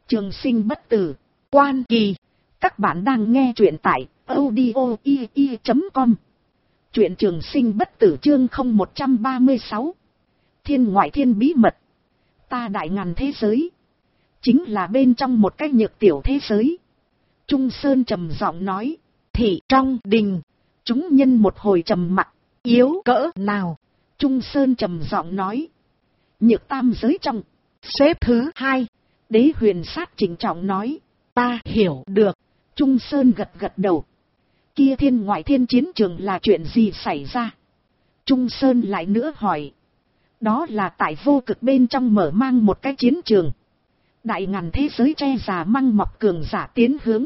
Trường sinh bất tử, Quan Kỳ. Các bạn đang nghe truyện tại audio.com. Truyện Trường sinh bất tử chương 0136. Thiên ngoại thiên bí mật. Ta đại ngàn thế giới. Chính là bên trong một cái nhược tiểu thế giới. Trung Sơn trầm giọng nói. Thị trong đình. Chúng nhân một hồi trầm mặc. Yếu cỡ nào? Trung Sơn trầm giọng nói. Nhược tam giới trong. Xếp thứ 2. Đế Huyền Sát chỉnh trọng nói. Ta hiểu được. Trung Sơn gật gật đầu. Kia thiên ngoại thiên chiến trường là chuyện gì xảy ra? Trung Sơn lại nữa hỏi. Đó là tại vô cực bên trong mở mang một cái chiến trường. Đại ngàn thế giới che già măng mọc cường giả tiến hướng.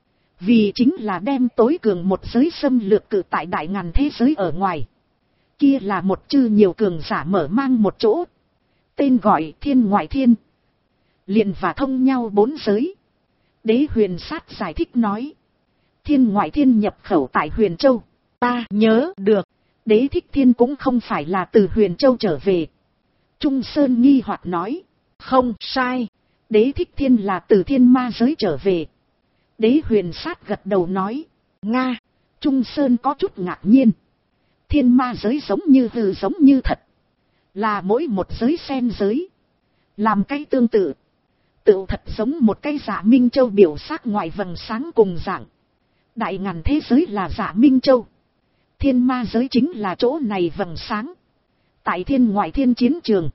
Vì chính là đem tối cường một giới xâm lược cự tại đại ngàn thế giới ở ngoài. Kia là một chư nhiều cường giả mở mang một chỗ. Tên gọi thiên ngoại thiên. Liền và thông nhau 4 giới. Đế Huyền Sát giải thích nói. Thiên ngoại thiên nhập khẩu tại Huyền Châu. Ta nhớ được. Đế Thích Thiên cũng không phải là từ Huyền Châu trở về. Trung Sơn nghi hoặc nói. Không sai. Đế Thích Thiên là từ thiên ma giới trở về. Đế Huyền Sát gật đầu nói. Nga. Trung Sơn có chút ngạc nhiên. Thiên ma giới giống như hư giống như thật. Là mỗi một giới sen giới. Làm cái tương tự. Tựu thật giống một cái Dạ Minh Châu biểu sắc ngoài vầng sáng cùng dạng. Đại ngàn thế giới là Dạ Minh Châu. Thiên ma giới chính là chỗ này vầng sáng. Tại thiên ngoại thiên chiến trường.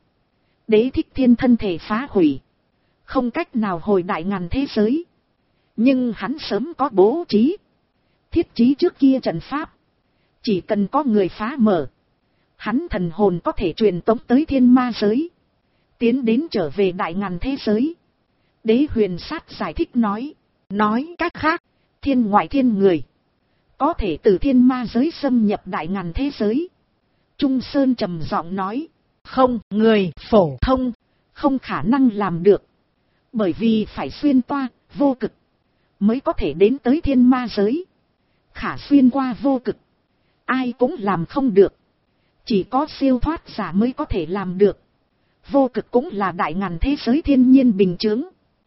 Đế Thích Thiên thân thể phá hủy. Không cách nào hồi đại ngàn thế giới. Nhưng hắn sớm có bố trí. Thiết trí trước kia trận pháp. Chỉ cần có người phá mở. Hắn thần hồn có thể truyền tống tới thiên ma giới. Tiến đến trở về đại ngàn thế giới. Đế Huyền Sát giải thích nói. Nói cách khác. Thiên ngoại thiên người. Có thể từ thiên ma giới xâm nhập đại ngàn thế giới. Trung Sơn trầm giọng nói. Không, người phổ thông. Không khả năng làm được. Bởi vì phải xuyên toa, vô cực. Mới có thể đến tới thiên ma giới. Khả xuyên qua vô cực. Ai cũng làm không được. Chỉ có siêu thoát giả mới có thể làm được. Vô cực cũng là đại ngàn thế giới thiên nhiên bình chướng.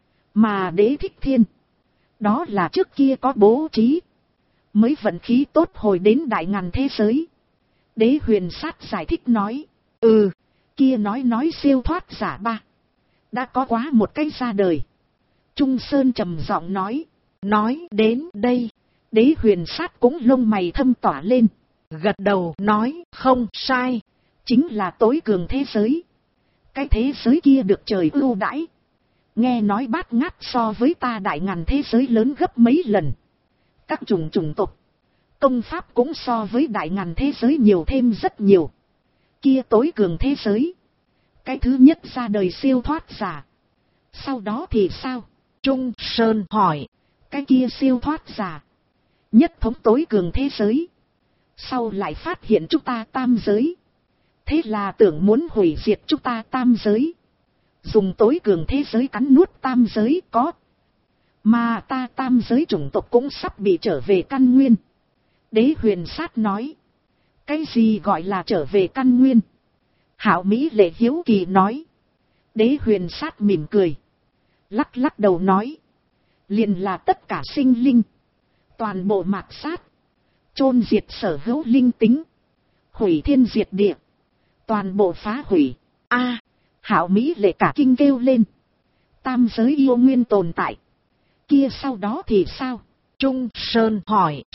Mà Đế Thích Thiên. Đó là trước kia có bố trí. Mới vận khí tốt hồi đến đại ngàn thế giới. Đế Huyền Sát giải thích nói. Kia nói siêu thoát giả ba. Đã có quá một cái ra đời. Trung Sơn trầm giọng nói. Nói đến đây. Đế Huyền Sát cũng lông mày thâm tỏa lên. Gật đầu nói không sai. Chính là tối cường thế giới. Cái thế giới kia được trời ưu đãi. Nghe nói bát ngát so với ta đại ngàn thế giới lớn gấp mấy lần. Các chủng tộc. Công pháp cũng so với đại ngàn thế giới nhiều thêm rất nhiều. Kia tối cường thế giới. Cái thứ nhất ra đời siêu thoát giả. Sau đó thì sao? Trung Sơn hỏi. Cái kia siêu thoát giả. Nhất thống tối cường thế giới. Sau lại phát hiện chúng ta tam giới. Thế là tưởng muốn hủy diệt chúng ta tam giới. Dùng tối cường thế giới cắn nuốt tam giới có. Mà ta tam giới chủng tộc cũng sắp bị trở về căn nguyên. Đế Huyền Sát nói. Cái gì gọi là trở về căn nguyên? Hạo Mỹ Lệ hiếu kỳ nói. Đế Huyền Sát mỉm cười. Lắc đầu nói. Liền là tất cả sinh linh. Toàn bộ mạt sát. Chôn diệt sở hữu linh tính. Hủy thiên diệt địa. Toàn bộ phá hủy. Hạo Mỹ Lệ cả kinh kêu lên. Tam giới yêu nguyên tồn tại. Kia sau đó thì sao? Trung Sơn hỏi.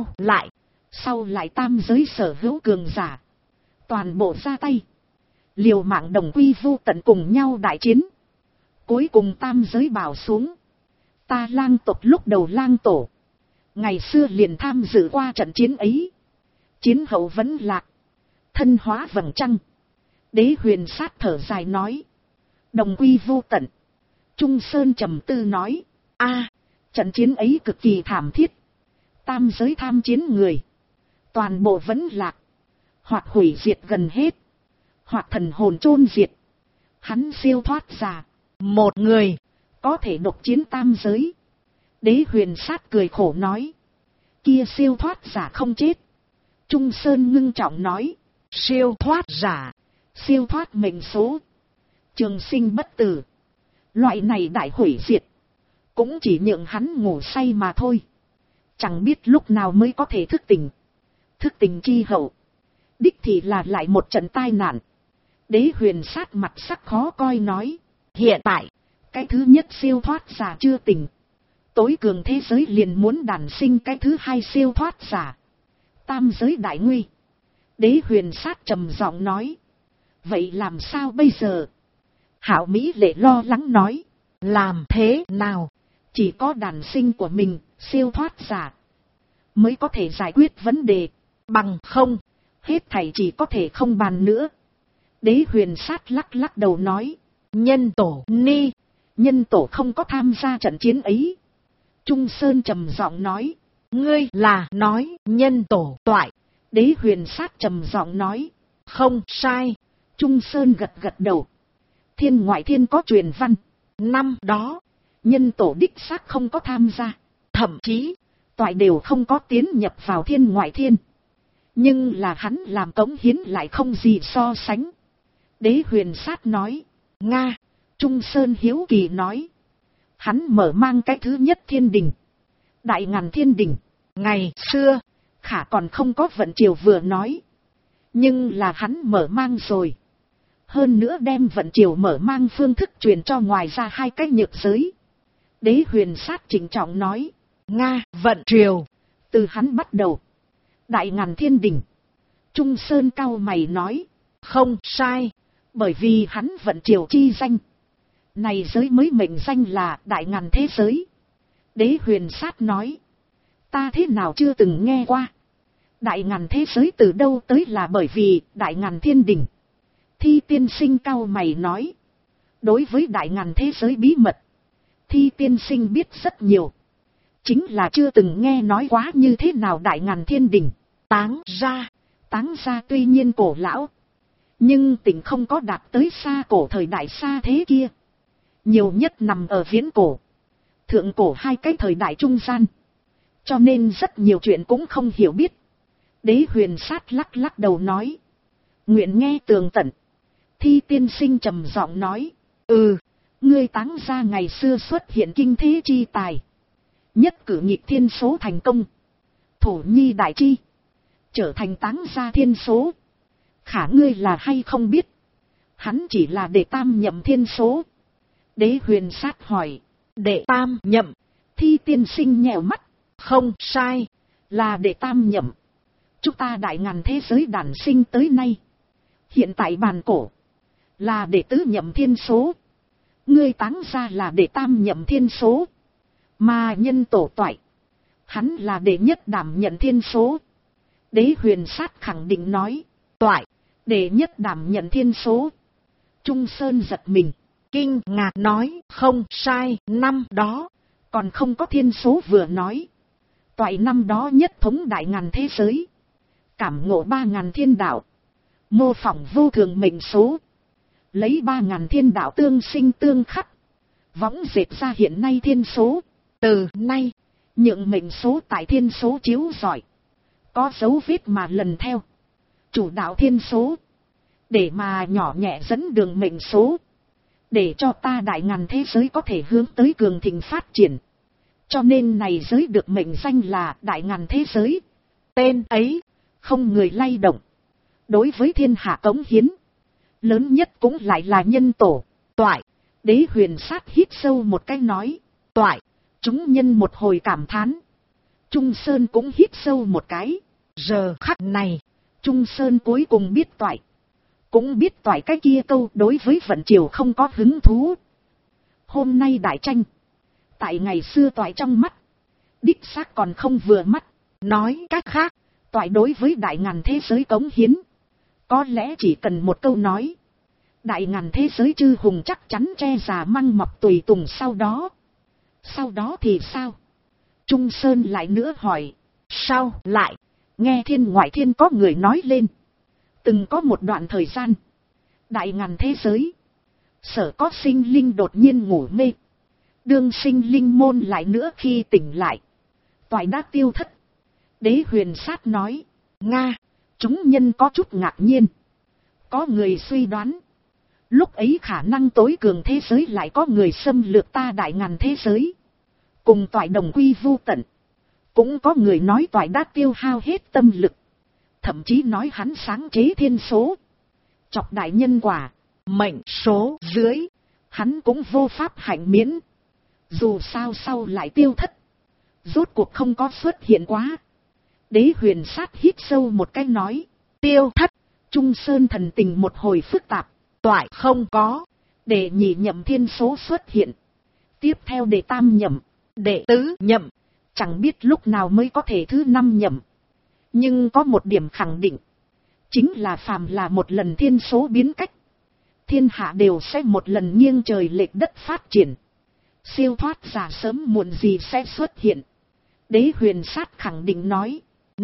Sau lại tam giới sở hữu cường giả. Toàn bộ ra tay. Liều mạng đồng quy vu tận cùng nhau đại chiến. Cuối cùng tam giới bảo xuống. Ta lang tộc lúc đầu lang tổ. Ngày xưa liền tham dự qua trận chiến ấy. Chiến hậu vẫn lạc. Thân hóa vầng trăng. Đế Huyền Sát thở dài nói. Đồng quy vu tận. Trung Sơn trầm tư nói. Trận chiến ấy cực kỳ thảm thiết. Tam giới tham chiến người. Toàn bộ vẫn lạc. Hoặc hủy diệt gần hết. Hoặc thần hồn chôn diệt. Hắn siêu thoát giả. Một người. Có thể độc chiến tam giới. Đế Huyền Sát cười khổ nói. Kia siêu thoát giả không chết. Trung Sơn ngưng trọng nói. Siêu thoát giả. Siêu thoát mệnh số. Trường sinh bất tử. Loại này đại hủy diệt. cũng chỉ nhượng hắn ngủ say mà thôi. Chẳng biết lúc nào mới có thể thức tỉnh. Thức tỉnh chi hậu, đích thì là lại một trận tai nạn. Đế Huyền Sát mặt sắc khó coi nói, hiện tại, cái thứ nhất siêu thoát giả chưa tỉnh. Tối cường thế giới liền muốn đản sinh cái thứ hai siêu thoát giả. Tam giới đại nguy. Đế Huyền Sát trầm giọng nói, vậy làm sao bây giờ? Hạo Mỹ Lệ lo lắng nói, làm thế nào? Chỉ có đản sinh của mình, siêu thoát giả, mới có thể giải quyết vấn đề. Bằng không, hết thảy chỉ có thể không bàn nữa. Đế Huyền Sát lắc lắc đầu nói, nhân tổ ni, nhân tổ không có tham gia trận chiến ấy. Trung Sơn trầm giọng nói, ngươi là nói nhân tổ toại. Đế Huyền Sát trầm giọng nói, không sai. Trung Sơn gật gật đầu. Thiên ngoại thiên có truyền văn, năm đó, nhân tổ đích xác không có tham gia. Thậm chí, toại đều không có tiến nhập vào thiên ngoại thiên. Nhưng là hắn làm cống hiến lại không gì so sánh. Đế Huyền Sát nói, Nga. Trung Sơn hiếu kỳ nói, hắn mở mang cái thứ nhất thiên đình, Đại Ngàn Thiên Đình. Ngày xưa, khả còn không có vận chiều vừa nói. Nhưng là hắn mở mang rồi. Hơn nữa đem vận chiều mở mang phương thức truyền cho ngoài ra hai cái nhược giới. Đế Huyền Sát trịnh trọng nói, Nga, vận triều, từ hắn bắt đầu. Đại Ngàn Thiên Đình. Trung Sơn cau mày nói, không sai, bởi vì hắn vận triều chi danh. Này giới mới mệnh danh là Đại Ngàn Thế Giới. Đế Huyền Sát nói, ta thế nào chưa từng nghe qua. Đại Ngàn Thế Giới từ đâu tới là bởi vì Đại Ngàn Thiên Đình. Thi tiên sinh cau mày nói, đối với Đại Ngàn Thế Giới bí mật, Thi tiên sinh biết rất nhiều. Chính là chưa từng nghe nói quá như thế nào Đại Ngàn Thiên Đình. Táng ra tuy nhiên cổ lão, nhưng tỉnh không có đạt tới xa cổ thời đại xa thế kia. Nhiều nhất nằm ở viễn cổ, thượng cổ hai cái thời đại trung gian. Cho nên rất nhiều chuyện cũng không hiểu biết. Đế Huyền Sát lắc lắc đầu nói, nguyện nghe tường tận. Thi tiên sinh trầm giọng nói, ngươi Táng ra ngày xưa xuất hiện kinh thế chi tài, nhất cử nghịch thiên số thành công, thổ nhi đại chi, trở thành Táng ra thiên số. Khả ngươi là hay không biết, hắn chỉ là đệ tam nhậm thiên số. Đế Huyền Sát hỏi, đệ tam nhậm? Thi tiên sinh nhèo mắt, không sai, là đệ tam nhậm. Chúng ta Đại Ngàn Thế Giới đản sinh tới nay, hiện tại bàn cổ, là đệ tứ nhậm thiên số. Ngươi Táng ra là đệ tam nhậm thiên số, mà nhân tổ toại, hắn là đệ nhất đảm nhận thiên số. Đế Huyền Sát khẳng định nói, toại, đệ nhất đảm nhận thiên số. Trung Sơn giật mình, kinh ngạc nói, không sai, năm đó, còn không có thiên số vừa nói. Toại năm đó nhất thống Đại Ngàn Thế Giới, cảm ngộ 3.000 thiên đạo, mô phỏng vô thường mệnh số, lấy 3.000 thiên đạo tương sinh tương khắc, võng dệt ra hiện nay thiên số. Từ nay, nhượng mệnh số tại thiên số chiếu rọi, có dấu vết mà lần theo, chủ đạo thiên số, để mà nhỏ nhẹ dẫn đường mệnh số, để cho ta Đại Ngàn Thế Giới có thể hướng tới cường thịnh phát triển. Cho nên này giới được mệnh danh là Đại Ngàn Thế Giới. Tên ấy, không người lay động. Đối với thiên hạ cống hiến, lớn nhất cũng lại là nhân tổ, toại. Đế Huyền Sát hít sâu một cái nói, toại. Chúng nhân một hồi cảm thán. Trung Sơn cũng hít sâu một cái. Giờ khắc này, Trung Sơn cuối cùng biết toại. Cũng biết toại cái kia câu đối với vận chiều không có hứng thú. Hôm nay đại tranh, tại ngày xưa toại trong mắt, đích xác còn không vừa mắt. Nói cách khác, toại đối với Đại Ngàn Thế Giới cống hiến, có lẽ chỉ cần một câu nói, Đại Ngàn Thế Giới chư hùng chắc chắn che già măng mọc tùy tùng sau đó. Sau đó thì sao? Trung Sơn lại nữa hỏi. Sao lại? Nghe thiên ngoại thiên có người nói lên. Từng có một đoạn thời gian, Đại Ngàn Thế Giới, sở có sinh linh đột nhiên ngủ mê. Đương sinh linh môn lại nữa khi tỉnh lại, toại đã tiêu thất. Đế Huyền Sát nói, Nga, chúng nhân có chút ngạc nhiên. Có người suy đoán, lúc ấy khả năng tối cường thế giới lại có người xâm lược ta Đại Ngàn Thế Giới. cùng toại đồng quy vu tận. Cũng có người nói toại đã tiêu hao hết tâm lực. Thậm chí nói hắn sáng chế thiên số. Chọc đại nhân quả. Mệnh số dưới. Hắn cũng vô pháp hạnh miễn. Dù sao sau lại tiêu thất. Rốt cuộc không có xuất hiện quá. Đế Huyền Sát hít sâu một cái nói. Tiêu thất. Trung Sơn thần tình một hồi phức tạp. Toại không có. Đệ nhị nhậm thiên số xuất hiện. Tiếp theo đệ tam nhậm. Đệ tứ nhậm. Chẳng biết lúc nào mới có thể thứ năm nhậm. Nhưng có một điểm khẳng định. Chính là phàm là một lần thiên số biến cách. Thiên hạ đều sẽ một lần nghiêng trời lệch đất phát triển. Siêu thoát giả sớm muộn gì sẽ xuất hiện. Đế Huyền Sát khẳng định nói.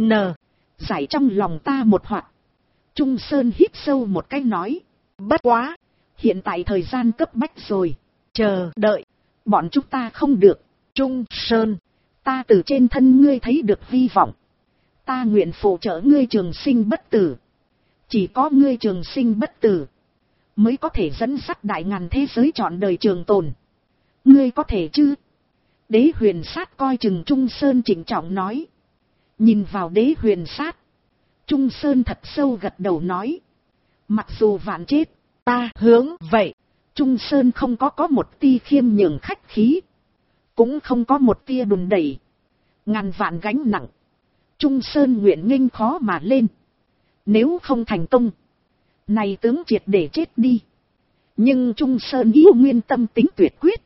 Giải trong lòng ta một hoạt. Trung Sơn hít sâu một cái nói. Bất quá. Hiện tại thời gian cấp bách rồi. Chờ đợi. Bọn chúng ta không được. Trung Sơn. Ta từ trên thân ngươi thấy được hy vọng. Ta nguyện phụ trợ ngươi trường sinh bất tử. Chỉ có ngươi trường sinh bất tử. Mới có thể dẫn dắt đại ngàn thế giới trọn đời trường tồn. Ngươi có thể chứ? Đế Huyền Sát coi chừng Trung Sơn trịnh trọng nói. Nhìn vào Đế Huyền Sát. Trung Sơn thật sâu gật đầu nói. Mặc dù vạn chết, ta hướng vậy. Trung Sơn không có một tia khiêm nhường khách khí. Cũng không có một tia đùn đẩy. Ngàn vạn gánh nặng. Trung Sơn nguyện nghênh khó mà lên. Nếu không thành công. Này tướng triệt để chết đi. Nhưng Trung Sơn yêu nguyên tâm tính tuyệt quyết.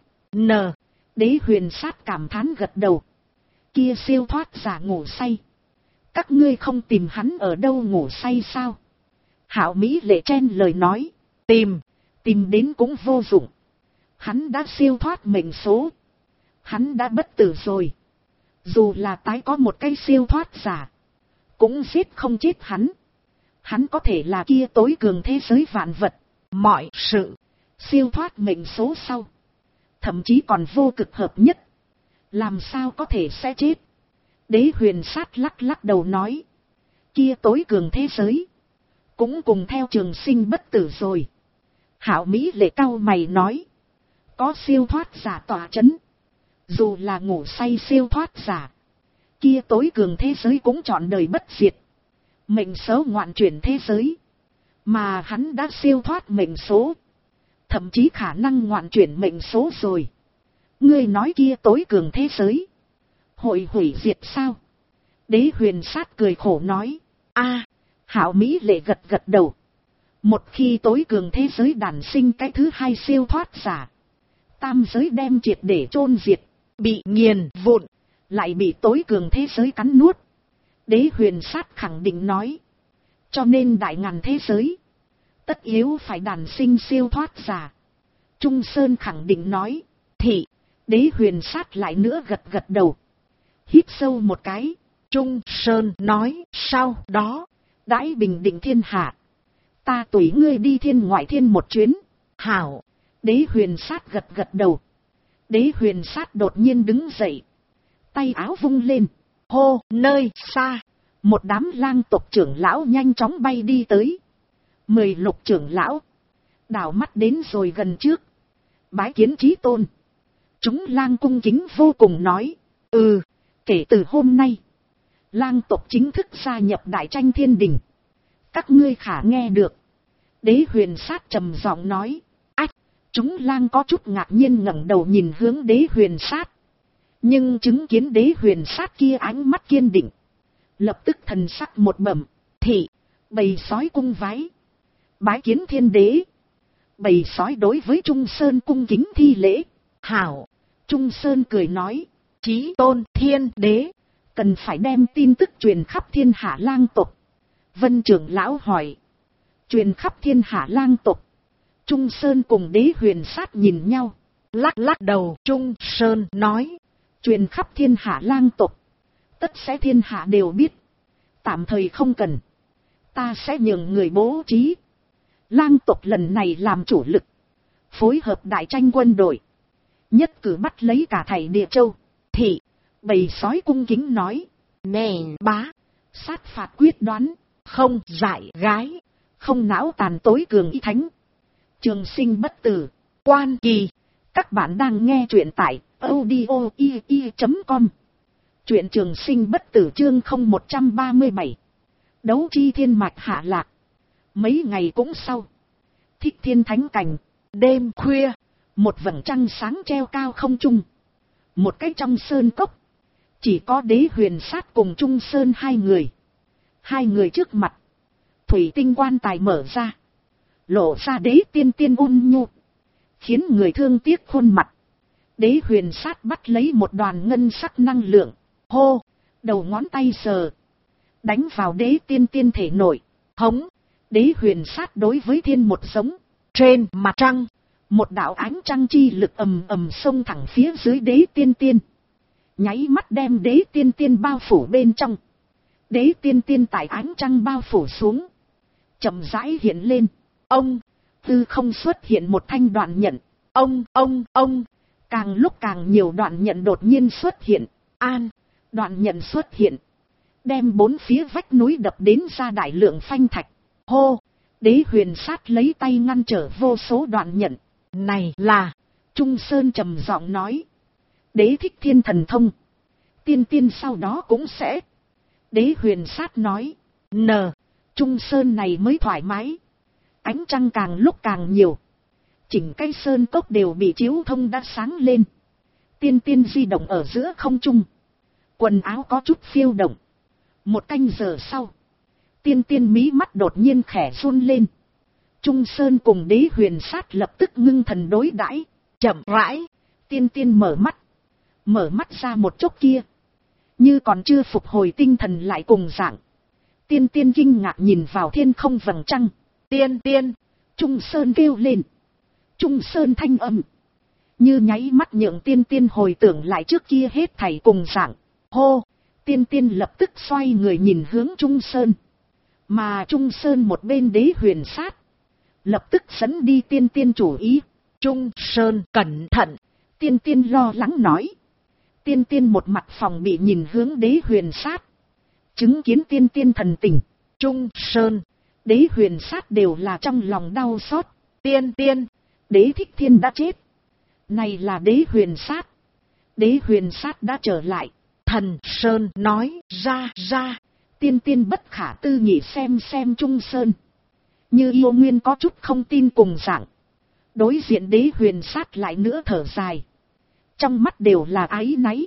Đế Huyền Sát cảm thán gật đầu. Kia siêu thoát giả ngủ say. Các ngươi không tìm hắn ở đâu ngủ say sao? Hạo Mỹ Lệ chen lời nói. Tìm đến cũng vô dụng. Hắn đã siêu thoát mệnh số. Hắn đã bất tử rồi. Dù là tái có một cái siêu thoát giả. Cũng giết không chết hắn. Hắn có thể là kia tối cường thế giới vạn vật. Mọi sự. Siêu thoát mệnh số sau. Thậm chí còn vô cực hợp nhất. Làm sao có thể sẽ chết? Đế Huyền Sát lắc đầu nói. Kia tối cường thế giới. Cũng cùng theo trường sinh bất tử rồi. Hạo Mỹ Lệ cau mày nói. Có siêu thoát giả tỏa chấn. Dù là ngủ say siêu thoát giả. Kia tối cường thế giới cũng chọn đời bất diệt. Mệnh số ngoạn chuyển thế giới. Mà hắn đã siêu thoát mệnh số. Thậm chí khả năng ngoạn chuyển mệnh số rồi. Ngươi nói kia tối cường thế giới. Hội hủy diệt sao? Đế Huyền Sát cười khổ nói. Hạo Mỹ Lệ gật đầu. Một khi tối cường thế giới đản sinh cái thứ hai siêu thoát giả. Tam giới đem triệt để chôn diệt. Bị nghiền vụn. Lại bị tối cường thế giới cắn nuốt. Đế Huyền Sát khẳng định nói. Cho nên đại ngàn thế giới. Tất yếu phải đản sinh siêu thoát giả. Trung Sơn khẳng định nói. Thị. Đế Huyền Sát lại nữa gật đầu. Hít sâu một cái. Trung Sơn nói. Sau đó. Đãi bình định thiên hạ. Ta tùy ngươi đi thiên ngoại thiên một chuyến. Hảo. Đế Huyền Sát gật đầu. Đế Huyền Sát đột nhiên đứng dậy. Tay áo vung lên. Hô, nơi xa. Một đám lang tộc trưởng lão nhanh chóng bay đi tới. 10 lục trưởng lão. Đảo mắt đến rồi gần trước. Bái kiến Chí Tôn. Chúng lang cung kính vô cùng nói. Kể từ hôm nay. Lang tộc chính thức gia nhập đại tranh thiên đình. Các ngươi khả nghe được. Đế Huyền Sát trầm giọng nói. Chúng lang có chút ngạc nhiên ngẩng đầu nhìn hướng Đế Huyền Sát. Nhưng chứng kiến Đế Huyền Sát kia ánh mắt kiên định. Lập tức thần sắc một bẩm. Thị. Bầy sói cung vái. Bái kiến thiên đế. Bầy sói đối với Trung Sơn cung kính thi lễ. Hảo. Trung Sơn cười nói. Chí Tôn thiên đế. Cần phải đem tin tức truyền khắp thiên hạ lang tộc. Vân trưởng lão hỏi. Truyền khắp thiên hạ lang tộc. Trung Sơn cùng Đế Huyền Sát nhìn nhau. Lắc đầu. Trung Sơn nói. Truyền khắp thiên hạ lang tộc. Tất sẽ thiên hạ đều biết. Tạm thời không cần. Ta sẽ nhường người bố trí. Lang tộc lần này làm chủ lực. Phối hợp đại tranh quân đội. Nhất cử bắt lấy cả thảy Địa Châu. Thị. Bầy sói cung kính nói. Nè bá. Sát phạt quyết đoán. Không dại gái. Không não tàn tối cường y thánh. Trường sinh bất tử. Quan kỳ. Các bạn đang nghe truyện tại audio.com. Truyện trường sinh bất tử chương 0137. Đấu chi thiên mạch hạ lạc. Mấy ngày cũng sau. Thích thiên thánh cảnh. Đêm khuya. Một vầng trăng sáng treo cao không trung. Một cái trong sơn cốc. Chỉ có Đế Huyền Sát cùng Trung Sơn hai người. Hai người trước mặt. Thủy tinh quan tài mở ra. Lộ ra Đế tiên tiên ôn nhu. Khiến người thương tiếc khuôn mặt. Đế Huyền Sát bắt lấy một đoàn ngân sắc năng lượng. Hô. Đầu ngón tay sờ. Đánh vào Đế tiên tiên thể nội. Hống. Đế Huyền Sát đối với thiên một giống. Trên mặt trăng. Một đạo ánh trăng chi lực ầm ầm xông thẳng phía dưới Đế tiên tiên. Nháy mắt đem Đế tiên tiên bao phủ bên trong. Đế tiên tiên tại ánh trăng bao phủ xuống. Chậm rãi hiện lên. Ông. Tư không xuất hiện một thanh đoạn nhận. Ông. Càng lúc càng nhiều đoạn nhận đột nhiên xuất hiện. Đoạn nhận xuất hiện. Đem bốn phía vách núi đập đến ra đại lượng phanh thạch. Hô. Đế Huyền Sát lấy tay ngăn trở vô số đoạn nhận. Này là. Trung Sơn trầm giọng nói. Đế thích thiên thần thông. Tiên tiên sau đó cũng sẽ. Đế Huyền Sát nói. Trung Sơn này mới thoải mái. Ánh trăng càng lúc càng nhiều. Chỉnh cái sơn cốc đều bị chiếu thông đã sáng lên. Tiên tiên di động ở giữa không trung. Quần áo có chút phiêu động. Một canh giờ sau. Tiên tiên mí mắt đột nhiên khẽ run lên. Trung Sơn cùng Đế Huyền Sát lập tức ngưng thần đối đãi. Chậm rãi. Tiên tiên mở mắt. Mở mắt ra một chốc kia. Như còn chưa phục hồi tinh thần lại cùng dạng. Tiên tiên kinh ngạc nhìn vào thiên không vầng trăng. Tiên. Trung Sơn kêu lên. Trung Sơn thanh âm. Như nháy mắt nhượng tiên tiên hồi tưởng lại trước kia hết thảy cùng dạng. Hô. Tiên tiên lập tức xoay người nhìn hướng Trung Sơn. Mà Trung Sơn một bên Đế Huyền Sát. Lập tức dẫn đi tiên tiên chủ ý. Trung Sơn cẩn thận. Tiên tiên lo lắng nói. Tiên tiên một mặt phòng bị nhìn hướng Đế Huyền Sát. Chứng kiến tiên tiên thần tình. Trung Sơn. Đế Huyền Sát đều là trong lòng đau xót. Tiên. Đế thích thiên đã chết. Này là Đế Huyền Sát. Đế Huyền Sát đã trở lại. Thần Sơn nói ra. Tiên tiên bất khả tư nghị xem Trung Sơn. Như yêu nguyên có chút không tin cùng dạng. Đối diện Đế Huyền Sát lại nữa thở dài. Trong mắt đều là áy náy.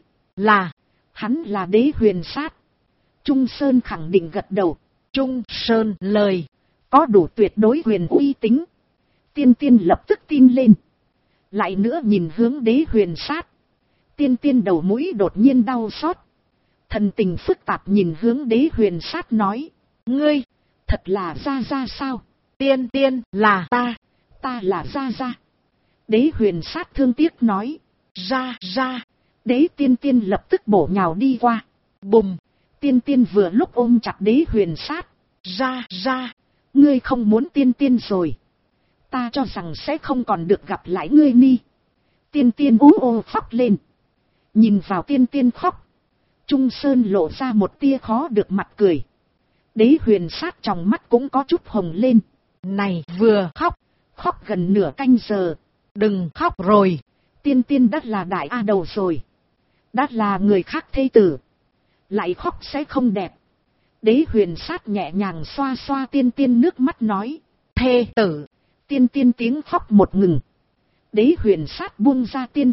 Hắn là Đế Huyền Sát. Trung Sơn khẳng định gật đầu. Trung Sơn lời. Có đủ tuyệt đối huyền uy tín. Tiên tiên lập tức tin lên. Lại nữa nhìn hướng Đế Huyền Sát. Tiên tiên đầu mũi đột nhiên đau xót. Thần tình phức tạp nhìn hướng Đế Huyền Sát nói. Ngươi. Thật là ra sao? Tiên là ta. Ta là ra. Đế Huyền Sát thương tiếc nói. Ra. Đế tiên lập tức bổ nhào đi qua. Bùm. Tiên vừa lúc ôm chặt Đế Huyền Sát. Ra. Ngươi không muốn tiên rồi. Ta cho rằng sẽ không còn được gặp lại ngươi ni. Tiên ú ô khóc lên. Nhìn vào tiên khóc. Trung Sơn lộ ra một tia khó được mặt cười. Đế Huyền Sát trong mắt cũng có chút hồng lên. Này vừa khóc gần nửa canh giờ. Đừng khóc rồi. Tiên đã là đại A đầu rồi. Đã là người khác thê tử. Lại khóc sẽ không đẹp. Đế Huyền Sát nhẹ nhàng xoa xoa tiên nước mắt nói. Thê tử. Tiên tiếng khóc một ngừng. Đế Huyền Sát buông ra tiên.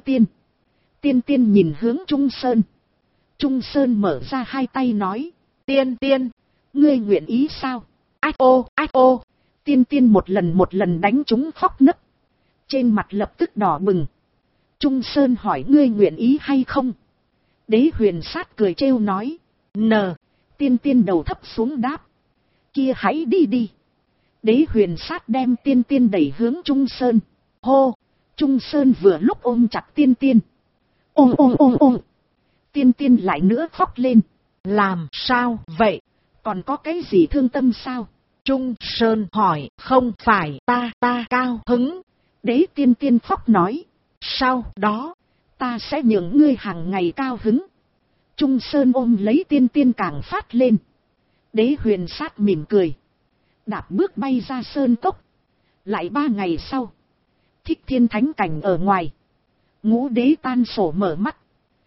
Tiên nhìn hướng Trung Sơn. Trung Sơn mở ra hai tay nói. Tiên. Ngươi nguyện ý sao? Ách ô. Tiên một lần đánh chúng khóc nấc. Trên mặt lập tức đỏ bừng. Trung Sơn hỏi ngươi nguyện ý hay không? Đế Huyền Sát cười trêu nói. Tiên đầu thấp xuống đáp. Kia hãy đi. Đế Huyền Sát đem tiên đẩy hướng Trung Sơn. Hô. Trung Sơn vừa lúc ôm chặt tiên. Ôm. Tiên lại nữa khóc lên. Làm sao vậy? Còn có cái gì thương tâm sao? Trung Sơn hỏi. Không phải ta cao hứng. Đế tiên khóc nói. Sau đó. Ta sẽ nhường ngươi hàng ngày cao hứng. Trung Sơn ôm lấy tiên càng phát lên. Đế Huyền Sát mỉm cười. Đạp bước bay ra sơn cốc. Lại 3 ngày sau. Thích thiên thánh cảnh ở ngoài. Ngũ đế tan sổ mở mắt.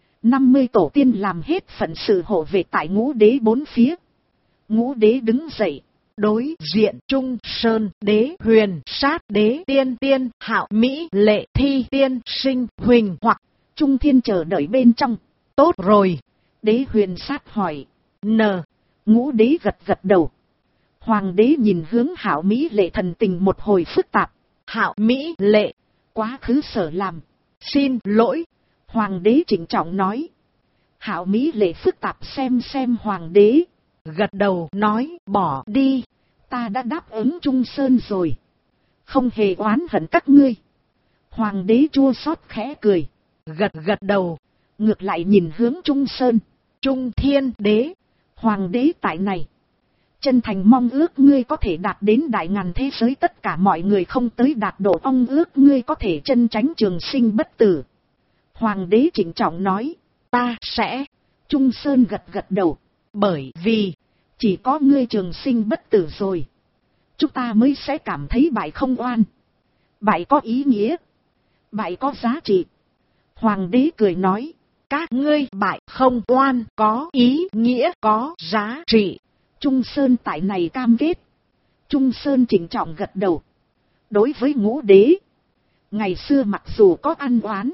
50 tổ tiên làm hết phận sự hộ vệ tại ngũ đế bốn phía. Ngũ đế đứng dậy. Đối diện Trung Sơn đế, Huyền Sát đế, Tiên Tiên, Hạo Mỹ Lệ, Thi Tiên Sinh, Huỳnh hoặc Trung Thiên chờ đợi bên trong. Tốt rồi. Đế Huyền Sát hỏi. N. Ngũ đế gật gật đầu. Hoàng đế nhìn hướng Hạo Mỹ Lệ, thần tình một hồi phức tạp. Hạo Mỹ Lệ, quá khứ sở làm. Xin lỗi. Hoàng đế trịnh trọng nói. Hạo Mỹ Lệ phức tạp xem hoàng đế. Gật đầu nói, bỏ đi. Ta đã đáp ứng Trung Sơn rồi. Không hề oán hận các ngươi. Hoàng đế chua xót khẽ cười. Gật đầu. Ngược lại nhìn hướng Trung Sơn. Trung Thiên đế. Hoàng đế tại này. Chân thành mong ước ngươi có thể đạt đến đại ngàn thế giới tất cả mọi người không tới đạt độ, mong ước ngươi có thể chân tránh trường sinh bất tử. Hoàng đế trịnh trọng nói. Ta sẽ. Trung Sơn gật đầu. Bởi vì chỉ có ngươi trường sinh bất tử rồi, chúng ta mới sẽ cảm thấy bại không oan. Bại có ý nghĩa. Bại có giá trị. Hoàng đế cười nói. Các ngươi bại không oan có ý nghĩa, có giá trị. Trung Sơn tại này cam kết. Trung Sơn trịnh trọng gật đầu. Đối với ngũ đế, ngày xưa mặc dù có ăn oán,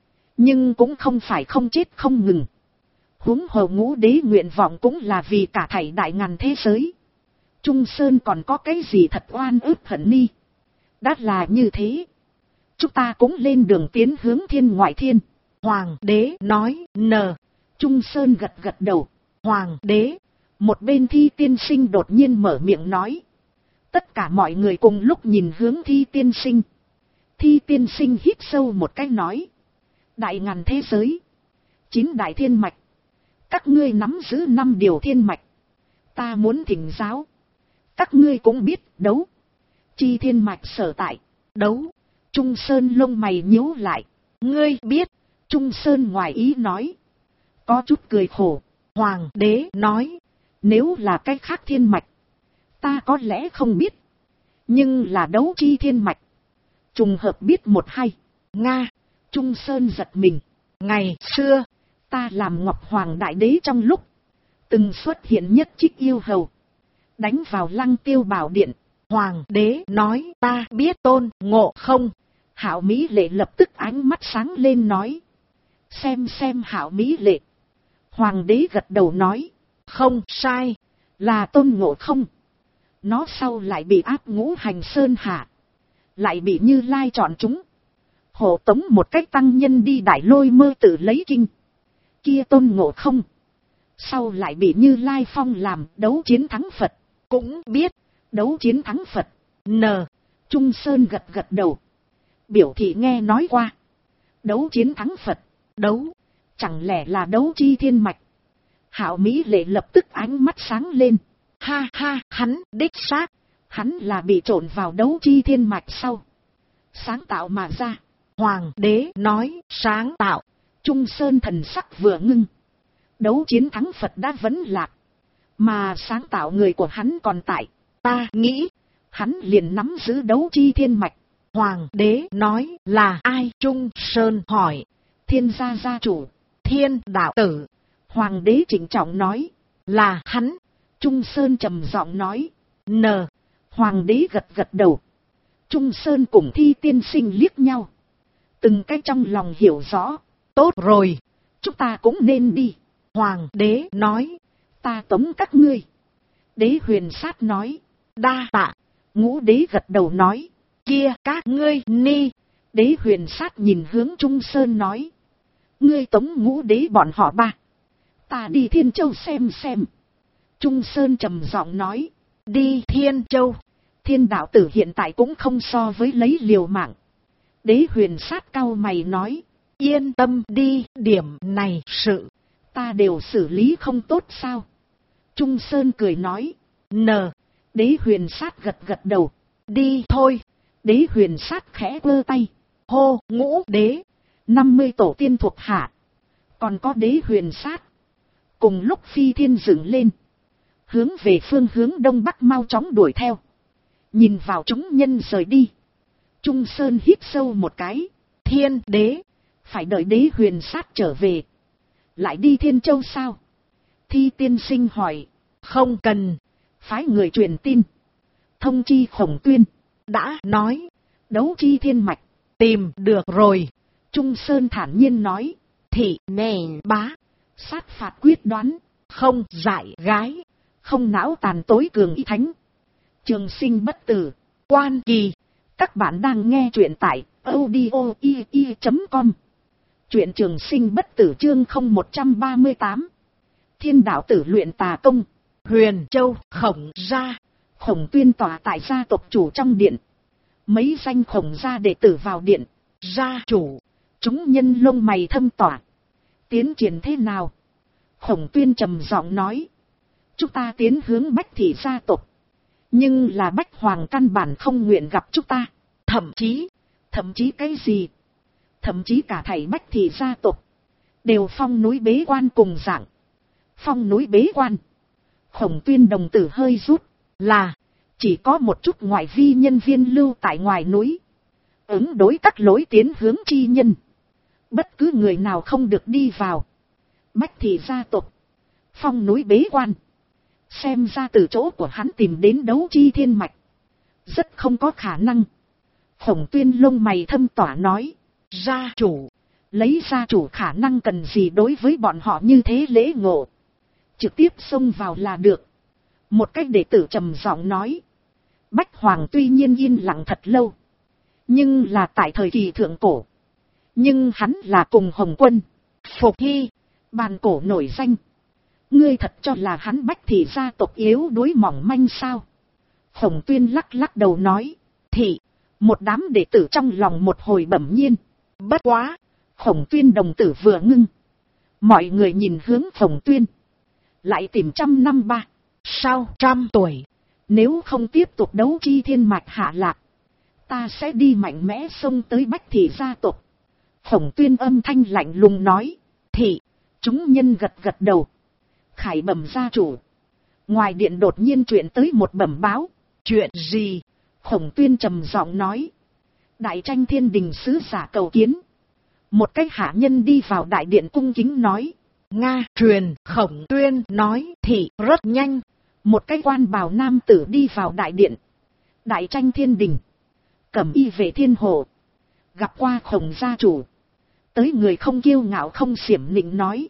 nhưng cũng không phải không chết không ngừng. Huống hồ ngũ đế nguyện vọng cũng là vì cả thảy đại ngàn thế giới. Trung Sơn còn có cái gì thật oan ức hận ni. Đã là như thế, chúng ta cũng lên đường tiến hướng thiên ngoại thiên. Hoàng đế nói. N. Trung Sơn gật đầu. Hoàng đế. Một bên Thi Tiên Sinh đột nhiên mở miệng nói. Tất cả mọi người cùng lúc nhìn hướng Thi Tiên Sinh. Thi Tiên Sinh hít sâu một cái nói. Đại ngàn thế giới, 9 đại thiên mạch, các ngươi nắm giữ 5 điều thiên mạch. Ta muốn thỉnh giáo. Các ngươi cũng biết đấu chi thiên mạch sở tại. Đấu. Trung Sơn lông mày nhíu lại. Ngươi biết. Trung Sơn ngoài ý nói. Có chút cười khổ. Hoàng đế nói. Nếu là cái khác thiên mạch, ta có lẽ không biết. Nhưng là đấu chi thiên mạch, trùng hợp biết một hay. Nga. Trung Sơn giật mình. Ngày xưa, ta làm Ngọc Hoàng Đại Đế trong lúc, từng xuất hiện nhất trích yêu hầu, đánh vào Lăng Tiêu Bảo Điện. Hoàng đế nói. Ta biết Tôn Ngộ Không. Hạo Mỹ Lệ lập tức ánh mắt sáng lên nói. Xem Hạo Mỹ Lệ. Hoàng đế gật đầu nói. Không sai, là Tôn Ngộ Không. Nó sau lại bị áp Ngũ Hành Sơn hạ, lại bị Như Lai chọn chúng, hộ tống một cách tăng nhân đi Đại Lôi Mơ Tự lấy kinh. Kia Tôn Ngộ Không sau lại bị Như Lai phong làm đấu chiến thắng Phật. Cũng biết đấu chiến thắng Phật. N. Trung Sơn gật đầu. Biểu thị nghe nói qua. Đấu chiến thắng Phật. Đấu. Chẳng lẽ là đấu chi thiên mạch? Hạo Mỹ Lệ lập tức ánh mắt sáng lên. Ha ha, hắn đích xác. Hắn là bị trộn vào đấu chi thiên mạch sau sáng tạo mà ra. Hoàng đế nói. Sáng tạo. Trung Sơn thần sắc vừa ngưng. Đấu chiến thắng Phật đã vấn lạc, mà sáng tạo người của hắn còn tại. Ta nghĩ hắn liền nắm giữ đấu chi thiên mạch. Hoàng đế nói. Là ai? Trung Sơn hỏi. Thiên gia gia chủ, Thiên đạo tử. Hoàng đế trịnh trọng nói. Là hắn. Trung Sơn trầm giọng nói. N. Hoàng đế gật đầu. Trung Sơn cùng Thi Tiên Sinh liếc nhau, từng cái trong lòng hiểu rõ. Tốt rồi, chúng ta cũng nên đi. Hoàng đế nói. Ta tống các ngươi. Đế Huyền Sát nói. Đa tạ. Ngũ đế gật đầu nói. Kia các ngươi ni. Đế Huyền Sát nhìn hướng Trung Sơn nói. Ngươi tống ngũ đế bọn họ ba, ta đi Thiên Châu xem. Trung Sơn trầm giọng nói. Đi Thiên Châu. Thiên đạo tử hiện tại cũng không so với lấy liều mạng. Đế Huyền Sát cau mày nói. Yên tâm đi, điểm này sự ta đều xử lý không tốt sao? Trung Sơn cười nói. N. Đế Huyền Sát gật đầu. Đi thôi. Đế Huyền Sát khẽ vơ tay. Hô. Ngũ đế, 50 tổ tiên thuộc hạ, còn có Đế Huyền Sát, cùng lúc phi thiên dựng lên, hướng về phương hướng đông bắc mau chóng đuổi theo. Nhìn vào chúng nhân rời đi, Trung Sơn hít sâu một cái. Thiên đế, Phải đợi Đế Huyền Sát trở về. Lại đi Thiên Châu sao? Thi tiên sinh hỏi. Không cần. Phái người truyền tin. Thông chi Khổng Tuyên. Đã nói. Đấu chi thiên mạch. Tìm được rồi. Trung Sơn thản nhiên nói. Thị nền bá. Sát phạt quyết đoán. Không dại gái. Không não tàn tối cường y thánh. Trường sinh bất tử. Quan kỳ. Các bạn đang nghe truyện tại audio.com. Truyện Trường Sinh bất tử chương 0138. Thiên đạo tử luyện tà công. Huyền Châu Khổng gia. Khổng Tuyên tỏa tại gia tộc chủ trong điện. Mấy danh Khổng gia đệ tử vào điện. Gia chủ. Chúng nhân lông mày thâm tỏa. Tiến triển thế nào? Khổng Tuyên trầm giọng nói. Chúng ta tiến hướng Bách Thị gia tộc. Nhưng là Bách Hoàng căn bản không nguyện gặp chúng ta. Thậm chí cái gì? Thậm chí cả thảy Bách Thị gia tộc. Đều phong núi bế quan cùng dạng. Phong núi bế quan. Khổng Tuyên đồng tử hơi rút. Là. Chỉ có một chút ngoại vi nhân viên lưu tại ngoài núi. Ứng đối các lối tiến hướng chi nhân. Bất cứ người nào không được đi vào. Bách Thị gia tộc. Phong núi bế quan. Xem ra từ chỗ của hắn tìm đến đấu chi thiên mạch. Rất không có khả năng. Khổng Tuyên lông mày thâm tỏa nói. Gia chủ. Lấy gia chủ khả năng cần gì đối với bọn họ như thế lễ ngộ. Trực tiếp xông vào là được. Một cách đệ tử trầm giọng nói. Bách Hoàng tuy nhiên yên lặng thật lâu. Nhưng là tại thời kỳ thượng cổ. Nhưng hắn là cùng Hồng Quân. Phục Hy. Bàn cổ nổi danh. Ngươi thật cho là hắn Bách Thị gia tộc yếu đuối mỏng manh sao? Khổng Tuyên lắc lắc đầu nói. Thị. Một đám đệ tử trong lòng một hồi bẩm nhiên. Bất quá. Khổng Tuyên đồng tử vừa ngưng. Mọi người nhìn hướng Khổng Tuyên. Lại tìm 100 năm. Sau 100 tuổi. Nếu không tiếp tục đấu chi thiên mạch hạ lạc. Ta sẽ đi mạnh mẽ xông tới Bách Thị gia tộc. Khổng Tuyên âm thanh lạnh lùng nói. Thị. Chúng nhân gật gật đầu. Khải bẩm gia chủ. Ngoài điện đột nhiên truyền tới một bẩm báo. Chuyện gì? Khổng Tuyên trầm giọng nói. Đại tranh thiên đình sứ giả cầu kiến. Một cái hạ nhân đi vào đại điện cung kính nói. Nga truyền. Khổng Tuyên nói. Thị rất nhanh. Một cái quan bào nam tử đi vào đại điện. Đại tranh thiên đình. Cẩm y vệ thiên hộ. Gặp qua Khổng gia chủ. Tới người không kiêu ngạo không xiểm nịnh nói.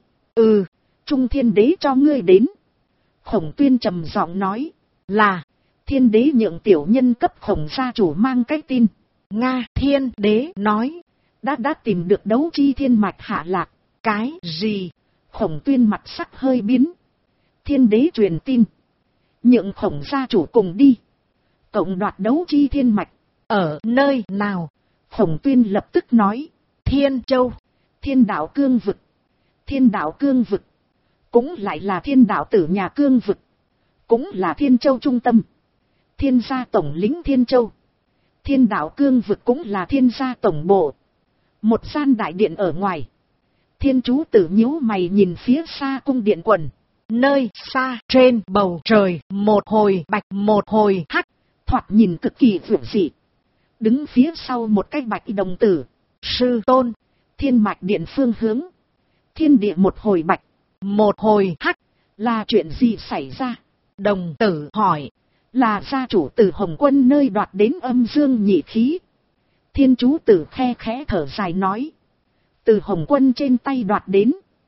Trung thiên đế cho ngươi đến. Khổng Tuyên trầm giọng nói. Là. Thiên đế nhượng tiểu nhân cấp Khổng gia chủ mang cái tin. Nga thiên đế nói. Đã tìm được đấu chi thiên mạch hạ lạc. Cái gì? Khổng Tuyên mặt sắc hơi biến. Thiên đế truyền tin. Nhượng Khổng gia chủ cùng đi. Cộng đoạt đấu chi thiên mạch. Ở nơi nào? Khổng Tuyên lập tức nói. Thiên Châu. Thiên đạo cương vực. Thiên đạo cương vực. Cũng lại là thiên đạo tử nhà cương vực. Cũng là Thiên Châu trung tâm. Thiên gia tổng lĩnh Thiên Châu. Thiên đạo cương vực cũng là thiên gia tổng bộ. Một gian đại điện ở ngoài. Thiên chú tử nhíu mày nhìn phía xa cung điện quần. Nơi xa trên bầu trời một hồi bạch một hồi hắc. Thoạt nhìn cực kỳ vượng dị. Đứng phía sau một cái bạch đồng tử. Sư tôn. Thiên mạch điện phương hướng. Thiên địa một hồi bạch. Một hồi hắc. Là chuyện gì xảy ra? Đồng tử hỏi. Là gia chủ từ Hồng Quân nơi đoạt đến âm dương nhị khí. Thiên chú tử khe khẽ thở dài nói. Từ Hồng Quân trên tay đoạt đến.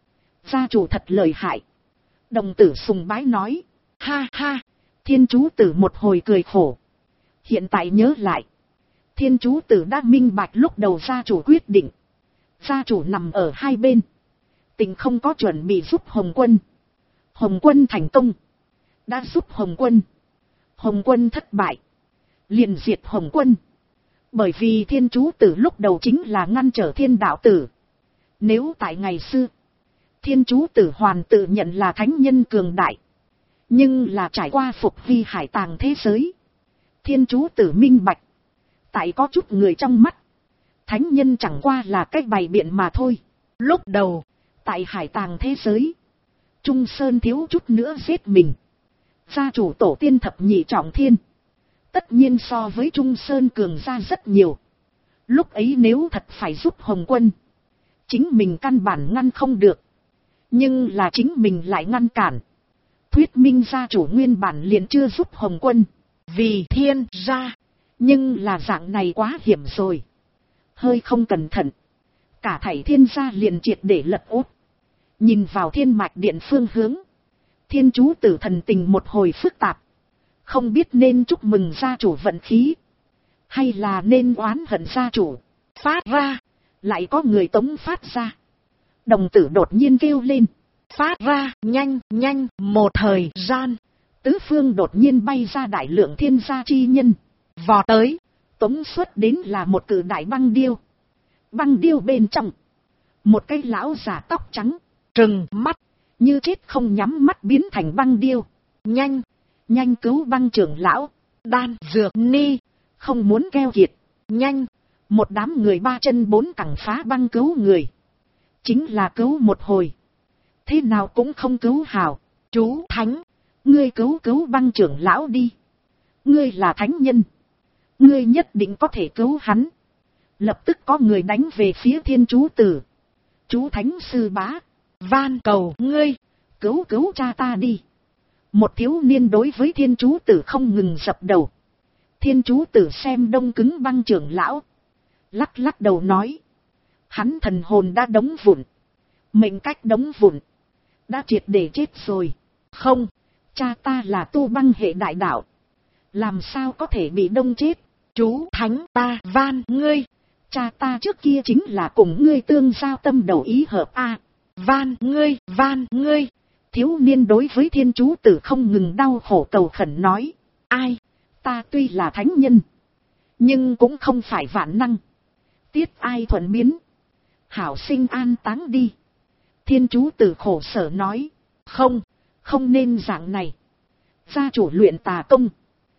Gia chủ thật lợi hại. Đồng tử sùng bái nói. Ha ha. Thiên chú tử một hồi cười khổ. Hiện tại nhớ lại. Thiên chú tử đã minh bạch lúc đầu gia chủ quyết định. Gia chủ nằm ở hai bên. Tình không có chuẩn bị giúp Hồng Quân. Hồng Quân thành công. Đã giúp Hồng Quân. Hồng Quân thất bại. Liền diệt Hồng Quân. Bởi vì thiên chú tử lúc đầu chính là ngăn trở thiên đạo tử. Nếu tại ngày xưa. Thiên chú tử hoàn tự nhận là thánh nhân cường đại. Nhưng là trải qua phục vi hải tàng thế giới. Thiên chú tử minh bạch. Tại có chút người trong mắt. Thánh nhân chẳng qua là cách bày biện mà thôi. Lúc đầu. Tại hải tàng thế giới. Trung Sơn thiếu chút nữa giết mình. Gia chủ tổ tiên thập nhị trọng thiên. Tất nhiên so với Trung Sơn cường ra rất nhiều. Lúc ấy nếu thật phải giúp Hồng Quân. Chính mình căn bản ngăn không được. Nhưng là chính mình lại ngăn cản. Thuyết minh gia chủ nguyên bản liền chưa giúp Hồng Quân. Vì Thiên gia. Nhưng là dạng này quá hiểm rồi. Hơi không cẩn thận. Cả thảy Thiên gia liền triệt để lật úp. Nhìn vào Thiên Mạch Điện phương hướng. Thiên chú tử thần tình một hồi phức tạp. Không biết nên chúc mừng gia chủ vận khí. Hay là nên oán hận gia chủ. Phát ra. Lại có người tống phát ra. Đồng tử đột nhiên kêu lên. Phát ra, nhanh, nhanh, một thời gian. Tứ phương đột nhiên bay ra đại lượng thiên gia chi nhân. Vò tới. Tống xuất đến là một cự đại băng điêu. Băng điêu bên trong. Một cái lão già tóc trắng. Trừng mắt. Như chết không nhắm mắt biến thành băng điêu. Nhanh. Nhanh cứu băng trưởng lão. Đan, dược, ni. Không muốn keo kiệt. Nhanh. Một đám người ba chân bốn cẳng phá băng cứu người. Chính là cứu một hồi. Thế nào cũng không cứu hảo. Chú Thánh. Ngươi cứu băng trưởng lão đi. Ngươi là thánh nhân. Ngươi nhất định có thể cứu hắn. Lập tức có người đánh về phía Thiên chú tử. Chú Thánh sư bá. Van cầu ngươi. Cứu cha ta đi. Một thiếu niên đối với Thiên chú tử không ngừng dập đầu. Thiên chú tử xem đông cứng băng trưởng lão. Lắc lắc đầu nói. Hắn thần hồn đã đóng vụn. Mệnh cách đóng vụn. Đã triệt để chết rồi. Không. Cha ta là tu băng hệ đại đạo. Làm sao có thể bị đông chết. Chú Thánh ta van ngươi. Cha ta trước kia chính là cùng ngươi tương giao tâm đầu ý hợp a. Van ngươi. Thiếu niên đối với Thiên chú tử không ngừng đau khổ cầu khẩn nói. Ai. Ta tuy là thánh nhân. Nhưng cũng không phải vạn năng. Tiết ai thuận biến. Hảo sinh an táng đi. Thiên chú tử khổ sở nói. Không nên dạng này. Gia chủ luyện tà công.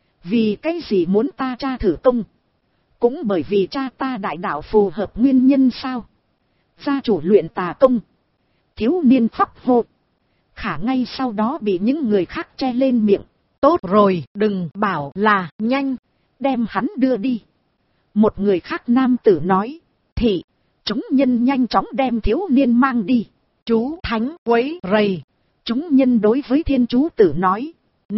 Vì cái gì muốn ta tra thử công. Cũng bởi vì cha ta đại đạo phù hợp nguyên nhân sao. Gia chủ luyện tà công. Thiếu niên khóc hô. Khả ngay sau đó bị những người khác che lên miệng. Tốt rồi, đừng bảo là nhanh. Đem hắn đưa đi. Một người khác nam tử nói. Thì, chúng nhân nhanh chóng đem thiếu niên mang đi. Chú Thánh quấy rầy. Chúng nhân đối với Thiên chú tử nói.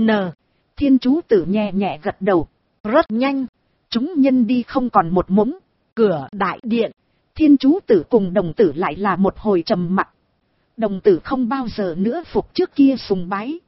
Thiên chú tử nhẹ nhẹ gật đầu. Rất nhanh. Chúng nhân đi không còn một mống. Cửa đại điện. Thiên chú tử cùng đồng tử lại là một hồi trầm mặc. Đồng tử không bao giờ nữa phục trước kia sùng bái.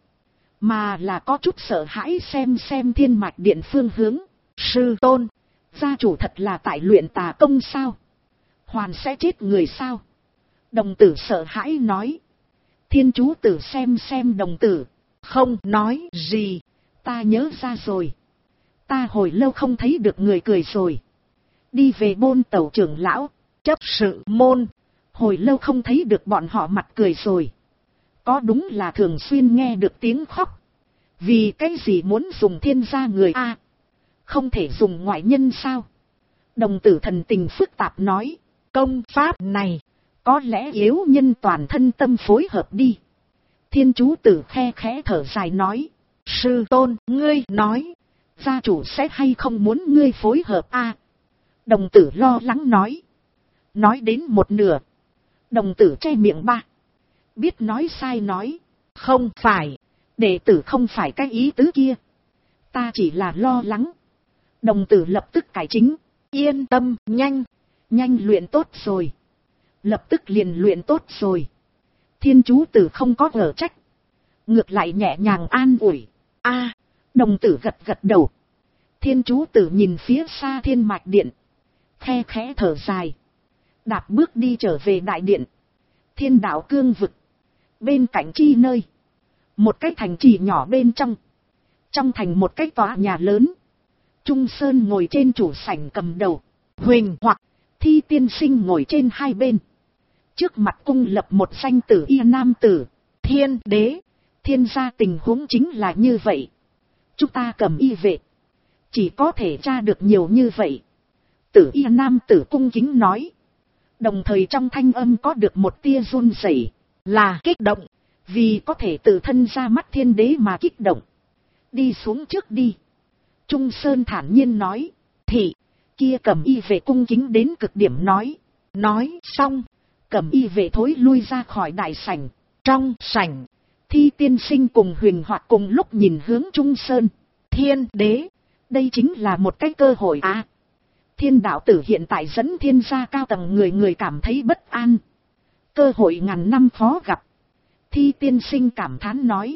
Mà là có chút sợ hãi xem Thiên Mạch Điện phương hướng. Sư tôn. Gia chủ thật là tại luyện tà công sao? Hoàn sẽ chết người sao? Đồng tử sợ hãi nói. Thiên chú tử xem đồng tử. Không nói gì. Ta nhớ ra rồi. Ta hồi lâu không thấy được người cười rồi. Đi về Bôn Tẩu trưởng lão. Chấp sự môn. Hồi lâu không thấy được bọn họ mặt cười rồi. Có đúng là thường xuyên nghe được tiếng khóc. Vì cái gì muốn dùng thiên gia người a? Không thể dùng ngoại nhân sao? Đồng tử thần tình phức tạp nói. Công pháp này. Có lẽ yếu nhân toàn thân tâm phối hợp đi. Thiên chú tử khe khẽ thở dài nói. Sư tôn, ngươi nói. Gia chủ sẽ hay không muốn ngươi phối hợp a? Đồng tử lo lắng nói. Nói đến một nửa. Đồng tử che miệng ba. Biết nói sai nói. Không phải. Đệ tử không phải cái ý tứ kia. Ta chỉ là lo lắng. Đồng tử lập tức cải chính. Yên tâm, nhanh luyện tốt rồi. Lập tức liền luyện tốt rồi. Thiên chú tử không có gở trách. Ngược lại nhẹ nhàng an ủi. Đồng tử gật đầu. Thiên chú tử nhìn phía xa Thiên Mạch Điện. Khe khẽ thở dài. Đạp bước đi trở về đại điện. Thiên đạo cương vực. Bên cạnh chi nơi. Một cái thành trì nhỏ bên trong. Trong thành một cái tòa nhà lớn. Trung Sơn ngồi trên chủ sảnh cầm đầu. Huỳnh hoặc Thi tiên sinh ngồi trên hai bên. Trước mặt cung lập một danh tử y nam tử. Thiên đế. Thiên gia tình huống chính là như vậy. Chúng ta cầm y vệ. Chỉ có thể tra được nhiều như vậy. Tử y nam tử cung kính nói. Đồng thời trong thanh âm có được một tia run rẩy, là kích động. Vì có thể tự thân ra mắt thiên đế mà kích động. Đi xuống trước đi. Trung Sơn thản nhiên nói. Thì kia cầm y vệ cung kính đến cực điểm nói. Nói xong. Cẩm y vệ thối lui ra khỏi đại sảnh. Trong sảnh, Thi tiên sinh cùng Huỳnh Hoạt cùng lúc nhìn hướng Trung Sơn. Thiên đế, đây chính là một cái cơ hội à. Thiên đạo tử hiện tại dẫn thiên gia cao tầng người cảm thấy bất an. Cơ hội ngàn năm khó gặp. Thi tiên sinh cảm thán nói.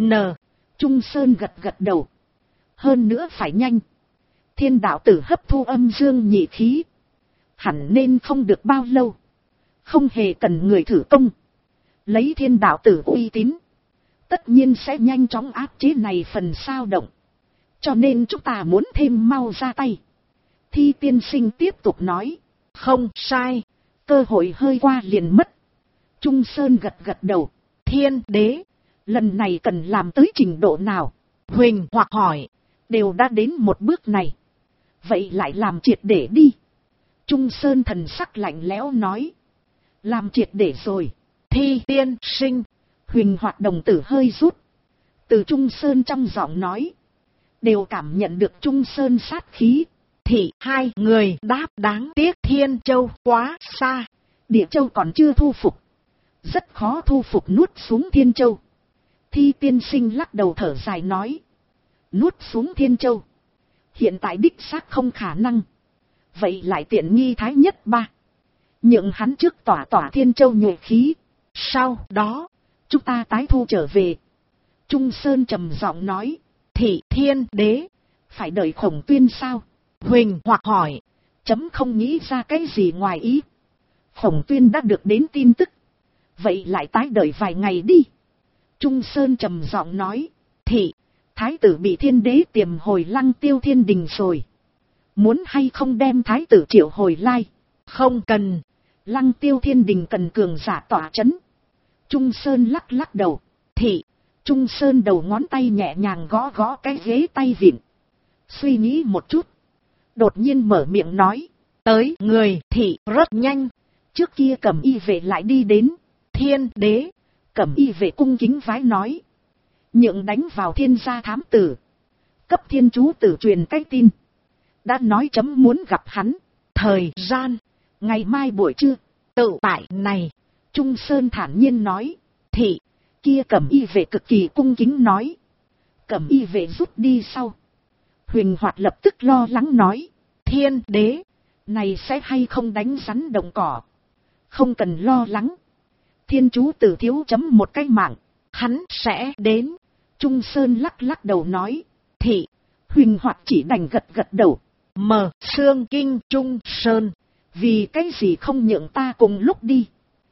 Trung Sơn gật đầu. Hơn nữa phải nhanh. Thiên đạo tử hấp thu âm dương nhị khí. Hẳn nên không được bao lâu. Không hề cần người thử công. Lấy thiên đạo tử uy tín. Tất nhiên sẽ nhanh chóng áp chế này phần sao động. Cho nên chúng ta muốn thêm mau ra tay. Thi tiên sinh tiếp tục nói. Không sai. Cơ hội hơi qua liền mất. Trung Sơn gật đầu. Thiên đế, lần này cần làm tới trình độ nào? Huỳnh Hoặc hỏi. Đều đã đến một bước này. Vậy lại làm triệt để đi. Trung Sơn thần sắc lạnh lẽo nói. Làm triệt để rồi. Thi tiên sinh. Huỳnh Hoặc đồng tử hơi rút. Từ Trung Sơn trong giọng nói. Đều cảm nhận được Trung Sơn sát khí. Thì hai người đáp đáng tiếc Thiên Châu quá xa. Địa Châu còn chưa thu phục. Rất khó thu phục nuốt xuống Thiên Châu. Thi tiên sinh lắc đầu thở dài nói. Nuốt xuống Thiên Châu. Hiện tại đích xác không khả năng. Vậy lại tiện nghi Thái Nhất Ba. Nhượng hắn trước tỏa Thiên Châu nhuệ khí. Sau đó, chúng ta tái thu trở về. Trung Sơn trầm giọng nói. Thị thiên đế, phải đợi Khổng Tuyên sao? Huỳnh Hoặc hỏi. Chấm không nghĩ ra cái gì ngoài ý. Khổng Tuyên đã được đến tin tức. Vậy lại tái đợi vài ngày đi. Trung Sơn trầm giọng nói. Thị, thái tử bị thiên đế tiềm hồi Lăng Tiêu Thiên Đình rồi. Muốn hay không đem thái tử triệu hồi lai? Không cần. Lăng Tiêu Thiên Đình cần cường giả tỏa chấn. Trung Sơn lắc đầu. Thị, Trung Sơn đầu ngón tay nhẹ nhàng gõ cái ghế tay vịn. Suy nghĩ một chút. Đột nhiên mở miệng nói. Tới người thị rất nhanh. Trước kia Cẩm y vệ lại đi đến. Thiên đế. Cẩm y vệ cung kính vái nói. Nhượng đánh vào thiên gia thám tử. Cấp thiên chú tử truyền cái tin. Đã nói chấm muốn gặp hắn. Thời gian. Ngày mai buổi trưa. Tự tại này. Trung Sơn thản nhiên nói. Thị. Kia Cẩm y vệ cực kỳ cung kính nói. Cẩm y vệ rút đi sau. Huỳnh Hoạt lập tức lo lắng nói. Thiên đế. Này sẽ hay không đánh rắn đồng cỏ. Không cần lo lắng. Thiên chú tử thiếu chấm một cái mạng. Hắn sẽ đến. Trung Sơn lắc đầu nói. Thị. Huỳnh Hoạt chỉ đành gật đầu. Mở xương kinh Trung Sơn. Vì cái gì không nhượng ta cùng lúc đi.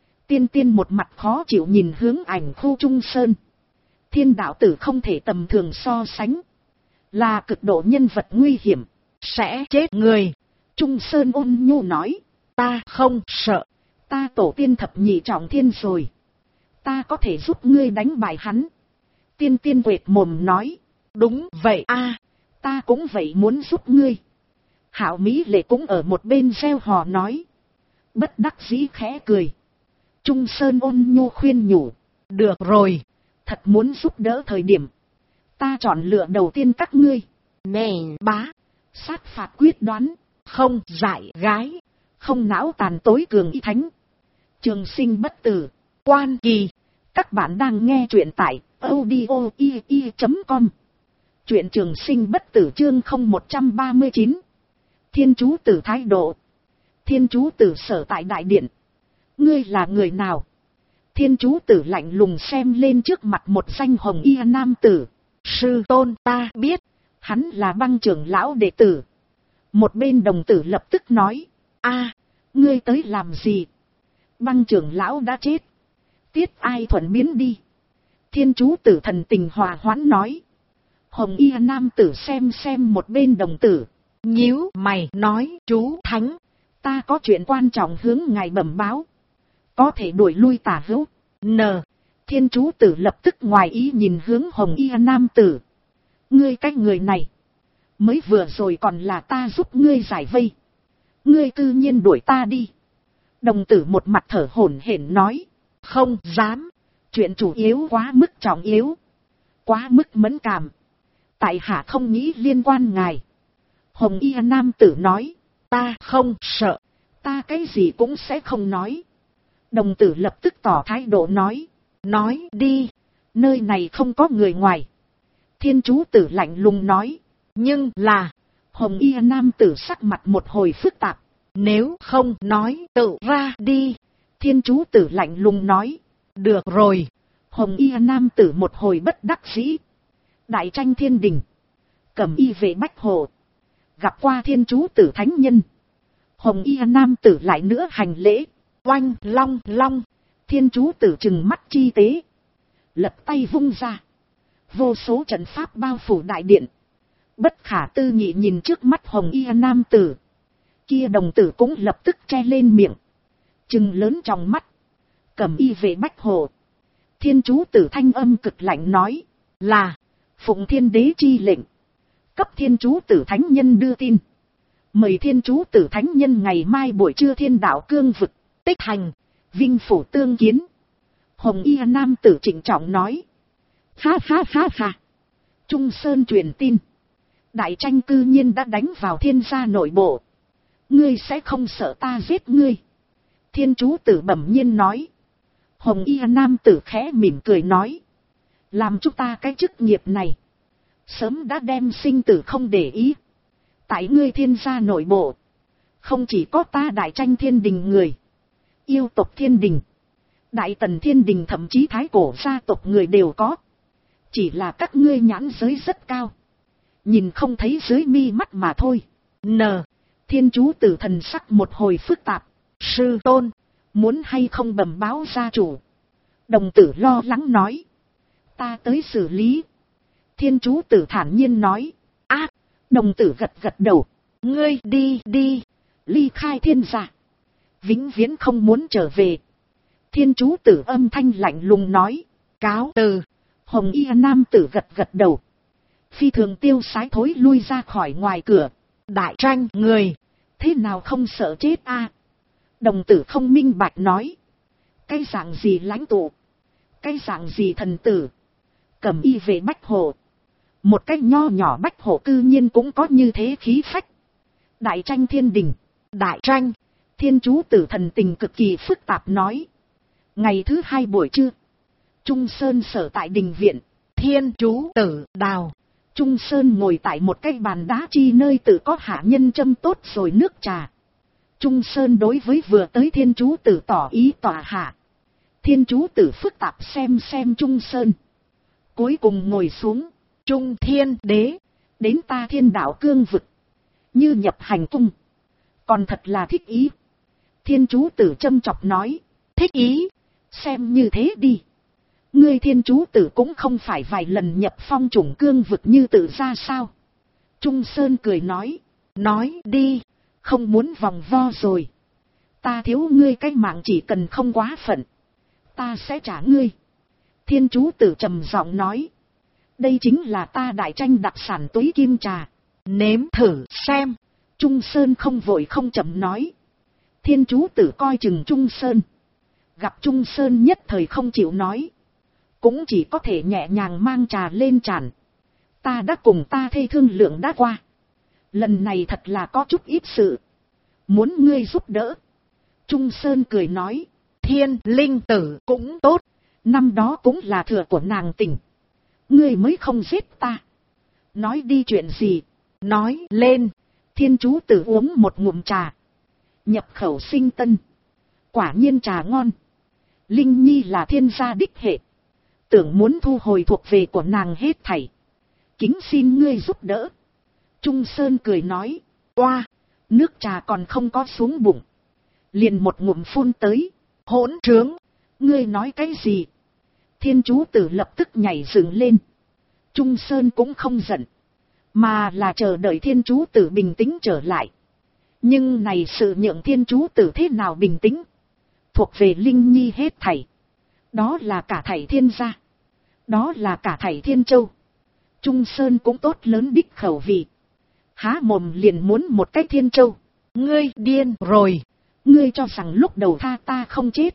Tiên một mặt khó chịu nhìn hướng ảnh khu Trung Sơn. Thiên đạo tử không thể tầm thường so sánh. Là cực độ nhân vật nguy hiểm. Sẽ chết người. Trung Sơn ôn nhu nói. Ta không sợ. Ta tổ tiên thập nhị trọng thiên rồi. Ta có thể giúp ngươi đánh bại hắn. Tiên quệt mồm nói. Đúng vậy a, ta cũng vậy muốn giúp ngươi. Hạo Mỹ Lệ cũng ở một bên reo hò nói. Bất đắc dĩ khẽ cười. Trung Sơn ôn nhu khuyên nhủ. Được rồi. Thật muốn giúp đỡ thời điểm. Ta chọn lựa đầu tiên các ngươi. Mèn bá. Sát phạt quyết đoán. Không dại gái. Không não tàn tối cường y thánh. Trường sinh bất tử. Quan kỳ. Các bạn đang nghe truyện tại audio.com. Truyện trường sinh bất tử chương 0139. Thiên chú tử thái độ. Thiên chú tử sở tại đại điện. Ngươi là người nào? Thiên chú tử lạnh lùng xem lên trước mặt một danh hồng y nam tử. Sư tôn ta biết. Hắn là Băng trưởng lão đệ tử. Một bên đồng tử lập tức nói. A, ngươi tới làm gì? Băng trưởng lão đã chết. Tiết ai thuận biến đi. Thiên chú tử thần tình hòa hoãn nói. Hồng y nam tử xem một bên đồng tử. Nhíu mày nói. Chú thánh. Ta có chuyện quan trọng hướng ngài bẩm báo. Có thể đuổi lui tà hữu. Thiên chú tử lập tức ngoài ý nhìn hướng hồng y nam tử. Ngươi cái người này. Mới vừa rồi còn là ta giúp ngươi giải vây. Ngươi tự nhiên đuổi ta đi. Đồng tử một mặt thở hổn hển nói. Không dám. Chuyện chủ yếu quá mức trọng yếu. Quá mức mẫn cảm. Tại hạ không nghĩ liên quan ngài. Hồng y nam tử nói. Ta không sợ. Ta cái gì cũng sẽ không nói. Đồng tử lập tức tỏ thái độ nói. Nói đi. Nơi này không có người ngoài. Thiên chú tử lạnh lùng nói. Nhưng là. Hồng y nam tử sắc mặt một hồi phức tạp. Nếu không nói tự ra đi. Thiên chú tử lạnh lùng nói. Được rồi. Hồng y nam tử một hồi bất đắc dĩ. Đại tranh thiên đình. Cẩm y vệ Bách Hộ. Gặp qua thiên chú tử thánh nhân. Hồng y nam tử lại nữa hành lễ. Oanh long long. Thiên chú tử trừng mắt chi tế. Lật tay vung ra. Vô số trận pháp bao phủ đại điện. Bất khả tư nghị nhìn trước mắt hồng y nam tử. Kia đồng tử cũng lập tức che lên miệng. Trừng lớn trong mắt. Cẩm y vệ Bách Hộ. Thiên chú tử thanh âm cực lạnh nói. Là. Phụng thiên đế chi lệnh. Cấp thiên chú tử thánh nhân đưa tin. Mời thiên chú tử thánh nhân ngày mai buổi trưa thiên đạo cương vực. Tích hành. Vinh phủ tương kiến. Hồng y nam tử trịnh trọng nói. Ha ha ha ha. Trung Sơn truyền tin. Đại tranh cư nhiên đã đánh vào thiên gia nội bộ. Ngươi sẽ không sợ ta giết ngươi. Thiên chú tử bẩm nhiên nói. Hồng y nam tử khẽ mỉm cười nói. Làm chúng ta cái chức nghiệp này. Sớm đã đem sinh tử không để ý. Tại ngươi thiên gia nội bộ. Không chỉ có ta đại tranh thiên đình người. Yêu tộc thiên đình. Đại tần thiên đình thậm chí thái cổ gia tộc người đều có. Chỉ là các ngươi nhãn giới rất cao. Nhìn không thấy dưới mi mắt mà thôi. Thiên chú tử thần sắc một hồi phức tạp. Sư tôn. Muốn hay không bẩm báo gia chủ. Đồng tử lo lắng nói. Ta tới xử lý. Thiên chú tử thản nhiên nói. Đồng tử gật gật đầu. Ngươi đi đi. Ly khai thiên gia. Vĩnh viễn không muốn trở về. Thiên chú tử âm thanh lạnh lùng nói. Cáo từ. Hồng y nam tử gật gật đầu. Phi thường tiêu sái thối lui ra khỏi ngoài cửa. Đại tranh người. Thế nào không sợ chết a? Đồng tử không minh bạch nói. Cái dạng gì lãnh tụ? Cái dạng gì thần tử? Cẩm y vệ Bách Hộ. Một cái nho nhỏ Bách Hộ cư nhiên cũng có như thế khí phách. Đại tranh thiên đình. Đại tranh. Thiên chú tử thần tình cực kỳ phức tạp nói. Ngày thứ 2 buổi trưa. Trung Sơn sở tại đình viện. Thiên chú tử đào. Trung Sơn ngồi tại một cái bàn đá chi nơi tự có hạ nhân châm tốt rồi nước trà. Trung Sơn đối với vừa tới thiên chú tử tỏ ý tòa hạ. Thiên chú tử phức tạp xem Trung Sơn. Cuối cùng ngồi xuống. Trung thiên đế. Đến ta thiên đạo cương vực. Như nhập hành cung. Còn thật là thích ý. Thiên chú tử châm chọc nói. Thích ý. Xem như thế đi. Ngươi thiên chú tử cũng không phải vài lần nhập phong chủng cương vực như tự ra sao. Trung Sơn cười nói. Nói đi. Không muốn vòng vo rồi. Ta thiếu ngươi cái mạng chỉ cần không quá phận. Ta sẽ trả ngươi. Thiên chú tử trầm giọng nói. Đây chính là ta đại tranh đặc sản túy kim trà. Nếm thử xem. Trung Sơn không vội không chậm nói. Thiên chú tử coi chừng Trung Sơn. Gặp Trung Sơn nhất thời không chịu nói. Cũng chỉ có thể nhẹ nhàng mang trà lên tràn. Ta đã cùng ta thê thương lượng đã qua. Lần này thật là có chút ít sự. Muốn ngươi giúp đỡ. Trung Sơn cười nói. Thiên linh tử cũng tốt. Năm đó cũng là thừa của nàng tình. Ngươi mới không giết ta. Nói đi chuyện gì. Nói lên. Thiên chú tử uống một ngụm trà. Nhập khẩu sinh tân. Quả nhiên trà ngon. Linh Nhi là thiên gia đích hệ. Tưởng muốn thu hồi thuộc về của nàng hết thảy. Kính xin ngươi giúp đỡ. Trung Sơn cười nói. Oa. Nước trà còn không có xuống bụng. Liền một ngụm phun tới. Hỗn trướng. Ngươi nói cái gì? Thiên chú tử lập tức nhảy dựng lên. Trung Sơn cũng không giận. Mà là chờ đợi thiên chú tử bình tĩnh trở lại. Nhưng này sự nhượng thiên chú tử thế nào bình tĩnh? Thuộc về Linh Nhi hết thảy. Đó là cả thảy thiên gia. Đó là cả thảy thiên châu. Trung Sơn cũng tốt lớn đích khẩu vị. Há mồm liền muốn một cái thiên châu. Ngươi điên rồi. Ngươi cho rằng lúc đầu tha ta không chết.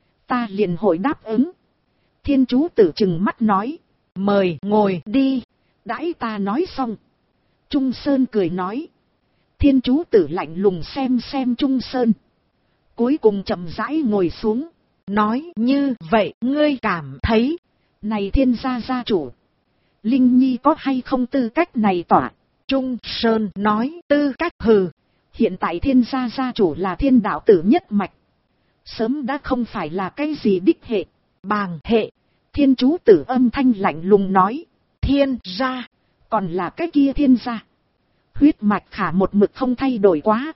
Ta liền hội đáp ứng. Thiên chú tử trừng mắt nói. Mời ngồi đi. Đãi ta nói xong. Trung Sơn cười nói. Thiên chú tử lạnh lùng xem Trung Sơn. Cuối cùng chậm rãi ngồi xuống. nói như vậy ngươi cảm thấy, này Thiên gia gia chủ, Linh Nhi có hay không tư cách này tỏa? Trung Sơn nói tư cách hừ. Hiện tại Thiên gia gia chủ là Thiên đạo tử nhất mạch. Sớm đã không phải là cái gì đích hệ, Bàng hệ. Thiên chú tử âm thanh lạnh lùng nói. Thiên gia, còn là cái kia Thiên gia. Huyết mạch khả một mực không thay đổi quá.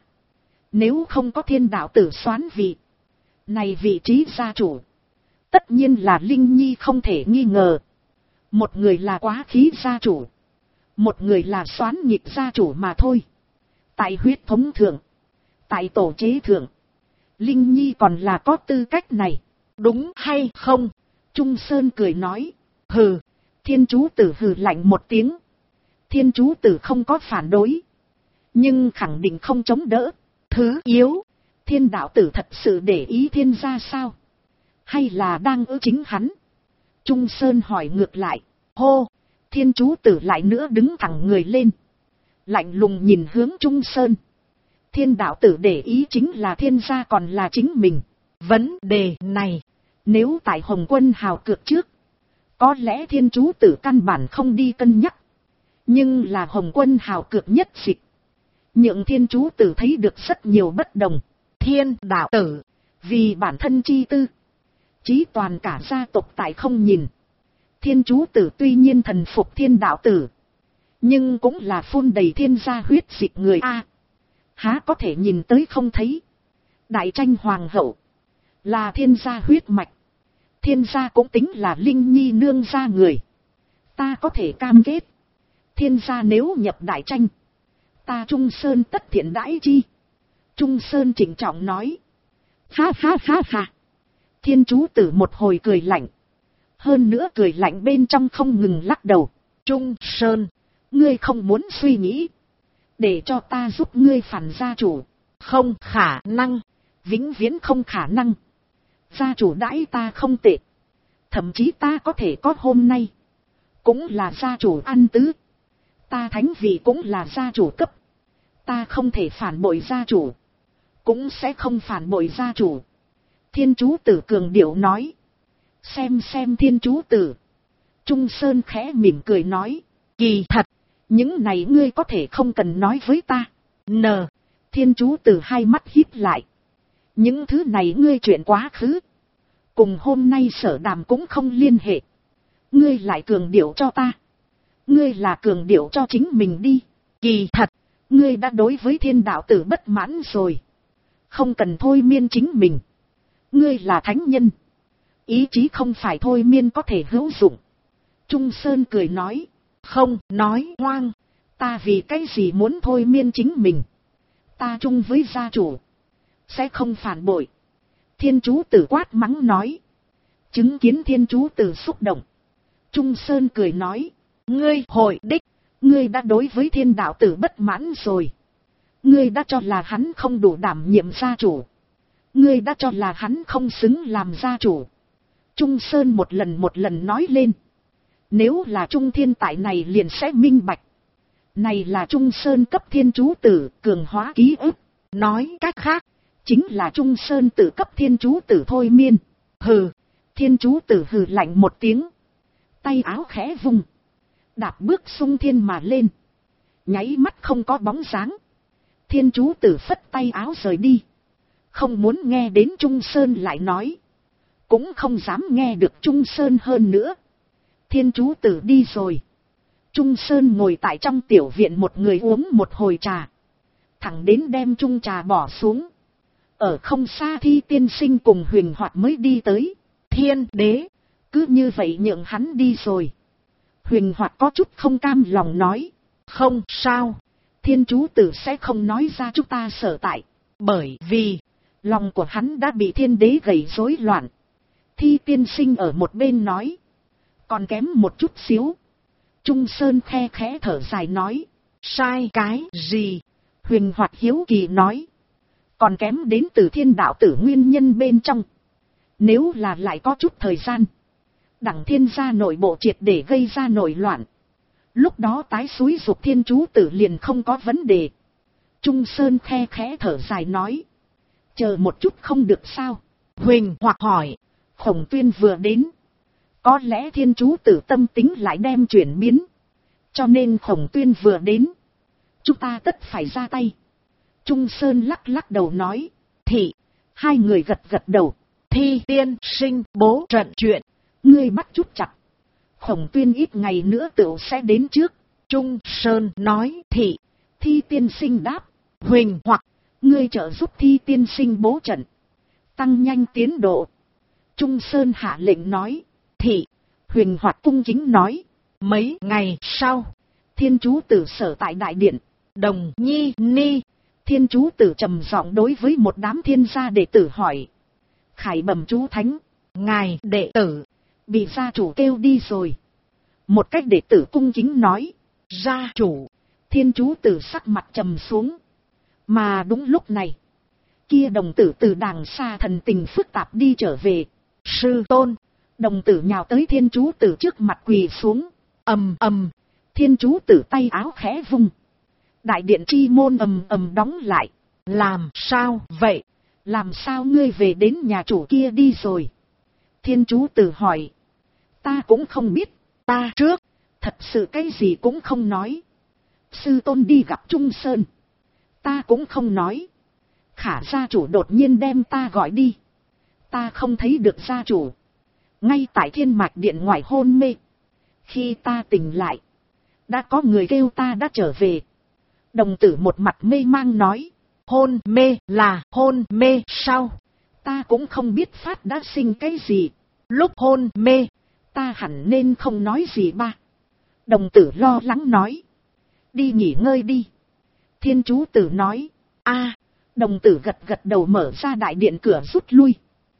Nếu không có Thiên đạo tử soán vị, này vị trí gia chủ, tất nhiên là Linh Nhi không thể nghi ngờ. Một người là quá khí gia chủ, một người là soán nhịp gia chủ mà thôi. Tại huyết thống thượng, tại tổ chế thượng, Linh Nhi còn là có tư cách này, đúng hay không? Trung Sơn cười nói. Hừ. Thiên chú tử hừ lạnh một tiếng. Thiên chú tử không có phản đối, nhưng khẳng định không chống đỡ. Thứ yếu, Thiên đạo tử thật sự để ý Thiên gia sao? Hay là đang ư chính hắn? Trung Sơn hỏi ngược lại. Hô! Thiên chú tử lại nữa đứng thẳng người lên, lạnh lùng nhìn hướng Trung Sơn. Thiên đạo tử để ý chính là Thiên gia còn là chính mình? Vấn đề này, nếu tại Hồng Quân hào cược trước, có lẽ Thiên chú tử căn bản không đi cân nhắc. Nhưng là Hồng Quân hào cược nhất dịch, nhượng Thiên chú tử thấy được rất nhiều bất đồng. Thiên đạo tử, vì bản thân chi tư, chí toàn cả gia tộc tại không nhìn. Thiên chú tử tuy nhiên thần phục Thiên đạo tử, nhưng cũng là phun đầy Thiên gia huyết dịch người A. Há có thể nhìn tới không thấy. Đại tranh hoàng hậu là Thiên gia huyết mạch, Thiên gia cũng tính là Linh Nhi nương gia người. Ta có thể cam kết, Thiên gia nếu nhập đại tranh, ta Trung Sơn tất thiện đãi chi. Trung Sơn trịnh trọng nói. Ha ha ha ha. Thiên chú tử một hồi cười lạnh, hơn nữa cười lạnh bên trong không ngừng lắc đầu. Trung Sơn, ngươi không muốn suy nghĩ, để cho ta giúp ngươi phản gia chủ? Không khả năng, vĩnh viễn không khả năng. Gia chủ đãi ta không tệ, thậm chí ta có thể có hôm nay, cũng là gia chủ ăn tứ. Ta thánh vị cũng là gia chủ cấp, ta không thể phản bội gia chủ, cũng sẽ không phản bội gia chủ. Thiên chú tử cường điệu nói. Xem thiên chú tử. Trung Sơn khẽ mỉm cười nói. Kỳ thật, những này ngươi có thể không cần nói với ta. Thiên chú tử hai mắt híp lại. Những thứ này ngươi chuyện quá khứ, cùng hôm nay Sở Đàm cũng không liên hệ. Ngươi lại cường điệu cho ta, ngươi là cường điệu cho chính mình đi. Kỳ thật, ngươi đã đối với Thiên đạo tử bất mãn rồi, không cần thôi miên chính mình. Ngươi là thánh nhân, ý chí không phải thôi miên có thể hữu dụng. Trung Sơn cười nói. Không nói hoang, ta vì cái gì muốn thôi miên chính mình? Ta chung với gia chủ, sẽ không phản bội. Thiên chú tử quát mắng nói. Chứng kiến thiên chú tử xúc động, Trung Sơn cười nói. Ngươi hội đích, ngươi đã đối với Thiên đạo tử bất mãn rồi. Ngươi đã cho là hắn không đủ đảm nhiệm gia chủ, ngươi đã cho là hắn không xứng làm gia chủ. Trung Sơn một lần nói lên. Nếu là Trung Thiên tại này liền sẽ minh bạch, này là Trung Sơn cấp thiên chú tử cường hóa ký ức. Nói cách khác, chính là Trung Sơn tự cấp thiên chú tử thôi miên. Hừ. Thiên chú tử hừ lạnh một tiếng, tay áo khẽ vung, đạp bước xung thiên mà lên, nháy mắt không có bóng dáng. Thiên chú tử phất tay áo rời đi, không muốn nghe đến Trung Sơn lại nói, cũng không dám nghe được Trung Sơn hơn nữa. Thiên chú tử đi rồi, Trung Sơn ngồi tại trong tiểu viện một người uống một hồi trà, thẳng đến đem chung trà bỏ xuống. Ở không xa Thi tiên sinh cùng Huỳnh Hoạt mới đi tới. Thiên đế, cứ như vậy nhượng hắn đi rồi. Huỳnh Hoạt có chút không cam lòng nói. Không sao, thiên chú tử sẽ không nói ra chúng ta sở tại, bởi vì lòng của hắn đã bị thiên đế gầy rối loạn. Thi tiên sinh ở một bên nói. Còn kém một chút xíu. Trung Sơn khe khẽ thở dài nói. Sai cái gì? Huỳnh Hoạt hiếu kỳ nói. Còn kém đến từ Thiên đạo tử nguyên nhân bên trong. Nếu là lại có chút thời gian, đẳng Thiên gia nội bộ triệt để gây ra nổi loạn, lúc đó tái xúi dục thiên chú tử liền không có vấn đề. Trung Sơn khe khẽ thở dài nói. Chờ một chút không được sao? Huỳnh hoặc hỏi. Khổng Tuyên vừa đến. Có lẽ Thiên Chú Tử tâm tính lại đem chuyển biến. Cho nên Khổng Tuyên vừa đến. Chúng ta tất phải ra tay. Trung Sơn lắc lắc đầu nói. Thị. Hai người gật gật đầu. Thi tiên sinh bố trận chuyện. Ngươi bắt chút chặt. Khổng Tuyên ít ngày nữa tựu sẽ đến trước. Trung Sơn nói. Thị. Thi tiên sinh đáp. Huỳnh hoặc. Ngươi trợ giúp Thi tiên sinh bố trận. Tăng nhanh tiến độ. Trung Sơn hạ lệnh nói. Thị. Huỳnh hoặc cung kính nói. Mấy ngày sau. Thiên Chú Tử sở tại đại điện. Đồng Nhi Ni. Thiên Chú Tử trầm giọng đối với một đám thiên gia đệ tử hỏi. Khải bẩm chú thánh. Ngài đệ tử. Bị gia chủ kêu đi rồi. Một cách đệ tử cung kính nói. Gia chủ. Thiên Chú Tử sắc mặt trầm xuống. Mà đúng lúc này. Kia đồng tử từ đàng xa thần tình phức tạp đi trở về. Sư tôn. Đồng tử nhào tới Thiên Chú Tử trước mặt quỳ xuống. Ầm ầm. Thiên Chú Tử tay áo khẽ vung. Đại điện chi môn ầm ầm đóng lại. Làm sao vậy? Làm sao ngươi về đến nhà chủ kia đi rồi? Thiên Chú Tử hỏi. Ta cũng không biết. Ta trước. Thật sự cái gì cũng không nói. Sư tôn đi gặp Trung Sơn. Ta cũng không nói. Khả gia chủ đột nhiên đem ta gọi đi. Ta không thấy được gia chủ. Ngay tại Thiên Mạch Điện ngoài hôn mê. Khi ta tỉnh lại. Đã có người kêu ta đã trở về. Đồng tử một mặt mê mang nói. Hôn mê là hôn mê sao? Ta cũng không biết phát đã sinh cái gì. Lúc hôn mê. Ta hẳn nên không nói gì ba. Đồng tử lo lắng nói. Đi nghỉ ngơi đi. Thiên Chú Tử nói. A. Đồng tử gật gật đầu mở ra đại điện cửa rút lui.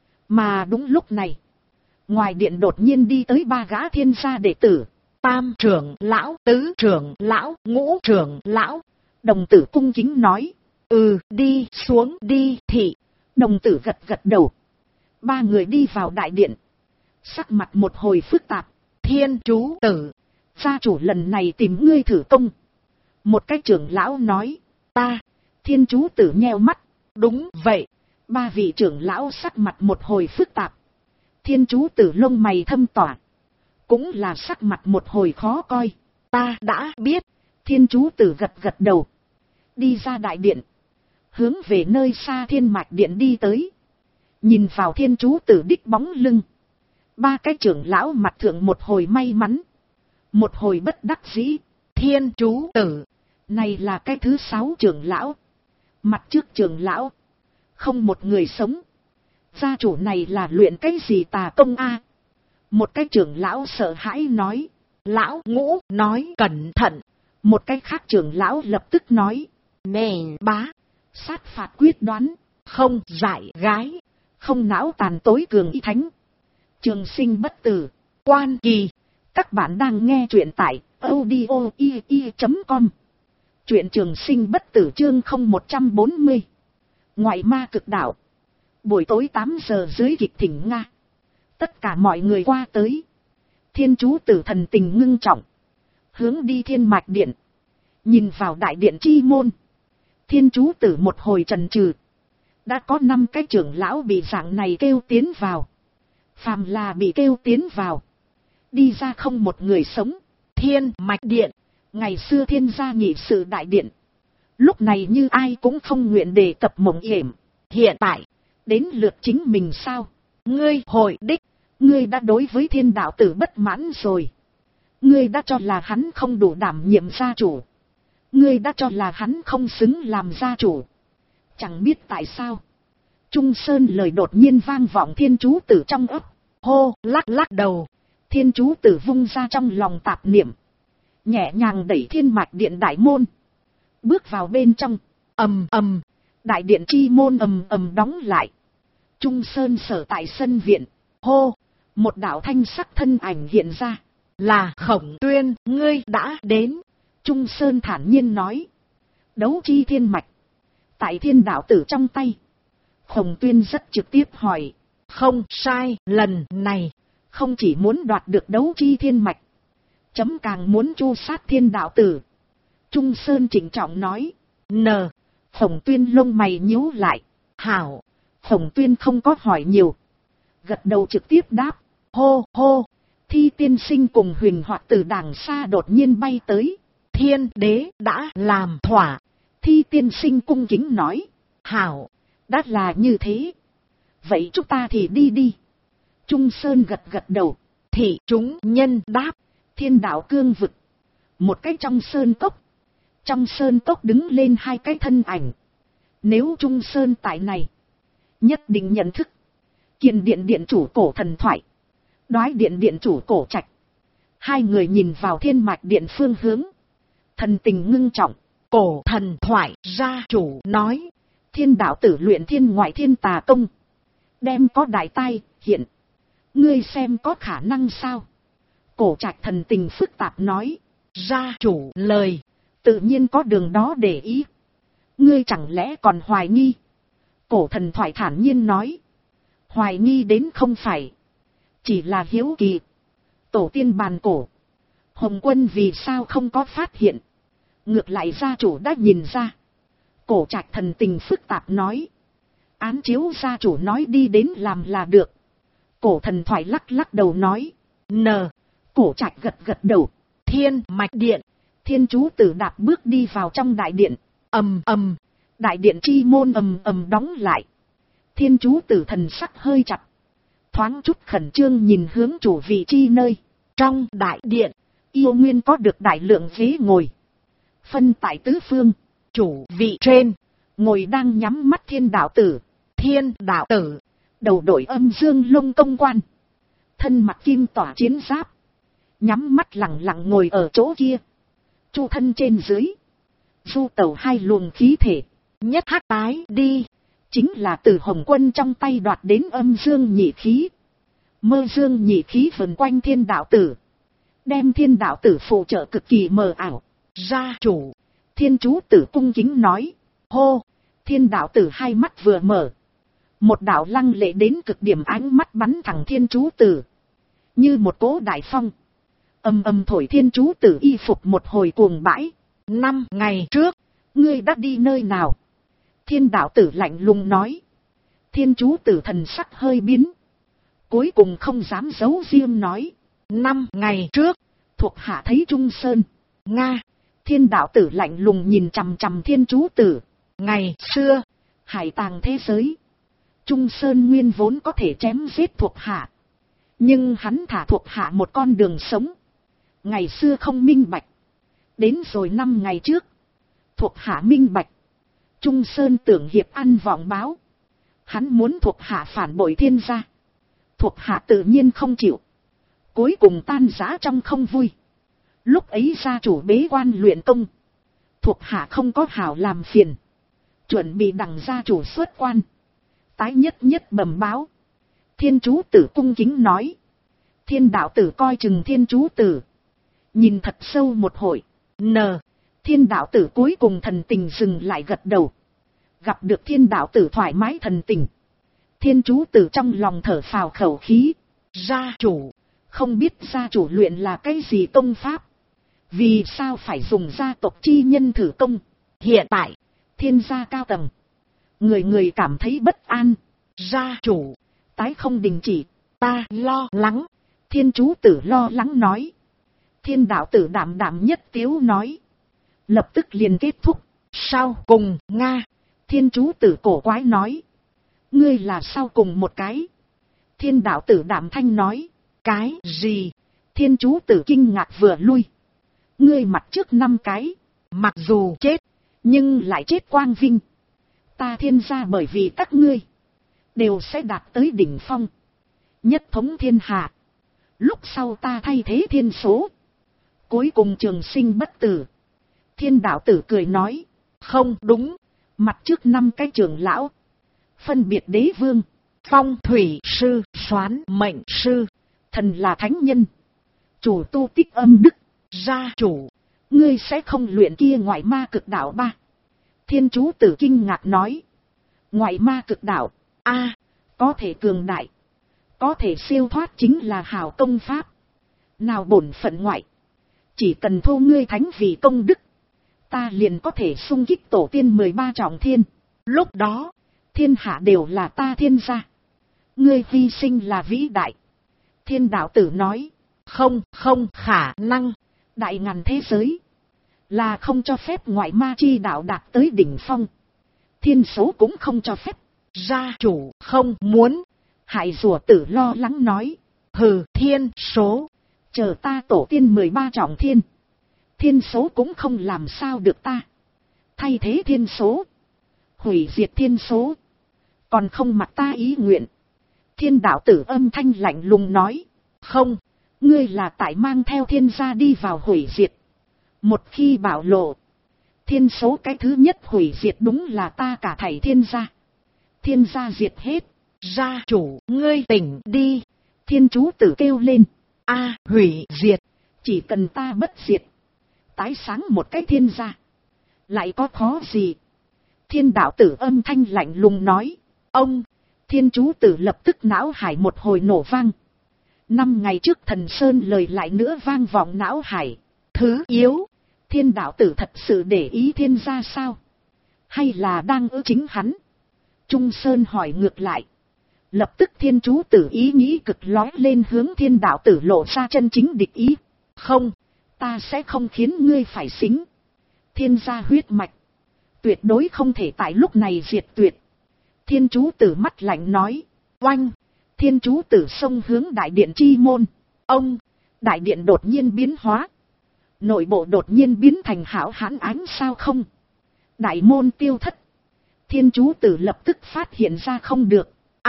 Mà đúng lúc này. Ngoài điện đột nhiên đi tới ba gã thiên gia đệ tử. Tam trưởng lão, tứ trưởng lão, ngũ trưởng lão. Đồng tử cung kính nói. Đi xuống đi thị. Đồng tử gật gật đầu. Ba người đi vào đại điện. Sắc mặt một hồi phức tạp. Thiên Chú Tử. Gia chủ lần này tìm ngươi thử công. Một cái trưởng lão nói. Ta. Thiên Chú Tử nheo mắt. Đúng vậy. Ba vị trưởng lão sắc mặt một hồi phức tạp. Thiên Chú Tử lông mày thâm tỏa. Cũng là sắc mặt một hồi khó coi. Ta đã biết. Thiên Chú Tử gật gật đầu. Đi ra đại điện. Hướng về nơi xa Thiên Mạch Điện đi tới. Nhìn vào Thiên Chú Tử đích bóng lưng. Ba cái trưởng lão mặt thượng một hồi may mắn. Một hồi bất đắc dĩ. Thiên Chú Tử. Này là cái thứ 6 trưởng lão. Mặt trước trưởng lão. Không một người sống. Gia chủ này là luyện cái gì tà công a? Một cái trưởng lão sợ hãi nói. Lão Ngũ nói cẩn thận. Một cái khác trưởng lão lập tức nói. Nè bá. Sát phạt quyết đoán. Không dại gái. Không não tàn tối cường y thánh. Trường sinh bất tử. Quan kỳ. Các bạn đang nghe truyện tại audio.com. Truyện Trường Sinh Bất Tử chương 0140. Ngoại ma cực đạo. Buổi tối 8 giờ dưới kịch thỉnh Nga. Tất cả mọi người qua tới. Thiên Chú Tử thần tình ngưng trọng. Hướng đi Thiên Mạch Điện. Nhìn vào đại điện chi môn. Thiên Chú Tử một hồi trần trừ. Đã có 5 cái trưởng lão bị dạng này kêu tiến vào. Phàm là bị kêu tiến vào. Đi ra không một người sống. Thiên Mạch Điện. Ngày xưa thiên gia nghị sự đại điện. Lúc này như ai cũng không nguyện đề cập mộng hiểm. Hiện tại. Đến lượt chính mình sao? Ngươi hội đích. Ngươi đã đối với Thiên đạo tử bất mãn rồi. Ngươi đã cho là hắn không đủ đảm nhiệm gia chủ. Ngươi đã cho là hắn không xứng làm gia chủ. Chẳng biết tại sao. Trung Sơn lời đột nhiên vang vọng Thiên Chú Tử trong ấp. Hô lắc lắc đầu. Thiên Chú Tử vung ra trong lòng tạp niệm. Nhẹ nhàng đẩy Thiên Mạch Điện đại môn. Bước vào bên trong. Ầm ầm. Đại điện chi môn ầm ầm đóng lại. Trung Sơn sở tại sân viện. Hô. Một đạo thanh sắc thân ảnh hiện ra. Là Khổng Tuyên, ngươi đã đến. Trung Sơn thản nhiên nói. Đấu chi thiên mạch. Tại Thiên đạo tử trong tay. Khổng Tuyên rất trực tiếp hỏi. Không sai, lần này. Không chỉ muốn đoạt được đấu chi thiên mạch. Chấm càng muốn chu sát Thiên đạo tử. Trung Sơn trịnh trọng nói. N. Khổng Tuyên lông mày nhíu lại. Hảo. Khổng Tuyên không có hỏi nhiều. Gật đầu trực tiếp đáp. Hô hô. Thi tiên sinh cùng Huỳnh Hoạt từ đàng xa đột nhiên bay tới. Thiên đế đã làm thỏa. Thi tiên sinh cung kính nói. Hảo. Đã là như thế. Vậy chúng ta thì đi đi. Trung Sơn gật gật đầu. Thị chúng nhân đáp. Thiên đạo cương vực. Một cái trong sơn cốc. Trong sơn cốc đứng lên hai cái thân ảnh. Nếu Trung Sơn tại này, nhất định nhận thức. Kiền điện điện chủ cổ thần thoại. Đoái điện điện chủ cổ trạch. Hai người nhìn vào thiên mạch điện phương hướng. Thần tình ngưng trọng. Cổ thần thoại gia chủ nói. Thiên đạo tử luyện thiên ngoại thiên tà công. Đem có đại tai hiện. Ngươi xem có khả năng sao? Cổ trạch thần tình phức tạp nói. Gia chủ lời. Tự nhiên có đường đó để ý. Ngươi chẳng lẽ còn hoài nghi? Cổ thần thoại thản nhiên nói. Hoài nghi đến không phải. Chỉ là hiếu kỳ. Tổ tiên bàn cổ. Hồng Quân vì sao không có phát hiện? Ngược lại gia chủ đã nhìn ra. Cổ trạch thần tình phức tạp nói. Án chiếu gia chủ nói đi đến làm là được. Cổ thần thoại lắc lắc đầu nói. Cổ trạch gật gật đầu. Thiên mạch điện. Thiên chú tử đạp bước đi vào trong đại điện. Ầm ầm. Đại điện chi môn ầm ầm đóng lại. Thiên chú tử thần sắc hơi chặt. Thoáng chút khẩn trương nhìn hướng chủ vị chi nơi. Trong đại điện. Yêu nguyên có được đại lượng ghế ngồi. Phân tại tứ phương. Chủ vị trên. Ngồi đang nhắm mắt thiên đạo tử. Thiên đạo tử. Đầu đội âm dương lông công quan. Thân mặc kim tỏa chiến giáp. Nhắm mắt lặng lặng ngồi ở chỗ kia. Chu thân trên dưới. Du tẩu hai luồng khí thể. Nhất hắc tái đi. Chính là từ Hồng Quân trong tay đoạt đến âm dương nhị khí. Mơ dương nhị khí vần quanh thiên đạo tử. Đem thiên đạo tử phụ trợ cực kỳ mờ ảo. Gia chủ. Thiên chú tử cung kính nói. Hô. Thiên đạo tử hai mắt vừa mở. Một đạo lăng lệ đến cực điểm ánh mắt bắn thẳng thiên chú tử. Như một cỗ đại phong. Âm âm thổi thiên chú tử y phục một hồi cuồng bãi. 5 ngày trước. Ngươi đã đi nơi nào? Thiên đạo tử lạnh lùng nói. Thiên chú tử thần sắc hơi biến. Cuối cùng không dám giấu riêng nói. 5 ngày trước. Thuộc hạ thấy Trung Sơn. Nga. Thiên đạo tử lạnh lùng nhìn chằm chằm thiên chú tử. Ngày xưa. Hải tàng thế giới. Trung Sơn nguyên vốn có thể chém giết thuộc hạ. Nhưng hắn thả thuộc hạ một con đường sống. Ngày xưa không minh bạch. Đến rồi 5 ngày trước. Thuộc hạ minh bạch. Trung Sơn tưởng hiệp ăn vọng báo. Hắn muốn thuộc hạ phản bội thiên gia. Thuộc hạ tự nhiên không chịu. Cuối cùng tan rã trong không vui. Lúc ấy gia chủ bế quan luyện công. Thuộc hạ không có hảo làm phiền. Chuẩn bị đằng gia chủ xuất quan. Tái nhất nhất bẩm báo. Thiên chú tử cung kính nói. Thiên đạo tử coi chừng thiên chú tử. Nhìn thật sâu một hồi. Thiên đạo tử cuối cùng thần tình dừng lại gật đầu. Gặp được thiên đạo tử thoải mái thần tình. Thiên chú tử trong lòng thở phào khẩu khí. Gia chủ. Không biết gia chủ luyện là cái gì công pháp. Vì sao phải dùng gia tộc chi nhân thử công. Hiện tại. Thiên gia cao tầng. Người người cảm thấy bất an. Gia chủ. Tái không đình chỉ. Ta lo lắng. Thiên chú tử lo lắng nói. Thiên đạo tử đảm đảm nhất tiếu nói. Lập tức liền kết thúc. Sau cùng Nga. Thiên chú tử cổ quái nói. Ngươi là sau cùng một cái. Thiên đạo tử đảm thanh nói. Cái gì? Thiên chú tử kinh ngạc vừa lui. Ngươi mặt trước 5 cái. Mặc dù chết. Nhưng lại chết quang vinh. Ta thiên gia bởi vì các ngươi. Đều sẽ đạt tới đỉnh phong. Nhất thống thiên hạ. Lúc sau ta thay thế thiên số. Cuối cùng trường sinh bất tử. Thiên đạo tử cười nói. Không đúng. Mặt trước 5 cái trưởng lão. Phân biệt đế vương. Phong thủy sư. Soán mệnh sư. Thần là thánh nhân. Chủ tu tích âm đức. Gia chủ. Ngươi sẽ không luyện kia ngoại ma cực đạo 3. Thiên chú tử kinh ngạc nói. Ngoại ma cực đạo. Có thể cường đại. Có thể siêu thoát chính là hào công pháp. Nào bổn phận ngoại. Chỉ cần thu ngươi thánh vì công đức. Ta liền có thể xung kích tổ tiên 13 trọng thiên. Lúc đó. Thiên hạ đều là ta Thiên gia. Ngươi hy sinh là vĩ đại. Thiên đạo tử nói. Không khả năng. Đại ngàn thế giới. Là không cho phép ngoại ma chi đạo đạt tới đỉnh phong. Thiên số cũng không cho phép. Gia chủ không muốn. Hải rùa tử lo lắng nói. Hừ, thiên số. Chờ ta tổ tiên 13 trọng thiên. Thiên số cũng không làm sao được ta. Thay thế thiên số. Hủy diệt thiên số. Còn không mặc ta ý nguyện. Thiên đạo tử âm thanh lạnh lùng nói. Không, ngươi là tại mang theo thiên gia đi vào hủy diệt. Một khi bạo lộ. Thiên số cái thứ nhất hủy diệt đúng là ta cả thảy thiên gia. Thiên gia diệt hết. Gia chủ, ngươi tỉnh đi. Thiên chú tử kêu lên. Hủy diệt. Chỉ cần ta bất diệt. Tái sáng một cái thiên gia. Lại có khó gì. Thiên đạo tử âm thanh lạnh lùng nói. Ông. Thiên chú tử lập tức não hải một hồi nổ vang. 5 ngày trước thần sơn lời lại nữa vang vọng não hải. Thứ yếu. Thiên đạo tử thật sự để ý thiên gia sao? Hay là đang ư chính hắn? Trung Sơn hỏi ngược lại. Lập tức thiên chú tử ý nghĩ cực lói lên hướng thiên đạo tử lộ ra chân chính địch ý. Không, ta sẽ không khiến ngươi phải xính. Thiên gia huyết mạch. Tuyệt đối không thể tại lúc này diệt tuyệt. Thiên chú tử mắt lạnh nói. Oanh! Thiên chú tử xông hướng đại điện chi môn. Ông! Đại điện đột nhiên biến hóa. Nội bộ đột nhiên biến thành hảo hãn ánh sao không. Đại môn tiêu thất. Thiên chú tử lập tức phát hiện ra không được.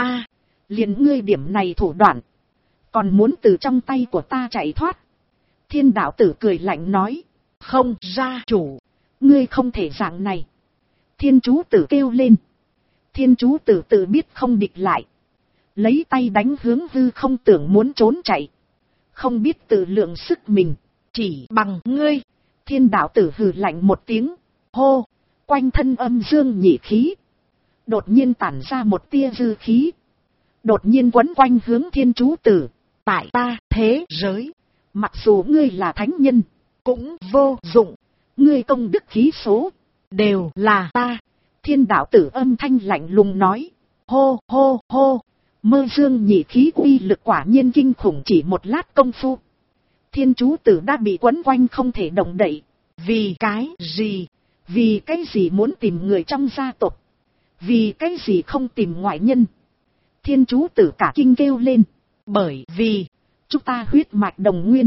Liền ngươi điểm này thủ đoạn. Còn muốn từ trong tay của ta chạy thoát. Thiên đạo tử cười lạnh nói. Không, gia chủ. Ngươi không thể dạng này. Thiên chú tử kêu lên. Thiên chú tử tự biết không địch lại. Lấy tay đánh hướng hư không, tưởng muốn trốn chạy. Không biết tự lượng sức mình. Chỉ bằng ngươi. Thiên đạo tử hừ lạnh một tiếng. Hô. Quanh thân âm dương nhị khí. Đột nhiên tản ra một tia dư khí. Đột nhiên quấn quanh hướng thiên chú tử. Tại ta thế giới. Mặc dù ngươi là thánh nhân. Cũng vô dụng. Ngươi công đức khí số. Đều là ta. Thiên đạo tử âm thanh lạnh lùng nói. Hô hô hô. Mơ dương nhị khí uy lực quả nhiên kinh khủng, chỉ một lát công phu. Thiên chú tử đã bị quấn quanh không thể động đậy. Vì cái gì? Vì cái gì muốn tìm người trong gia tộc? Vì cái gì không tìm ngoại nhân? Thiên chú tử cả kinh kêu lên. Bởi vì chúng ta huyết mạch đồng nguyên.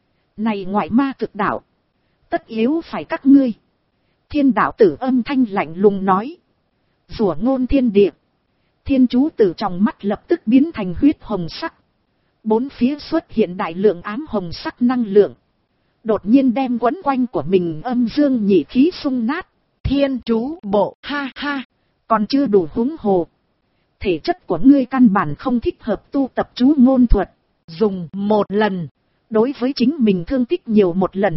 Này ngoại ma cực đạo. Tất yếu phải các ngươi. Thiên đạo tử âm thanh lạnh lùng nói. Rủa ngôn thiên địa. Thiên chú tử trong mắt lập tức biến thành huyết hồng sắc. Bốn phía xuất hiện đại lượng ám hồng sắc năng lượng. Đột nhiên đem quấn quanh của mình âm dương nhị khí xung nát. Thiên chú bộ, ha ha. Còn chưa đủ huống hồ. Thể chất của ngươi căn bản không thích hợp tu tập chú ngôn thuật. Dùng một lần. Đối với chính mình thương tích nhiều một lần.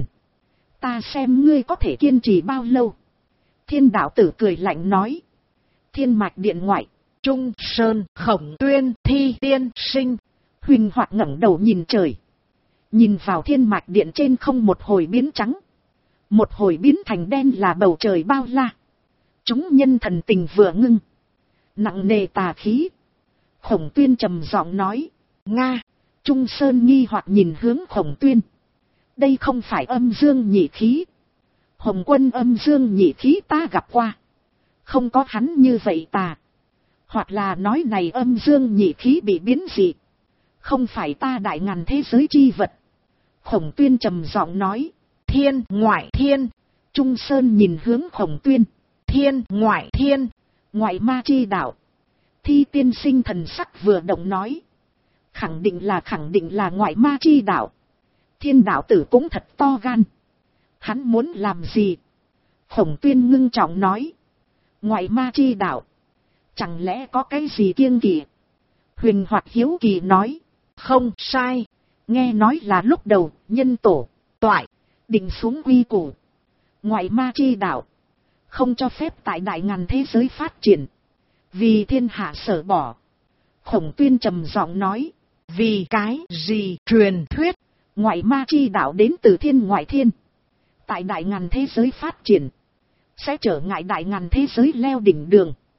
Ta xem ngươi có thể kiên trì bao lâu. Thiên đạo tử cười lạnh nói. Thiên mạch điện ngoại. Trung Sơn, Khổng Tuyên, Thi Tiên, Sinh. Huỳnh Hoạt ngẩng đầu nhìn trời. Nhìn vào thiên mạch điện trên không một hồi biến trắng. Một hồi biến thành đen là bầu trời bao la. Chúng nhân thần tình vừa ngưng. Nặng nề tà khí. Khổng Tuyên trầm giọng nói. Nga. Trung Sơn nghi hoặc nhìn hướng Khổng Tuyên. Đây không phải âm dương nhị khí. Hồng Quân âm dương nhị khí ta gặp qua. Không có hắn như vậy tà. Hoặc là nói này âm dương nhị khí bị biến dị. Không phải ta đại ngàn thế giới chi vật. Khổng Tuyên trầm giọng nói. Thiên ngoại thiên. Trung Sơn nhìn hướng Khổng Tuyên. Thiên ngoại thiên. Ngoại ma chi đạo. Thi Tiên Sinh thần sắc vừa động nói. Khẳng định là ngoại ma chi đạo. Thiên đạo tử cũng thật to gan. Hắn muốn làm gì? Khổng Tuyên ngưng trọng nói. Ngoại ma chi đạo. Chẳng lẽ có cái gì kiêng kỵ? Huỳnh Hoạt hiếu kỳ nói. Không sai. Nghe nói là lúc đầu nhân tổ toại định xuống quy củ. Ngoại ma chi đạo. Không cho phép tại đại ngàn thế giới phát triển. Vì thiên hạ sở bỏ. Khổng Tuyên trầm giọng nói. Vì cái gì truyền thuyết. Ngoại ma chi đạo đến từ thiên ngoại thiên. Tại đại ngàn thế giới phát triển. Sẽ trở ngại đại ngàn thế giới leo đỉnh đường.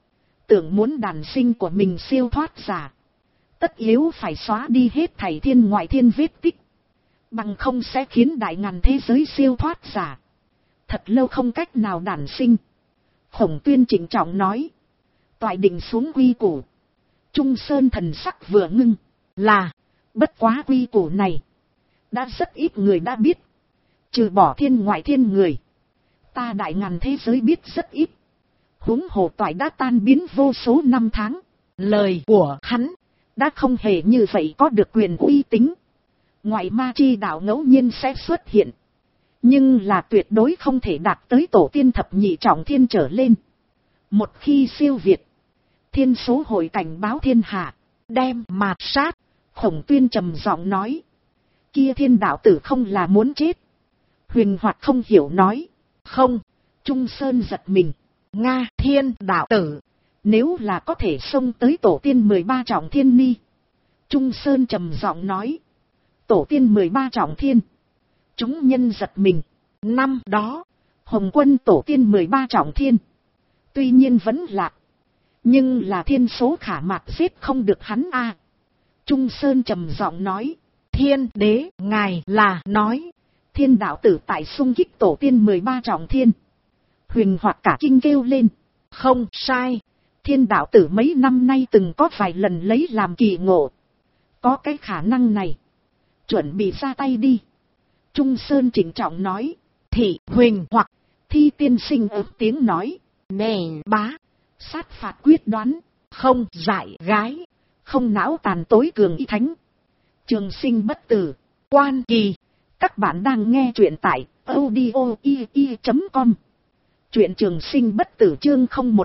Tưởng muốn đàn sinh của mình siêu thoát giả, tất yếu phải xóa đi hết thảy thiên ngoại thiên vết tích. Bằng không sẽ khiến đại ngàn thế giới siêu thoát giả thật lâu không cách nào đản sinh. Khổng Tuyên trịnh trọng nói. Toại định xuống quy củ. Trung Sơn thần sắc vừa ngưng. Là, bất quá quy củ này đã rất ít người đã biết. Trừ bỏ thiên ngoại thiên người, ta đại ngàn thế giới biết rất ít. Huống hồ toại đã tan biến vô số năm tháng. Lời của hắn đã không hề như vậy có được quyền uy tín. Ngoại ma chi đạo ngẫu nhiên sẽ xuất hiện, nhưng là tuyệt đối không thể đạt tới tổ tiên thập nhị trọng thiên trở lên. Một khi siêu việt, thiên số hội cảnh báo thiên hạ, đem mạt sát. Khổng Tuyên trầm giọng nói. Kia thiên đạo tử không là muốn chết? Huyền Hoạt không hiểu nói. Không. Trung Sơn giật mình. Nga, thiên đạo tử nếu là có thể xông tới tổ tiên 13 trọng thiên ni. Trung Sơn trầm giọng nói. Tổ tiên 13 trọng thiên. Chúng nhân giật mình. Năm đó, Hồng Quân tổ tiên 13 trọng thiên tuy nhiên vẫn lạc, nhưng là thiên số khả mạt giết không được hắn a. Trung Sơn trầm giọng nói. Thiên đế, ngài là nói thiên đạo tử tại xung kích tổ tiên 13 trọng thiên? Huyền Hoạt cả kinh kêu lên. Không sai, thiên đạo tử mấy năm nay từng có vài lần lấy làm kỳ ngộ. Có cái khả năng này, chuẩn bị ra tay đi. Trung Sơn trịnh trọng nói. Thị Huỳnh hoặc Thi tiên sinh ớt tiếng nói. Nè bá, sát phạt quyết đoán, không dại gái, không não tàn tối cường y thánh. Trường sinh bất tử, quan kỳ. Các bạn đang nghe truyện tại audio.com. Truyện trường sinh bất tử chương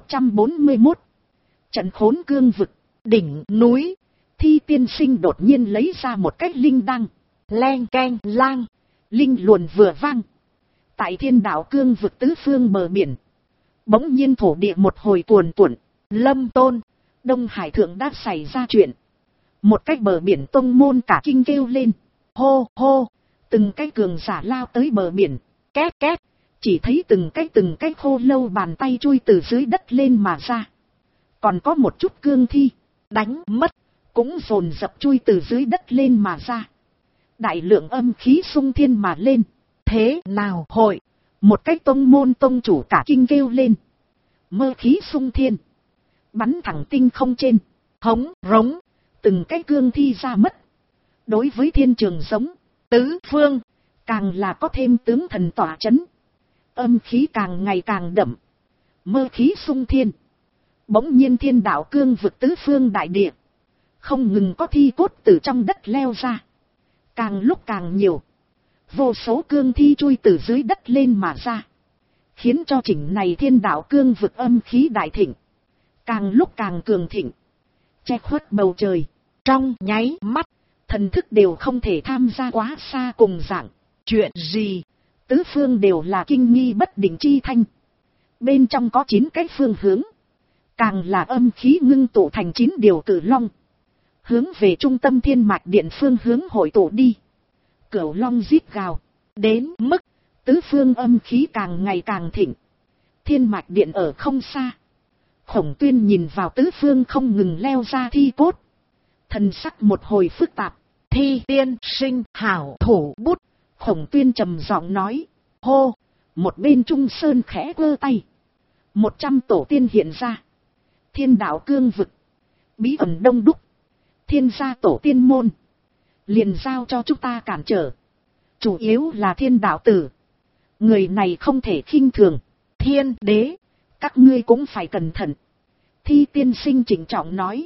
0141. Trận khốn cương vực, đỉnh núi. Thi tiên sinh đột nhiên lấy ra một cái linh đăng. Leng keng lang, linh luồn vừa vang. Tại thiên đạo cương vực tứ phương bờ biển, bỗng nhiên thổ địa một hồi cuồn cuộn. Lâm Tôn, Đông Hải thượng đã xảy ra chuyện. Một cái bờ biển tông môn cả kinh kêu lên. Hô hô, từng cái cường giả lao tới bờ biển. Két két, chỉ thấy từng cái khô lâu bàn tay chui từ dưới đất lên mà ra. Còn có một chút cương thi đánh mất, cũng dồn dập chui từ dưới đất lên mà ra. Đại lượng âm khí xung thiên mà lên. Thế nào hội? Một cái tông môn tông chủ cả kinh kêu lên. Mơ khí xung thiên, bắn thẳng tinh không trên. Hống rống, từng cái cương thi ra mất. Đối với thiên trường giống tứ phương, càng là có thêm tướng thần tỏa chấn. Âm khí càng ngày càng đậm, mơ khí xung thiên. Bỗng nhiên thiên đạo cương vực tứ phương đại địa, không ngừng có thi cốt từ trong đất leo ra. Càng lúc càng nhiều, vô số cương thi chui từ dưới đất lên mà ra, khiến cho chỉnh này thiên đạo cương vực âm khí đại thịnh, càng lúc càng cường thịnh, che khuất bầu trời. Trong nháy mắt, thần thức đều không thể tham gia quá xa cùng dạng. Chuyện gì? Tứ phương đều là kinh nghi bất định chi thanh. Bên trong có 9 cái phương hướng, càng là âm khí ngưng tụ thành 9 điều cử long, hướng về trung tâm thiên mạch điện phương hướng hội tụ đi. Cửu long rít gào, đến mức tứ phương âm khí càng ngày càng thịnh. Thiên mạch điện ở không xa. Khổng Tuyên nhìn vào tứ phương không ngừng leo ra thi cốt, thần sắc một hồi phức tạp. Thi tiên sinh hảo thủ bút. Khổng Tuyên trầm giọng nói. Hô, một bên Trung Sơn khẽ vơ tay. 100 tổ tiên hiện ra. Thiên đạo cương vực, bí ẩn đông đúc. Thiên gia tổ tiên môn, liền giao cho chúng ta cản trở. Chủ yếu là thiên đạo tử, người này không thể khinh thường. Thiên đế, các ngươi cũng phải cẩn thận. Thi tiên sinh chỉnh trọng nói.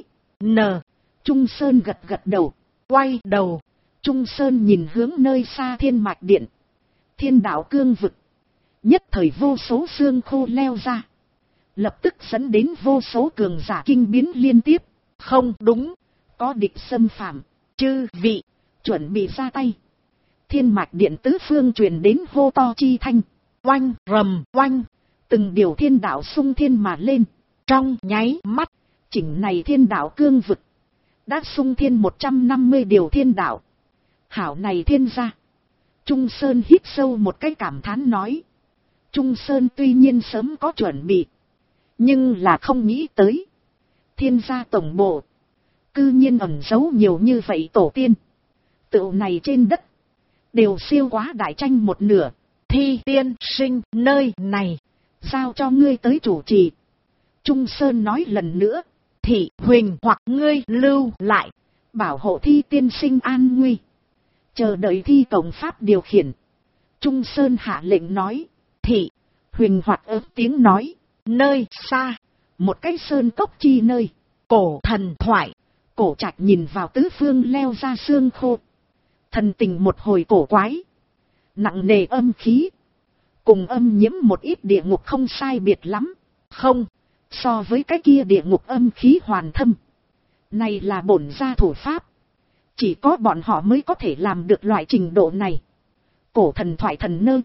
Trung Sơn gật gật đầu. Quay đầu, Trung Sơn nhìn hướng nơi xa thiên mạch điện. Thiên đạo cương vực, nhất thời vô số xương khô leo ra, lập tức dẫn đến vô số cường giả kinh biến liên tiếp. Không đúng, có địch xâm phạm. Chư vị, chuẩn bị ra tay. Thiên mạch điện tứ phương truyền đến hô to chi thanh. Oanh rầm oanh, từng điều thiên đạo xung thiên mà lên. Trong nháy mắt, chỉnh này thiên đạo cương vực đã xung thiên 150 điều thiên đạo. Hảo này thiên gia. Trung Sơn hít sâu một cái cảm thán nói. Trung Sơn tuy nhiên sớm có chuẩn bị, nhưng là không nghĩ tới Thiên gia tổng bộ, cư nhiên ẩn giấu nhiều như vậy tổ tiên. Tựu này trên đất, đều siêu quá đại tranh một nửa. Thi tiên sinh nơi này, giao cho ngươi tới chủ trì. Trung Sơn nói lần nữa. Thị Huỳnh hoặc ngươi lưu lại, bảo hộ Thi tiên sinh an nguy. Chờ đợi Thi tổng pháp điều khiển. Trung Sơn hạ lệnh nói. Thị Huỳnh hoặc ớt tiếng nói. nơi xa, một cái sơn cốc chi nơi. cổ thần thoại. Cổ Trạch nhìn vào tứ phương leo ra xương khô. Thần tình một hồi cổ quái. Nặng nề âm khí. Cùng âm nhiễm một ít địa ngục không sai biệt lắm. Không, so với cái kia địa ngục âm khí hoàn thâm. Này là bổn gia thủ pháp. Chỉ có bọn họ mới có thể làm được loại trình độ này. Cổ thần thoại thần nơ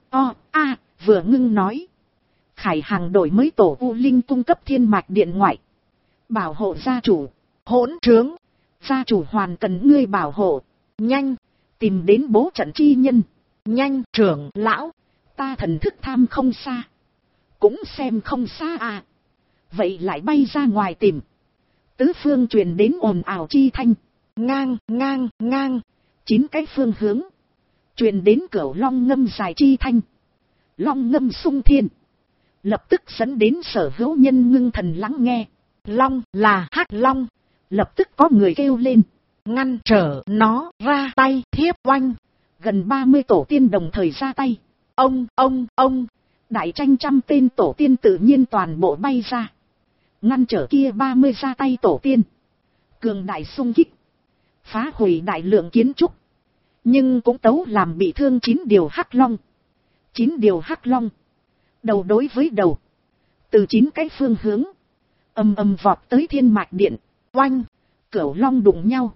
vừa ngưng nói. Khải Hàng đổi mới tổ U Linh cung cấp thiên mạch điện ngoại. Bảo hộ gia chủ. hỗn trướng. Gia chủ hoàn cần ngươi bảo hộ. Nhanh, tìm đến bố trận chi nhân. nhanh trưởng lão. Ta thần thức tham không xa. Cũng xem không xa à. Vậy lại bay ra ngoài tìm. Tứ phương truyền đến ồn ào chi thanh. Ngang, ngang, ngang. 9 cái phương hướng. Truyền đến cửu long ngâm dài chi thanh. Long ngâm sung thiên. Lập tức dẫn đến sở hữu nhân ngưng thần lắng nghe. Long là hắc long. Lập tức có người kêu lên. Ngăn trở nó ra tay thiếp oanh. Gần 30 tổ tiên đồng thời ra tay. Ông. Đại tranh trăm tên tổ tiên tự nhiên toàn bộ bay ra. Ngăn trở kia 30 ra tay tổ tiên. Cường đại xung kích. Phá hủy đại lượng kiến trúc. Nhưng cũng tấu làm bị thương 9 điều hắc long. 9 điều hắc long. Đầu đối với đầu. Từ 9 cái phương hướng. Ầm vọt tới thiên mạch điện. Oanh. Cửu long đụng nhau.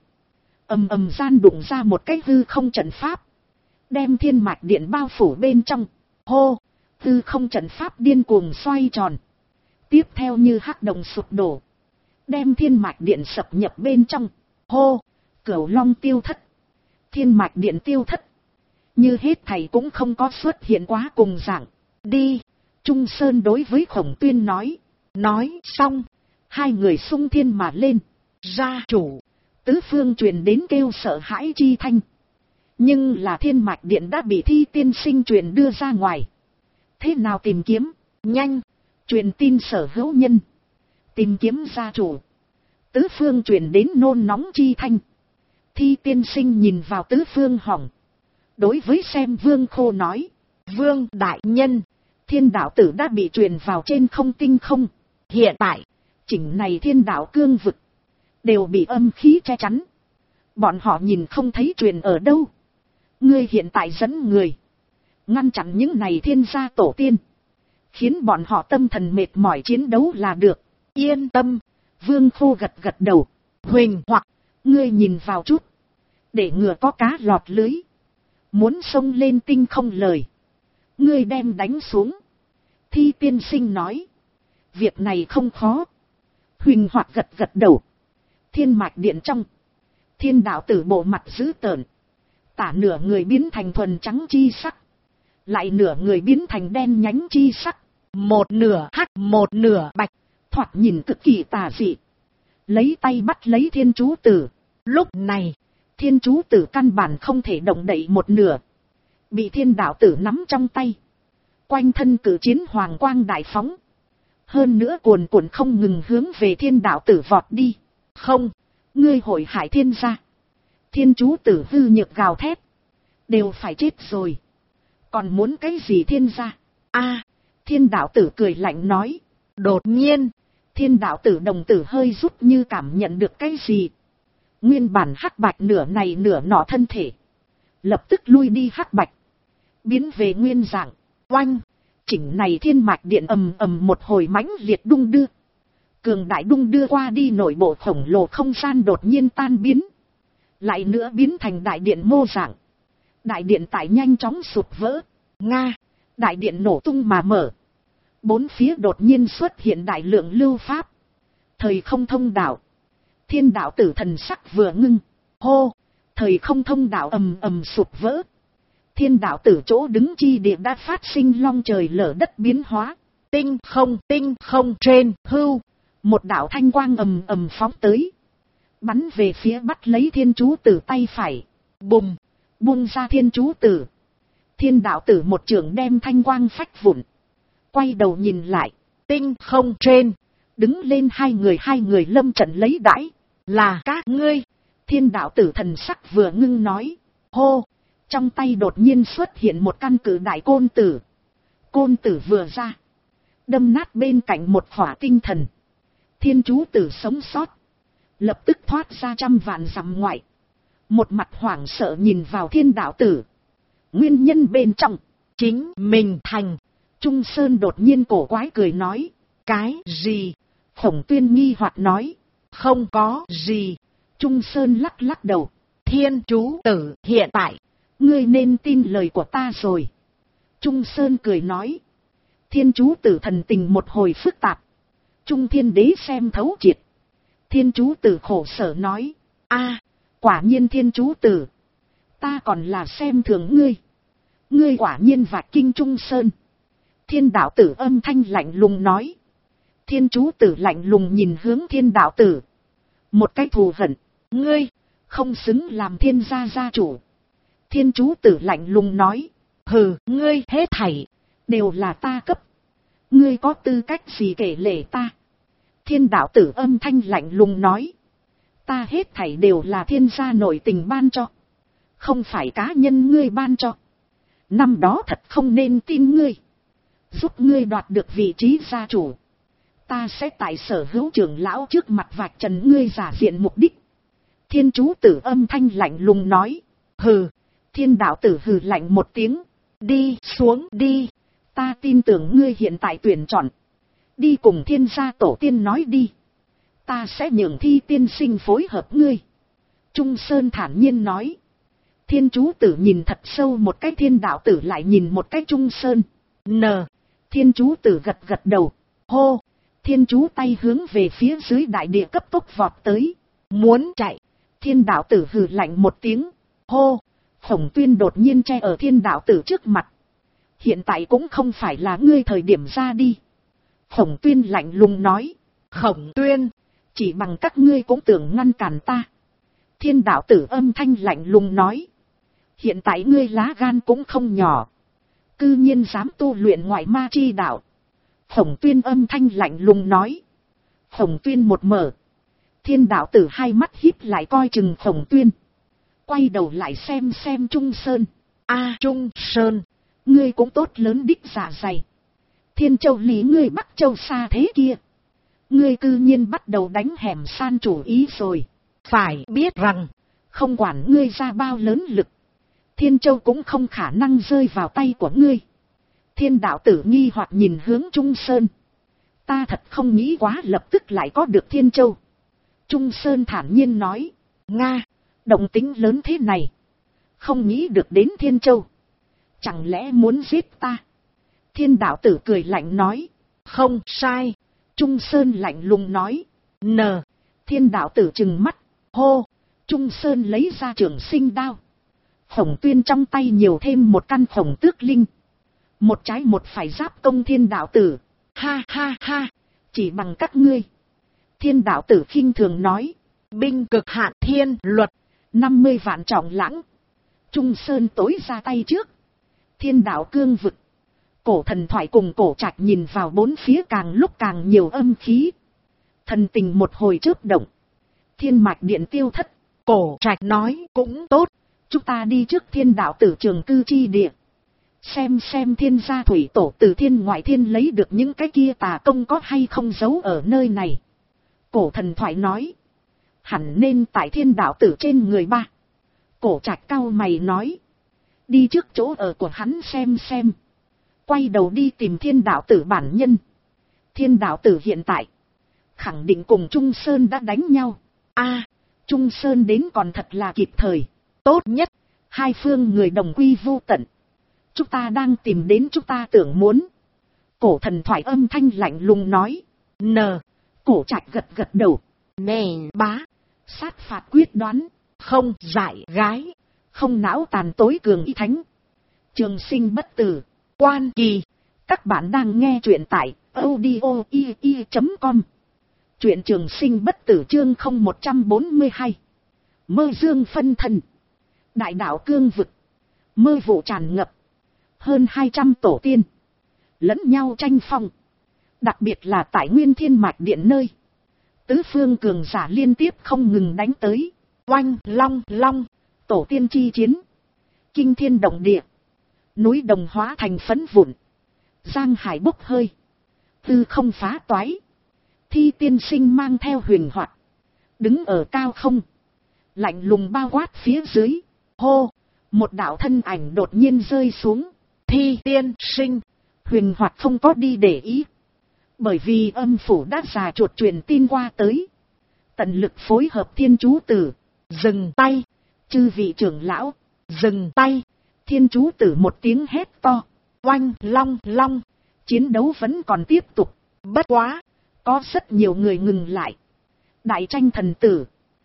Ầm gian đụng ra một cái hư không trận pháp. Đem thiên mạch điện bao phủ bên trong. Hô. Hư không trận pháp điên cuồng xoay tròn. Tiếp theo như hắc đồng sụp đổ. Đem thiên mạch điện sập nhập bên trong. Hô. Cửu long tiêu thất. Thiên mạch điện tiêu thất. Như hết thầy cũng không có xuất hiện quá cùng dạng. Đi. Trung Sơn đối với Khổng Tuyên nói. Nói xong. Hai người xung thiên mà lên. Gia chủ. Tứ phương truyền đến kêu sợ hãi chi thanh. Nhưng là thiên mạch điện đã bị Thi tiên sinh truyền đưa ra ngoài. Thế nào tìm kiếm? Nhanh. Truyền tin sở hữu nhân. Tìm kiếm gia chủ. Tứ phương truyền đến nôn nóng chi thanh. Thi tiên sinh nhìn vào tứ phương hỏng. Đối với xem Vương Khô nói. Vương đại nhân. Thiên đạo tử đã bị truyền vào trên không tinh không. Hiện tại. Chỉnh này thiên đạo cương vực. Đều bị âm khí che chắn. Bọn họ nhìn không thấy truyền ở đâu. Ngươi hiện tại dẫn người. Ngăn chặn những này thiên gia tổ tiên. Khiến bọn họ tâm thần mệt mỏi chiến đấu là được. Yên tâm. Vương Khô gật gật đầu. Huỳnh hoặc. Ngươi nhìn vào chút. Để ngừa có cá lọt lưới. Muốn xông lên tinh không lời. Ngươi đem đánh xuống. Thi tiên sinh nói. Việc này không khó. Huỳnh hoặc gật gật đầu. Thiên mạch điện trong. Thiên đạo tử bộ mặt dữ tợn. Tả nửa người biến thành thuần trắng chi sắc. Lại nửa người biến thành đen nhánh chi sắc. Một nửa hắc một nửa bạch. Thoạt nhìn cực kỳ tà dị. Lấy tay bắt lấy thiên chú tử. Lúc này. Thiên chú tử căn bản không thể động đậy một nửa. Bị thiên đạo tử nắm trong tay. Quanh thân cử chiến hoàng quang đại phóng. Hơn nữa cuồn cuộn không ngừng hướng về thiên đạo tử vọt đi. Không, ngươi hội hại thiên gia. Thiên chú tử hư nhược gào thét. Đều phải chết rồi. Còn muốn cái gì thiên gia? Thiên đạo tử cười lạnh nói. Đột nhiên, thiên đạo tử đồng tử hơi rút như cảm nhận được cái gì. Nguyên bản hắc bạch nửa này nửa nọ thân thể. Lập tức lui đi hắc bạch. Biến về nguyên dạng. Oanh, chỉnh này thiên mạch điện ầm một hồi mãnh liệt đung đưa. Cường đại đung đưa qua đi nội bộ khổng lồ không gian đột nhiên tan biến. Lại nữa biến thành đại điện mô dạng. Đại điện tại nhanh chóng sụp vỡ. Đại điện nổ tung mà mở. Bốn phía đột nhiên xuất hiện đại lượng lưu pháp. Thời không thông đạo. Thiên đạo tử thần sắc vừa ngưng. Hô, thời không thông đạo ầm sụp vỡ. Thiên đạo tử chỗ đứng chi địa đã phát sinh long trời lở đất biến hóa. Tinh không trên hưu. Một đạo thanh quang ầm ầm phóng tới. Bắn về phía bắt lấy thiên chú tử tay phải. Bùm. Buông ra thiên chú tử. Thiên đạo tử một trường đem thanh quang phách vụn. Quay đầu nhìn lại. Tinh không trên. Đứng lên hai người lâm trận lấy đãi. Là các ngươi. Thiên đạo tử thần sắc vừa ngưng nói. Hô. Trong tay đột nhiên xuất hiện một căn cự đại côn tử. Côn tử vừa ra. Đâm nát bên cạnh một hỏa tinh thần. Thiên chú tử sống sót. Lập tức thoát ra trăm vạn dặm ngoại. Một mặt hoảng sợ nhìn vào thiên đạo tử. Nguyên nhân bên trong. Chính mình thành. Trung Sơn đột nhiên cổ quái cười nói. Cái gì? Khổng Tuyên nghi hoặc nói. Không có gì. Trung Sơn lắc lắc đầu. Thiên chú tử hiện tại. Ngươi nên tin lời của ta rồi. Trung Sơn cười nói. Thiên chú tử thần tình một hồi phức tạp. Trung Thiên Đế xem thấu triệt. Thiên chú tử khổ sở nói. A, quả nhiên thiên chú tử. Ta còn là xem thường ngươi. Ngươi quả nhiên vạch kinh Trung Sơn. Thiên đạo tử âm thanh lạnh lùng nói. Thiên chú tử lạnh lùng nhìn hướng thiên đạo tử. Một cái thù hận. Ngươi, không xứng làm thiên gia gia chủ. Thiên chú tử lạnh lùng nói. Hừ, ngươi hết thảy. Đều là ta cấp. Ngươi có tư cách gì kể lể ta? Thiên đạo tử âm thanh lạnh lùng nói. Ta hết thảy đều là thiên gia nội tình ban cho. Không phải cá nhân ngươi ban cho. Năm đó thật không nên tin ngươi. Giúp ngươi đoạt được vị trí gia chủ. Ta sẽ tại Sở Hữu trưởng lão trước mặt vạch trần ngươi giả diện mục đích. Thiên chú tử âm thanh lạnh lùng nói. Hừ. Thiên đạo tử hừ lạnh một tiếng. Đi xuống đi. Ta tin tưởng ngươi hiện tại tuyển chọn. Đi cùng thiên gia tổ tiên nói đi. Ta sẽ nhường Thi tiên sinh phối hợp ngươi. Trung Sơn thản nhiên nói. Thiên chú tử nhìn thật sâu một cái, thiên đạo tử lại nhìn một cái Trung Sơn. Thiên chú tử gật gật đầu. Hô. Thiên chú tay hướng về phía dưới đại địa cấp tốc vọt tới. Muốn chạy. Thiên đạo tử hừ lạnh một tiếng. Hô. Khổng Tuyên đột nhiên che ở thiên đạo tử trước mặt. Hiện tại cũng không phải là ngươi thời điểm ra đi. Khổng Tuyên lạnh lùng nói. Khổng Tuyên. Chỉ bằng các ngươi cũng tưởng ngăn cản ta. Thiên đạo tử âm thanh lạnh lùng nói. Hiện tại ngươi lá gan cũng không nhỏ. Cư nhiên dám tu luyện ngoại ma chi đạo. Khổng Tuyên âm thanh lạnh lùng nói. Khổng Tuyên một mở. Thiên đạo tử hai mắt híp lại coi chừng Khổng Tuyên. Quay đầu lại xem Trung Sơn. A Trung Sơn. Ngươi cũng tốt lớn đích giả dày. Thiên Châu lý ngươi Bắc Châu xa thế kia. Ngươi cư nhiên bắt đầu đánh hẻm san chủ ý rồi. Phải biết rằng. Không quản ngươi ra bao lớn lực. Thiên Châu cũng không khả năng rơi vào tay của ngươi. Thiên đạo tử nghi hoặc nhìn hướng Trung Sơn. Ta thật không nghĩ quá lập tức lại có được Thiên Châu. Trung Sơn thản nhiên nói. Nga, động tính lớn thế này. Không nghĩ được đến Thiên Châu. Chẳng lẽ muốn giết ta? Thiên đạo tử cười lạnh nói. Không sai. Trung Sơn lạnh lùng nói. Thiên đạo tử trừng mắt. Hô. Trung Sơn lấy ra trường sinh đao. Khổng Tuyên trong tay nhiều thêm một căn khổng tước linh. Một trái một phải giáp công thiên đạo tử. Ha ha ha. Chỉ bằng các ngươi. Thiên đạo tử khinh thường nói. Binh cực hạn thiên luật. 50 vạn trọng lãng. Trung Sơn tối ra tay trước. Thiên đạo cương vực. Cổ Thần Thoại cùng Cổ Trạch nhìn vào bốn phía càng lúc càng nhiều âm khí. Thần tình một hồi chớp động. Thiên mạch điện tiêu thất. Cổ Trạch nói cũng tốt. Chúng ta đi trước thiên đạo tử trường cư chi địa. Xem thiên gia thủy tổ từ thiên ngoại thiên lấy được những cái kia tà công có hay không giấu ở nơi này. Cổ Thần Thoại nói. Hẳn nên tại thiên đạo tử trên người ba. Cổ Trạch cau mày nói. Đi trước chỗ ở của hắn xem. Quay đầu đi tìm thiên đạo tử bản nhân. Thiên đạo tử hiện tại. Khẳng định cùng Trung Sơn đã đánh nhau. Trung Sơn đến còn thật là kịp thời. Tốt nhất. Hai phương người đồng quy vu tận. Chúng ta đang tìm đến chúng ta tưởng muốn. Cổ Thần Thoại âm thanh lạnh lùng nói. Cổ Trạch gật gật đầu. Bá. Sát phạt quyết đoán. Không dại gái. Không não tàn tối cường y thánh. Trường sinh bất tử. Quan kỳ. Các bạn đang nghe truyện tại audio.com. Truyện trường sinh bất tử chương 0142. Mơ dương phân thân. Đại đạo cương vực. Mơ vụ tràn ngập. Hơn 200 tổ tiên. Lẫn nhau tranh phong. Đặc biệt là tại Nguyên Thiên Mạch Điện nơi. Tứ phương cường giả liên tiếp không ngừng đánh tới. Oanh long long. Tổ tiên chi chiến. Kinh thiên động địa. Núi đồng hóa thành phấn vụn. Giang hải bốc hơi. Tư không phá toái. Thi tiên sinh mang theo huyền hoạt. Đứng ở cao không. Lạnh lùng bao quát phía dưới. Hô. Một đạo thân ảnh đột nhiên rơi xuống. Thi tiên sinh. Huyền hoạt không có đi để ý. Bởi vì âm phủ đã già chuột truyền tin qua tới. Tận lực phối hợp thiên chú tử. Dừng tay. Chư vị trưởng lão. Dừng tay. Thiên chú tử một tiếng hét to. Oanh long long. Chiến đấu vẫn còn tiếp tục. Bất quá. Có rất nhiều người ngừng lại. Đại tranh thần tử.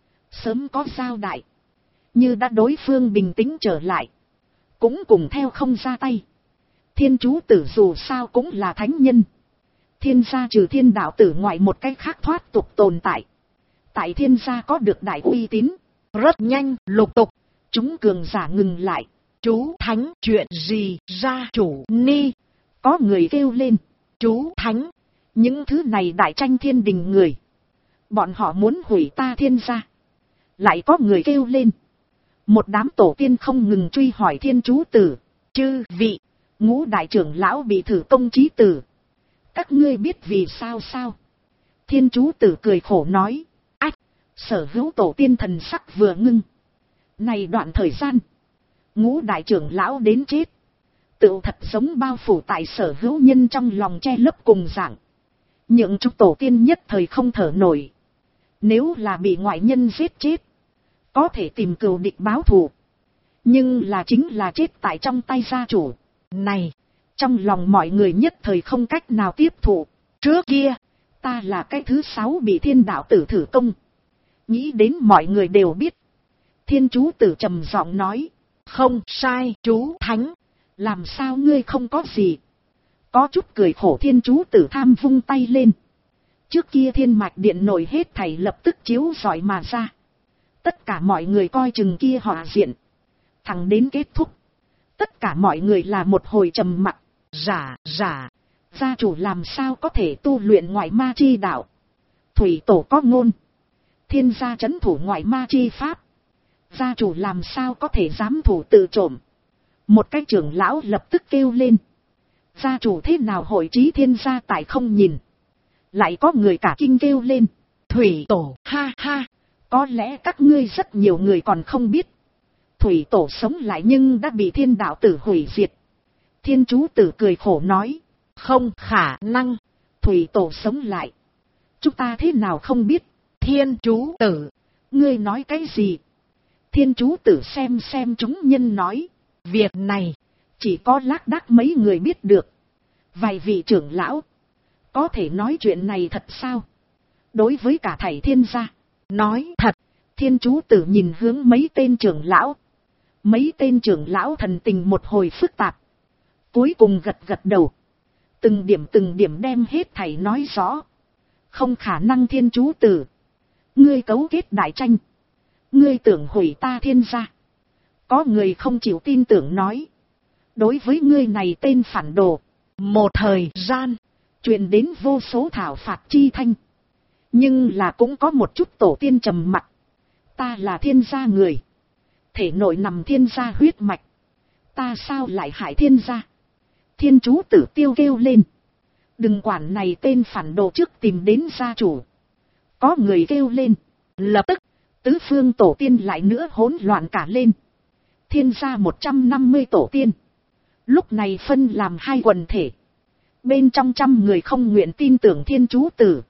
Sớm có giao đại. Như đã đối phương bình tĩnh trở lại. Cũng cùng theo không ra tay. Thiên chú tử dù sao cũng là thánh nhân. Thiên gia trừ thiên đạo tử ngoại một cách khác thoát tục tồn tại. Tại thiên gia có được đại uy tín. Rất nhanh, lục tục. Chúng cường giả ngừng lại. Chú thánh chuyện gì gia chủ ni. Có người kêu lên. Chú thánh. Những thứ này đại tranh thiên đình người. Bọn họ muốn hủy ta thiên gia. Lại có người kêu lên. Một đám tổ tiên không ngừng truy hỏi thiên chú tử. Chư vị. Ngũ đại trưởng lão bị thử công chí tử. Các ngươi biết vì sao sao? Thiên chú tử cười khổ nói. Ách. Sở hữu tổ tiên thần sắc vừa ngưng. Này đoạn thời gian. Ngũ đại trưởng lão đến chết. Tựu thật giống bao phủ tại sở hữu nhân trong lòng che lấp cùng dạng. Những chúng tổ tiên nhất thời không thở nổi. Nếu là bị ngoại nhân giết chết. Có thể tìm cừu địch báo thù. Nhưng là chính là chết tại trong tay gia chủ. Này. Trong lòng mọi người nhất thời không cách nào tiếp thụ. Trước kia. Ta là cái thứ 6 bị thiên đạo tử thử công. Nghĩ đến mọi người đều biết. Thiên chú tử trầm giọng nói. Không sai chú thánh. Làm sao ngươi không có gì. Có chút cười khổ thiên chú tử tham vung tay lên. Trước kia thiên mạch điện nổi hết thảy lập tức chiếu rọi mà ra. Tất cả mọi người coi chừng kia họa diện. Thẳng đến kết thúc. Tất cả mọi người là một hồi trầm mặc. Giả. Gia chủ làm sao có thể tu luyện ngoại ma chi đạo. Thủy tổ có ngôn. Thiên gia trấn thủ ngoại ma chi pháp. Gia chủ làm sao có thể dám thủ tự trộm. Một cái trưởng lão lập tức kêu lên. Gia chủ thế nào hội trí thiên gia tại không nhìn. Lại có người cả kinh kêu lên. Thủy tổ ha ha. Có lẽ các ngươi rất nhiều người còn không biết. Thủy tổ sống lại nhưng đã bị thiên đạo tử hủy diệt. Thiên chú tử cười khổ nói. Không khả năng. Thủy tổ sống lại. Chúng ta thế nào không biết. Thiên chú tử. Ngươi nói cái gì. Thiên chú tử xem chúng nhân nói. Việc này. Chỉ có lác đác mấy người biết được. Vài vị trưởng lão. Có thể nói chuyện này thật sao. Đối với cả thảy thiên gia. Nói thật. Thiên chú tử nhìn hướng mấy tên trưởng lão. Mấy tên trưởng lão thần tình một hồi phức tạp. Cuối cùng gật đầu. Từng điểm đem hết thảy nói rõ. Không khả năng thiên chú tử. Ngươi cấu kết đại tranh. Ngươi tưởng hủy ta thiên gia. Có người không chịu tin tưởng nói. Đối với ngươi này tên phản đồ. Một thời gian. Truyền đến vô số thảo phạt chi thanh. Nhưng là cũng có một chút tổ tiên trầm mặc. Ta là thiên gia người. Thể nội nằm thiên gia huyết mạch. Ta sao lại hại thiên gia. Thiên chú tử tiêu kêu lên. Đừng quản này tên phản đồ trước tìm đến gia chủ. Có người kêu lên. Lập tức. Tứ phương tổ tiên lại nữa hỗn loạn cả lên. Thiên gia 150 tổ tiên. Lúc này phân làm 2 quần thể. Bên trong 100 người không nguyện tin tưởng thiên chú tử.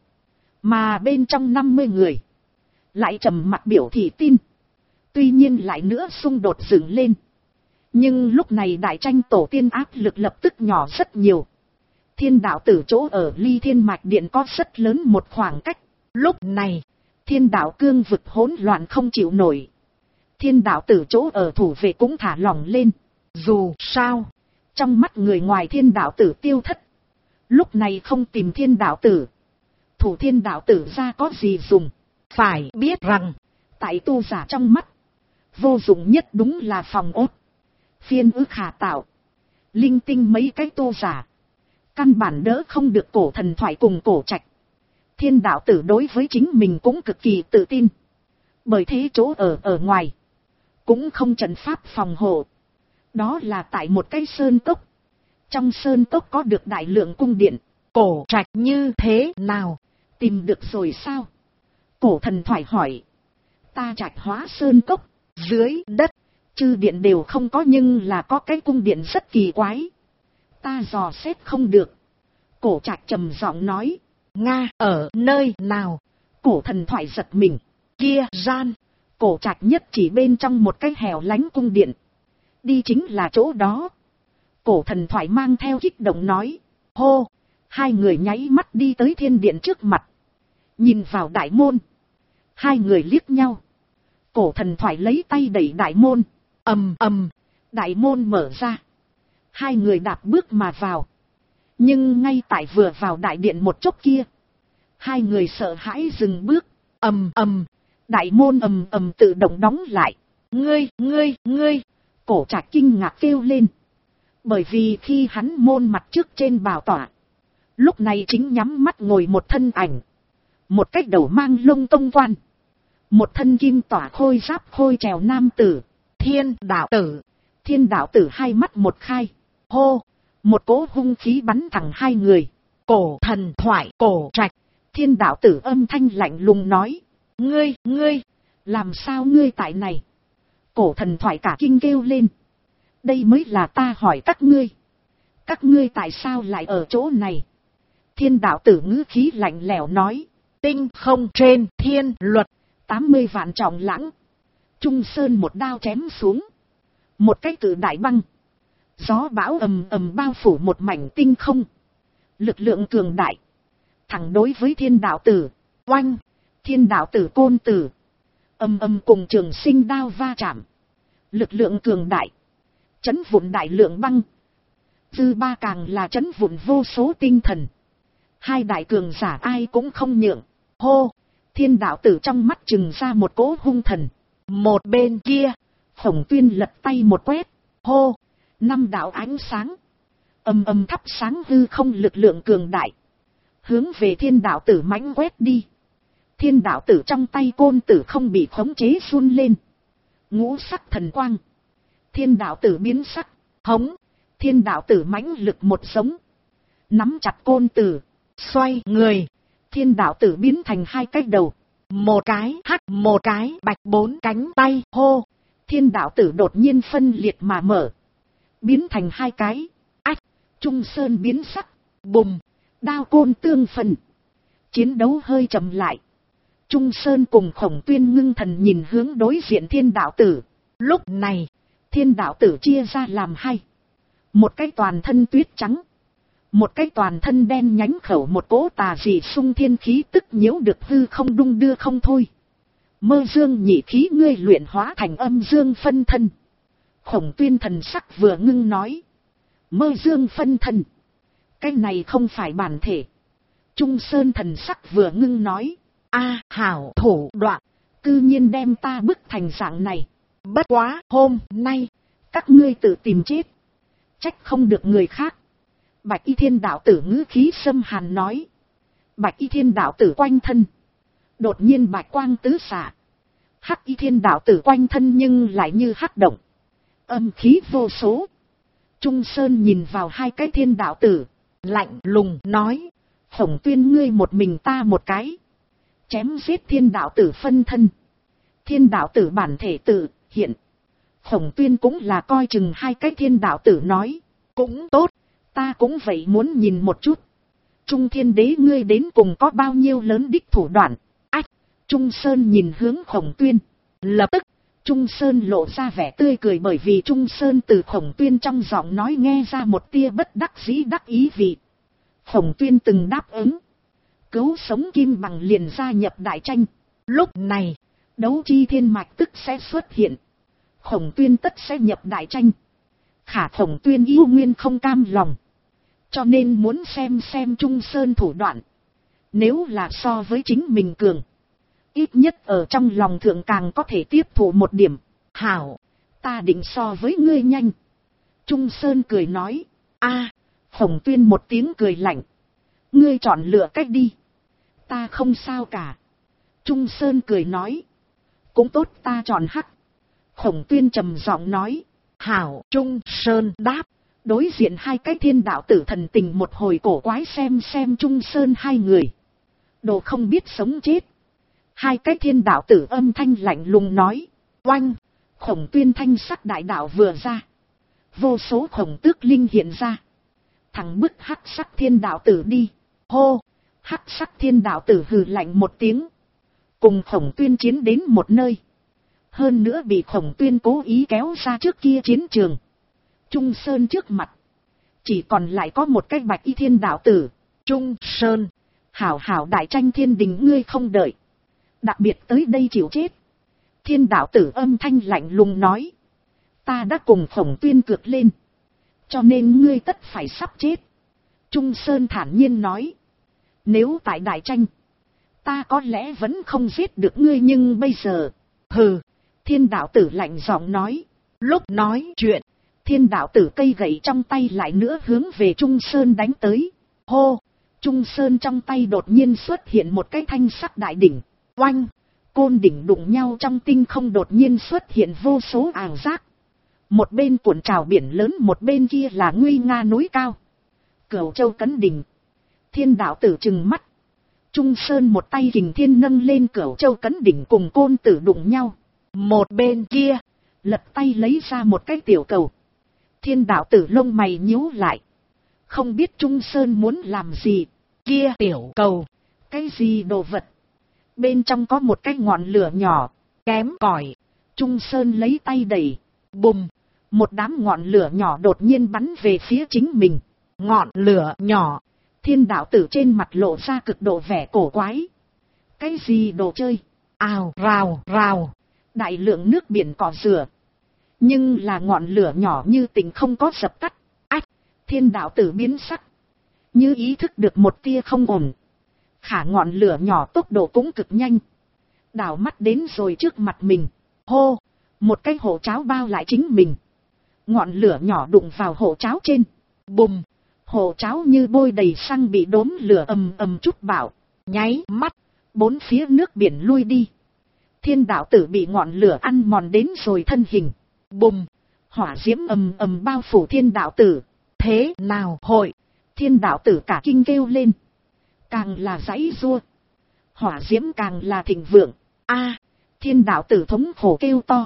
Mà bên trong 50 người. Lại trầm mặc biểu thị tin. Tuy nhiên lại nữa xung đột dựng lên. Nhưng lúc này đại tranh tổ tiên áp lực lập tức nhỏ rất nhiều. Thiên đạo tử chỗ ở ly thiên mạch điện có rất lớn một khoảng cách. Lúc này. Thiên đạo cương vực hỗn loạn không chịu nổi. Thiên đạo tử chỗ ở thủ vệ cũng thả lỏng lên. Dù sao. Trong mắt người ngoài thiên đạo tử tiêu thất. Lúc này không tìm thiên đạo tử. thủ thiên đạo tử ra có gì dùng. Phải biết rằng, tại tu giả trong mắt, vô dụng nhất đúng là phòng ốt, phiên ức hà tạo, linh tinh mấy cái tu giả. Căn bản đỡ không được Cổ Thần Thoại cùng Cổ Trạch. Thiên đạo tử đối với chính mình cũng cực kỳ tự tin. Bởi thế chỗ ở ngoài, cũng không trận pháp phòng hộ. Đó là tại một cái sơn cốc. Trong sơn cốc có được đại lượng cung điện. Cổ Trạch như thế nào? Tìm được rồi sao? Cổ Thần Thoại hỏi. Ta Trạch hóa sơn cốc, Dưới đất, chư điện đều không có, nhưng là có cái cung điện rất kỳ quái. Ta dò xét không được. Cổ Trạch trầm giọng nói. Nga ở nơi nào? Cổ Thần Thoại giật mình. Kia gian. Cổ Trạch nhất chỉ bên trong một cái hẻo lánh cung điện. Đi chính là chỗ đó. Cổ Thần Thoại mang theo kích động nói. Hô! Hai người nháy mắt đi tới thiên điện trước mặt. Nhìn vào đại môn. Hai người liếc nhau. Cổ Thần Thoại lấy tay đẩy đại môn. Ầm ầm. Đại môn mở ra. Hai người đạp bước mà vào. Nhưng ngay tại vừa vào đại điện một chốc kia, hai người sợ hãi dừng bước. Ầm ầm. Đại môn ầm ầm tự động đóng lại. Ngươi. Cổ Trạch kinh ngạc kêu lên. Bởi vì khi hắn môn mặt trước trên bảo tọa, lúc này chính nhắm mắt ngồi một thân ảnh. Một cái đầu mang lông tông quan. Một thân kim tỏa khôi giáp khôi trèo nam tử. Thiên đạo tử. Thiên đạo tử hai mắt một khai. Hô! Một cỗ hung khí bắn thẳng hai người. Cổ Thần Thoại Cổ Trạch. Thiên đạo tử âm thanh lạnh lùng nói. Ngươi. Làm sao ngươi tại này? Cổ Thần Thoại cả kinh kêu lên. Đây mới là ta hỏi các ngươi. Các ngươi tại sao lại ở chỗ này? Thiên đạo tử ngữ khí lạnh lẽo nói. Tinh không trên thiên luật. 80 vạn trọng lãng. Trung sơn một đao chém xuống. Một cái cự đại băng. Gió bão ầm ầm bao phủ một mảnh tinh không. Lực lượng cường đại. Thẳng đối với thiên đạo tử. Oanh! Thiên đạo tử côn tử. Ầm ầm cùng Trường Sinh đao va chạm. Lực lượng cường đại. Chấn vụn đại lượng băng. Dư ba càng là chấn vụn vô số tinh thần. Hai đại cường giả ai cũng không nhượng. Hô! Thiên đạo tử trong mắt trừng ra một cỗ hung thần. Một bên kia, Khổng Tuyên lật tay một quét. Hô! 5 đạo ánh sáng. Ầm ầm thắp sáng hư không lực lượng cường đại. Hướng về thiên đạo tử mãnh quét đi. Thiên đạo tử trong tay côn tử không bị khống chế run lên. Ngũ sắc thần quang. Thiên đạo tử biến sắc. Hống! Thiên đạo tử mãnh lực một giống. Nắm chặt côn tử. xoay người. Thiên đạo tử biến thành hai cái đầu. Một cái hắc, một cái bạch, 4 cánh tay. Hô! Thiên đạo tử đột nhiên phân liệt mà mở. Biến thành hai cái. Ách! Trung sơn biến sắc. Bùng! Đao côn tương phần. Chiến đấu hơi chậm lại. Trung Sơn cùng Khổng Tuyên ngưng thần nhìn hướng đối diện thiên đạo tử. Lúc này, thiên đạo tử chia ra làm hai. Một cái toàn thân tuyết trắng. Một cái toàn thân đen nhánh khẩu một cỗ tà dị xung thiên khí tức nhiễu được hư không đung đưa không thôi. Mơ dương nhị khí ngươi luyện hóa thành âm dương phân thân. Khổng Tuyên thần sắc vừa ngưng nói. Mơ dương phân thân. Cái này không phải bản thể. Trung Sơn thần sắc vừa ngưng nói. A hảo thủ đoạn. Cư nhiên đem ta bức thành dạng này. Bất quá hôm nay. Các ngươi tự tìm chết. Trách không được người khác. Bạch Y Thiên đạo tử ngữ khí xâm hàn nói. Bạch Y Thiên đạo tử quanh thân. Đột nhiên bạch quang tứ xạ. Hắc Y Thiên đạo tử quanh thân nhưng lại như hắc động. Âm khí vô số. Trung Sơn nhìn vào hai cái thiên đạo tử. Lạnh lùng nói. Khổng Tuyên ngươi một mình ta một cái. Chém giết thiên đạo tử phân thân. Thiên đạo tử bản thể tự hiện. Khổng Tuyên cũng là coi chừng hai cái thiên đạo tử nói. Cũng tốt. Ta cũng vậy muốn nhìn một chút. Trung Thiên Đế ngươi đến cùng có bao nhiêu lớn đích thủ đoạn. Ách! Trung Sơn nhìn hướng Khổng Tuyên. Lập tức, Trung Sơn lộ ra vẻ tươi cười bởi vì Trung Sơn từ Khổng Tuyên trong giọng nói nghe ra một tia bất đắc dĩ đắc ý vị. Khổng Tuyên từng đáp ứng. Cứu sống Kim Bằng liền gia nhập đại tranh. Lúc này, đấu chi thiên mạch tức sẽ xuất hiện. Khổng Tuyên tất sẽ nhập đại tranh. Khả Khổng Tuyên yêu nguyên không cam lòng. Cho nên muốn xem Trung Sơn thủ đoạn. Nếu là so với chính mình cường, ít nhất ở trong lòng thượng càng có thể tiếp thụ một điểm. Hảo, ta định so với ngươi nhanh. Trung Sơn cười nói. A, Khổng Tuyên một tiếng cười lạnh. Ngươi chọn lựa cách đi. Ta không sao cả. Trung Sơn cười nói. Cũng tốt, ta chọn hắc. Khổng Tuyên trầm giọng nói. Hảo. Trung Sơn đáp. Đối diện hai cái thiên đạo tử thần tình một hồi cổ quái xem Trung Sơn hai người. Đồ không biết sống chết. Hai cái thiên đạo tử âm thanh lạnh lùng nói. Oanh. Khổng Tuyên thanh sắc đại đạo vừa ra. Vô số khổng tước linh hiện ra. Thẳng bức hắc sắc thiên đạo tử đi. Hô. Hắc sắc thiên đạo tử hừ lạnh một tiếng. Cùng Khổng Tuyên chiến đến một nơi. Hơn nữa bị Khổng Tuyên cố ý kéo ra trước kia chiến trường. Trung Sơn trước mặt. Chỉ còn lại có một cái bạch y thiên đạo tử. Trung Sơn. Hảo hảo đại tranh thiên đình ngươi không đợi. Đặc biệt tới đây chịu chết. Thiên đạo tử âm thanh lạnh lùng nói. Ta đã cùng Khổng Tuyên cược lên. Cho nên ngươi tất phải sắp chết. Trung Sơn thản nhiên nói. Nếu tại đại tranh. Ta có lẽ vẫn không giết được ngươi nhưng bây giờ. Hừ. Thiên đạo tử lạnh giọng nói. Lúc nói chuyện. Thiên đạo tử cây gậy trong tay lại nữa hướng về Trung Sơn đánh tới. Hô. Trung Sơn trong tay đột nhiên xuất hiện một cái thanh sắc đại đỉnh. Oanh. Côn đỉnh đụng nhau trong tinh không đột nhiên xuất hiện vô số ảo giác. Một bên cuộn trào biển lớn, một bên kia là nguy nga núi cao. Cửu Châu Cấn Đỉnh. Thiên đạo tử trừng mắt. Trung Sơn một tay Kình Thiên nâng lên Cửu Châu Cấn Đỉnh cùng côn tử đụng nhau. Một bên kia, lật tay lấy ra một cái tiểu cầu. Thiên đạo tử lông mày nhíu lại. Không biết Trung Sơn muốn làm gì. Kia tiểu cầu. Cái gì đồ vật? Bên trong có một cái ngọn lửa nhỏ. Kém cỏi. Trung Sơn lấy tay đẩy. Bùm. Một đám ngọn lửa nhỏ đột nhiên bắn về phía chính mình. Ngọn lửa nhỏ. Thiên đạo tử trên mặt lộ ra cực độ vẻ cổ quái. Cái gì đồ chơi? Ào rào rào. Đại lượng nước biển cỏ rửa. Nhưng là ngọn lửa nhỏ như tình không có dập tắt. Ách. Thiên đạo tử biến sắc. Như ý thức được một tia không ổn. Khả ngọn lửa nhỏ tốc độ cũng cực nhanh. Đảo mắt đến rồi trước mặt mình. Hô. Một cái hổ cháo bao lại chính mình. Ngọn lửa nhỏ đụng vào hổ cháo trên. Bùm. Hổ cháo như bôi đầy xăng bị đốm lửa ầm ầm chút bạo. Nháy mắt. Bốn phía nước biển lui đi. Thiên đạo tử bị ngọn lửa ăn mòn đến rồi thân hình. Bùm. Hỏa diễm ầm ầm bao phủ thiên đạo tử. Thế nào hội? Thiên đạo tử cả kinh kêu lên. Càng là giãy giụa. Hỏa diễm càng là thịnh vượng. A. Thiên đạo tử thống khổ kêu to.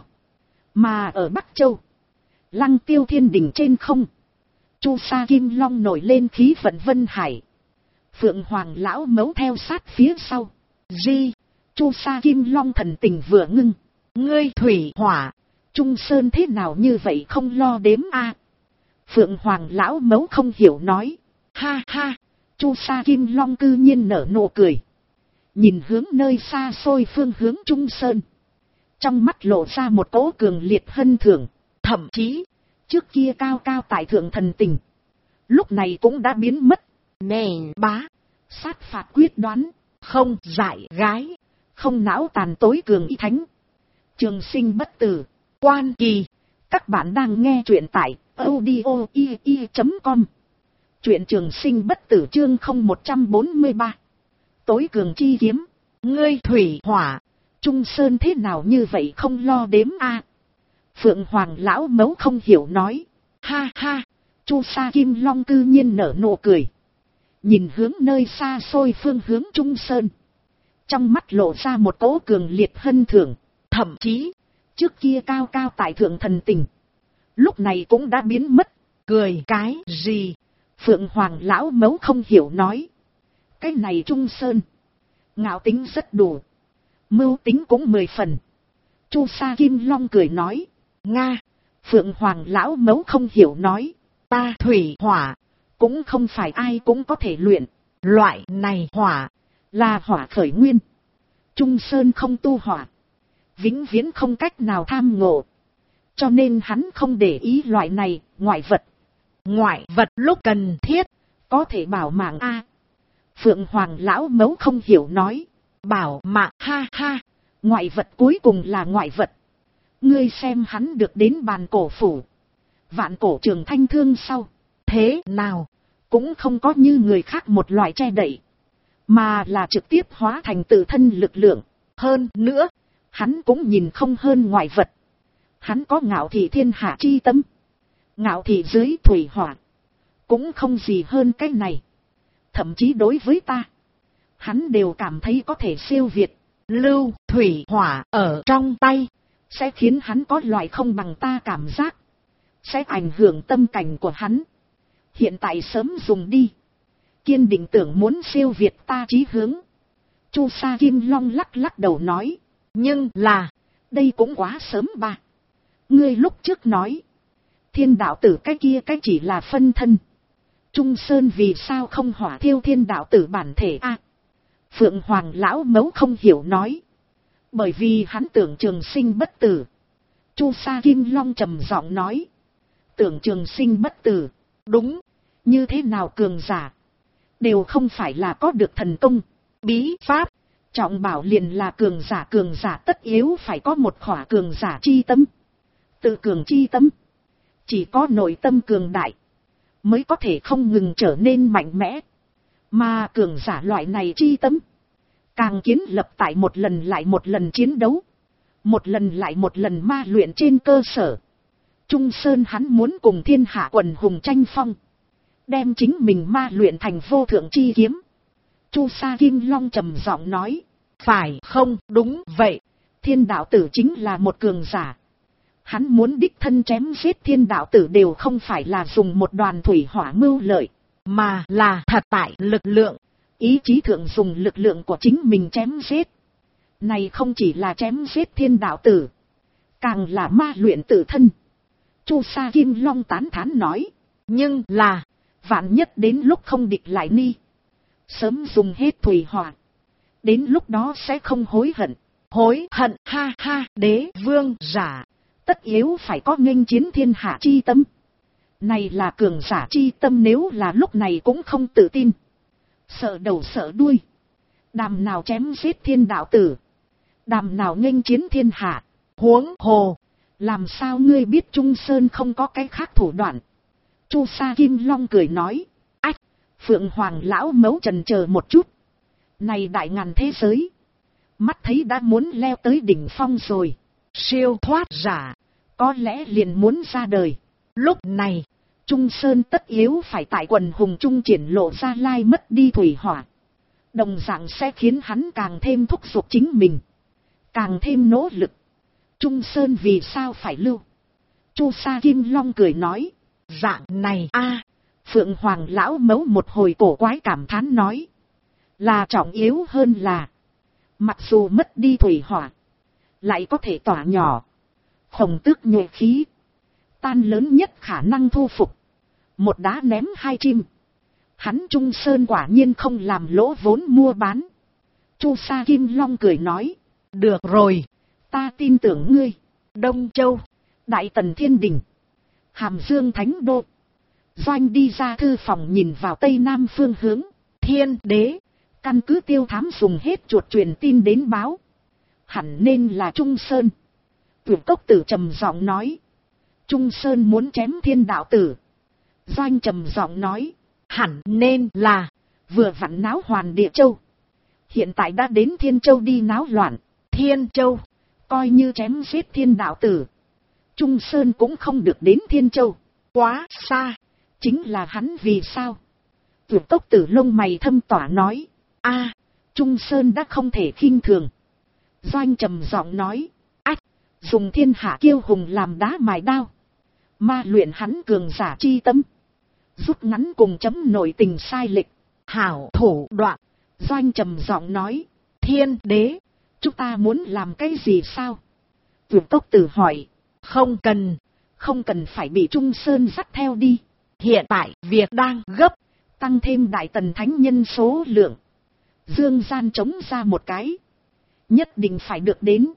Mà ở Bắc Châu. Lăng Tiêu Thiên Đình trên không. Chu Sa Kim Long nổi lên khí vận vân hải. Phượng Hoàng lão mấu theo sát phía sau. Di. Chu Sa Kim Long thần tình vừa ngưng. Ngươi thủy hỏa. Trung Sơn thế nào như vậy không lo đếm a? Phượng Hoàng lão mấu không hiểu nói. Ha ha. Chu Sa Kim Long cư nhiên nở nụ cười. Nhìn hướng nơi xa xôi phương hướng Trung Sơn. Trong mắt lộ ra một cỗ cường liệt hân thưởng. Thậm chí. Trước kia cao cao tại thượng thần tình. Lúc này cũng đã biến mất. Nè bá. Sát phạt quyết đoán. Không dại gái. Không não tàn tối cường y thánh. Trường sinh bất tử. Quan kỳ. Các bạn đang nghe truyện tại audio.com. Truyện Trường Sinh bất tử chương 0143. Tối cường chi kiếm. Ngươi thủy hỏa. Trung Sơn thế nào như vậy không lo đếm a? Phượng Hoàng lão mấu không hiểu nói. Ha ha. Chu Sa Kim Long cư nhiên nở nụ cười. Nhìn hướng nơi xa xôi phương hướng Trung Sơn. Trong mắt lộ ra một cỗ cường liệt hân thưởng. Thậm chí. Trước kia cao cao tại thượng thần tình. Lúc này cũng đã biến mất. Cười cái gì? Phượng Hoàng lão mấu không hiểu nói. Cái này Trung Sơn. Ngạo tính rất đủ. Mưu tính cũng 10 phần. Chu Sa Kim Long cười nói. Nga. Phượng Hoàng lão mấu không hiểu nói. Ta thủy hỏa. Cũng không phải ai cũng có thể luyện. Loại này hỏa. Là hỏa khởi nguyên. Trung Sơn không tu hỏa. Vĩnh viễn không cách nào tham ngộ. Cho nên hắn không để ý loại này, ngoại vật. Ngoại vật lúc cần thiết. Có thể bảo mạng a. Phượng Hoàng lão mấu không hiểu nói. Bảo mạng ha ha. Ngoại vật cuối cùng là ngoại vật. Ngươi xem hắn được đến bàn cổ phủ. Vạn cổ trường thanh thương sau. Thế nào? Cũng không có như người khác một loại che đậy. Mà là trực tiếp hóa thành tự thân lực lượng. Hơn nữa, hắn cũng nhìn không hơn ngoại vật. Hắn có ngạo thị thiên hạ chi tâm. Ngạo thị dưới thủy hỏa. Cũng không gì hơn cái này. Thậm chí đối với ta, hắn đều cảm thấy có thể siêu việt. lưu thủy hỏa ở trong tay, sẽ khiến hắn có loại không bằng ta cảm giác. Sẽ ảnh hưởng tâm cảnh của hắn. Hiện tại sớm dùng đi. Kiên định tưởng muốn siêu việt ta chí hướng. Chu Sa Kim Long lắc lắc đầu nói. Nhưng là, đây cũng quá sớm ba. Ngươi lúc trước nói, thiên đạo tử cái kia cái chỉ là phân thân. Trung Sơn vì sao không hỏa thiêu thiên đạo tử bản thể a? Phượng Hoàng lão mấu không hiểu nói. Bởi vì hắn tưởng trường sinh bất tử. Chu Sa Kim Long trầm giọng nói. Tưởng trường sinh bất tử. Đúng. Như thế nào cường giả, đều không phải là có được thần công, bí pháp. Trọng bảo liền là cường giả tất yếu phải có một khỏa cường giả chi tâm. Tự cường chi tâm. Chỉ có nội tâm cường đại, mới có thể không ngừng trở nên mạnh mẽ. Mà cường giả loại này chi tâm, càng kiến lập tại một lần lại một lần chiến đấu, một lần lại một lần ma luyện trên cơ sở. Trung Sơn hắn muốn cùng thiên hạ quần hùng tranh phong, đem chính mình ma luyện thành vô thượng chi kiếm. Chu Sa Kim Long trầm giọng nói. Phải không? Đúng vậy. Thiên đạo tử chính là một cường giả. Hắn muốn đích thân chém giết thiên đạo tử đều không phải là dùng một đoàn thủy hỏa mưu lợi, mà là thật tại lực lượng. Ý chí thượng dùng lực lượng của chính mình chém giết. Này không chỉ là chém giết thiên đạo tử, càng là ma luyện tự thân. Chu Sa Kim Long tán thán nói. Nhưng là, vạn nhất đến lúc không địch lại ni, sớm dùng hết thủy hỏa, đến lúc đó sẽ không hối hận. Hối hận ha ha. Đế vương giả tất yếu phải có nghênh chiến thiên hạ chi tâm. Này là cường giả chi tâm, nếu là lúc này cũng không tự tin, sợ đầu sợ đuôi, đàm nào chém giết thiên đạo tử, đàm nào nghênh chiến thiên hạ. Huống hồ, làm sao ngươi biết Trung Sơn không có cái khác thủ đoạn? Chu Sa Kim Long cười nói. Ách! Phượng Hoàng lão mấu chần chờ một chút. Này đại ngàn thế giới, mắt thấy đã muốn leo tới đỉnh phong rồi. Siêu thoát giả có lẽ liền muốn ra đời. Lúc này, Trung Sơn tất yếu phải tại quần hùng trung triển lộ ra lai mất đi thủy hỏa. Đồng dạng sẽ khiến hắn càng thêm thúc giục chính mình, càng thêm nỗ lực. Trung Sơn vì sao phải lưu? Chu Sa Kim Long cười nói. Dạng này a. Phượng Hoàng lão mấu một hồi cổ quái cảm thán nói. Là trọng yếu hơn là, mặc dù mất đi thủy hỏa, lại có thể tỏa nhỏ, khổng tước nhuệ khí, tan lớn nhất khả năng thu phục. Một đá ném hai chim. Hắn Trung Sơn quả nhiên không làm lỗ vốn mua bán. Chu Sa Kim Long cười nói. Được rồi, ta tin tưởng ngươi. Đông Châu, Đại Tần Thiên Đình, Hàm Dương Thánh Đô. Doanh đi ra thư phòng nhìn vào tây nam phương hướng. Thiên đế, căn cứ Tiêu Thám dùng hết chuột truyền tin đến báo. Hẳn nên là Trung Sơn. Tuyển Cốc Tử trầm giọng nói. Trung Sơn muốn chém thiên đạo tử. Doanh trầm giọng nói. Hẳn nên là, vừa vặn náo Hoàn Địa Châu. Hiện tại đã đến Thiên Châu đi náo loạn. Thiên Châu, coi như chém giết thiên đạo tử, Trung Sơn cũng không được đến Thiên Châu. Quá xa. Chính là hắn vì sao? Tuyển Cốc Tử lông mày thâm tỏa nói. A, Trung Sơn đã không thể khinh thường. Doanh trầm giọng nói. Ách, dùng thiên hạ kiêu hùng làm đá mài đao, ma luyện hắn cường giả chi tâm, rút ngắn cùng chấm nội tình sai lệch. Hảo thủ đoạn. Doanh trầm giọng nói. Thiên đế, chúng ta muốn làm cái gì sao? Tuyển Cốc Tử hỏi. Không cần. Không cần phải bị Trung Sơn dắt theo đi. Hiện tại việc đang gấp. Tăng thêm Đại Tần thánh nhân số lượng. Dương gian chống ra một cái, nhất định phải được đến.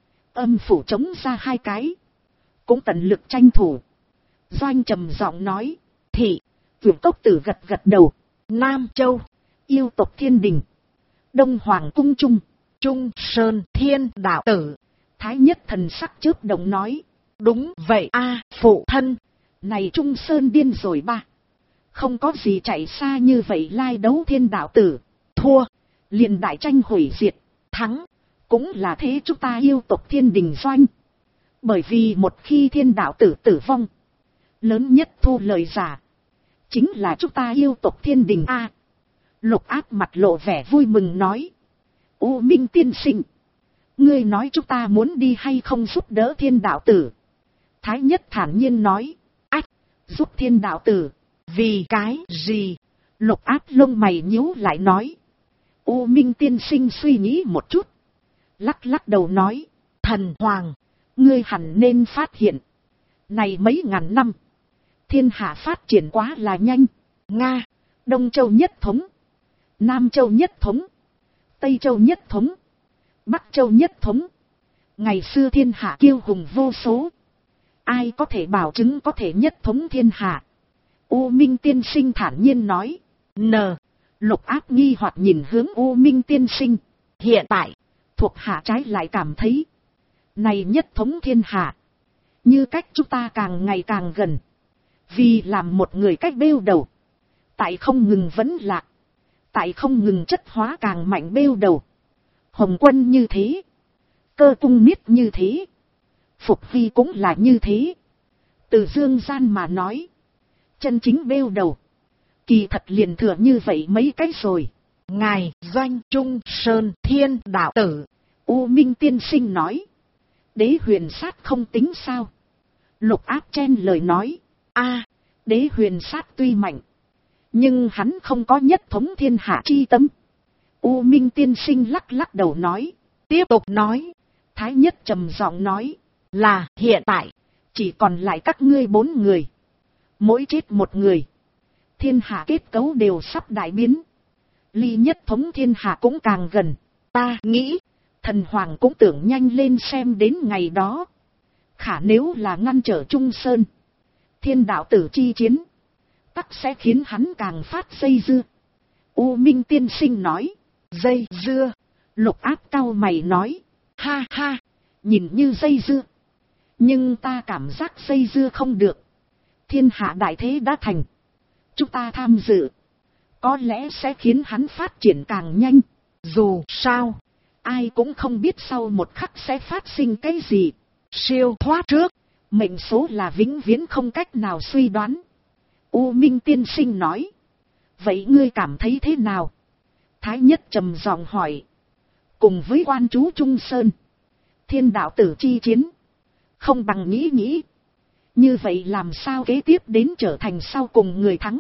Âm phủ chống ra hai cái, cũng tận lực tranh thủ. Doanh trầm giọng nói. Thì Tuyển Cốc Tử gật gật đầu. Nam Châu, Yêu tộc Thiên Đình. Đông Hoàng cung trung. Trung Sơn Thiên Đạo Tử. Thái Nhất thần sắc chớp động nói. Đúng vậy a, phụ thân. Này Trung Sơn điên rồi ba. Không có gì chạy xa như vậy lai đấu Thiên Đạo Tử. Thua, liền đại tranh hủy diệt. Thắng, cũng là thế chúng ta yêu tộc Thiên Đình doanh. Bởi vì một khi Thiên Đạo Tử tử vong, lớn nhất thu lời giả chính là chúng ta yêu tộc Thiên Đình a. Lục Áp mặt lộ vẻ vui mừng nói. U Minh tiên sinh, ngươi nói chúng ta muốn đi hay không giúp đỡ Thiên Đạo Tử? Thái Nhất thản nhiên nói. Ách, giúp Thiên Đạo Tử? Vì cái gì? Lục Áp lông mày nhíu lại nói. U Minh tiên sinh suy nghĩ một chút, lắc lắc đầu nói. Thần Hoàng, ngươi hẳn nên phát hiện, này mấy ngàn năm, thiên hạ phát triển quá là nhanh. Nga, Đông Châu nhất thống, Nam Châu nhất thống, Tây Châu nhất thống, Bắc Châu nhất thống. Ngày xưa thiên hạ kiêu hùng vô số, ai có thể bảo chứng có thể nhất thống thiên hạ? U Minh tiên sinh thản nhiên nói. Lục Áp nghi hoặc nhìn hướng U Minh tiên sinh. Hiện tại, thuộc hạ trái lại cảm thấy, này nhất thống thiên hạ, như cách chúng ta càng ngày càng gần. Vì làm một người cách bêu đầu, tại không ngừng vấn lạc, tại không ngừng chất hóa càng mạnh bêu đầu. Hồng Quân như thế, Cơ Cung Niết như thế, Phục Hy cũng là như thế. Từ dương gian mà nói, chân chính bêu đầu, kỳ thật liền thừa như vậy mấy cái rồi. Ngài doanh Trung Sơn Thiên Đạo Tử. U Minh tiên sinh nói. Đế Huyền Sát không tính sao? Lục Áp chen lời nói. A, Đế Huyền Sát tuy mạnh, nhưng hắn không có nhất thống thiên hạ chi tâm. U Minh tiên sinh lắc lắc đầu nói. Tiếp tục nói. Thái Nhất trầm giọng nói. Là hiện tại, chỉ còn lại các ngươi 4 người. Mỗi chết một người, thiên hạ kết cấu đều sắp đại biến. Ly nhất thống thiên hạ cũng càng gần. Ta nghĩ, thần hoàng cũng tưởng nhanh lên xem đến ngày đó. Khả nếu là ngăn trở Trung Sơn, Thiên Đạo Tử chi chiến, tắc sẽ khiến hắn càng phát dây dưa. U Minh tiên sinh nói. Dây dưa? Lục Áp cau mày nói. Ha ha, nhìn như dây dưa, nhưng ta cảm giác dây dưa không được. Thiên hạ đại thế đã thành, chúng ta tham dự, có lẽ sẽ khiến hắn phát triển càng nhanh. Dù sao, ai cũng không biết sau một khắc sẽ phát sinh cái gì. Siêu thoát trước, mệnh số là vĩnh viễn không cách nào suy đoán. U Minh tiên sinh nói. Vậy ngươi cảm thấy thế nào? Thái Nhất trầm giọng hỏi. Cùng với quan chú Trung Sơn, Thiên Đạo Tử chi chiến, không bằng nghĩ nghĩ, như vậy làm sao kế tiếp đến trở thành sau cùng người thắng?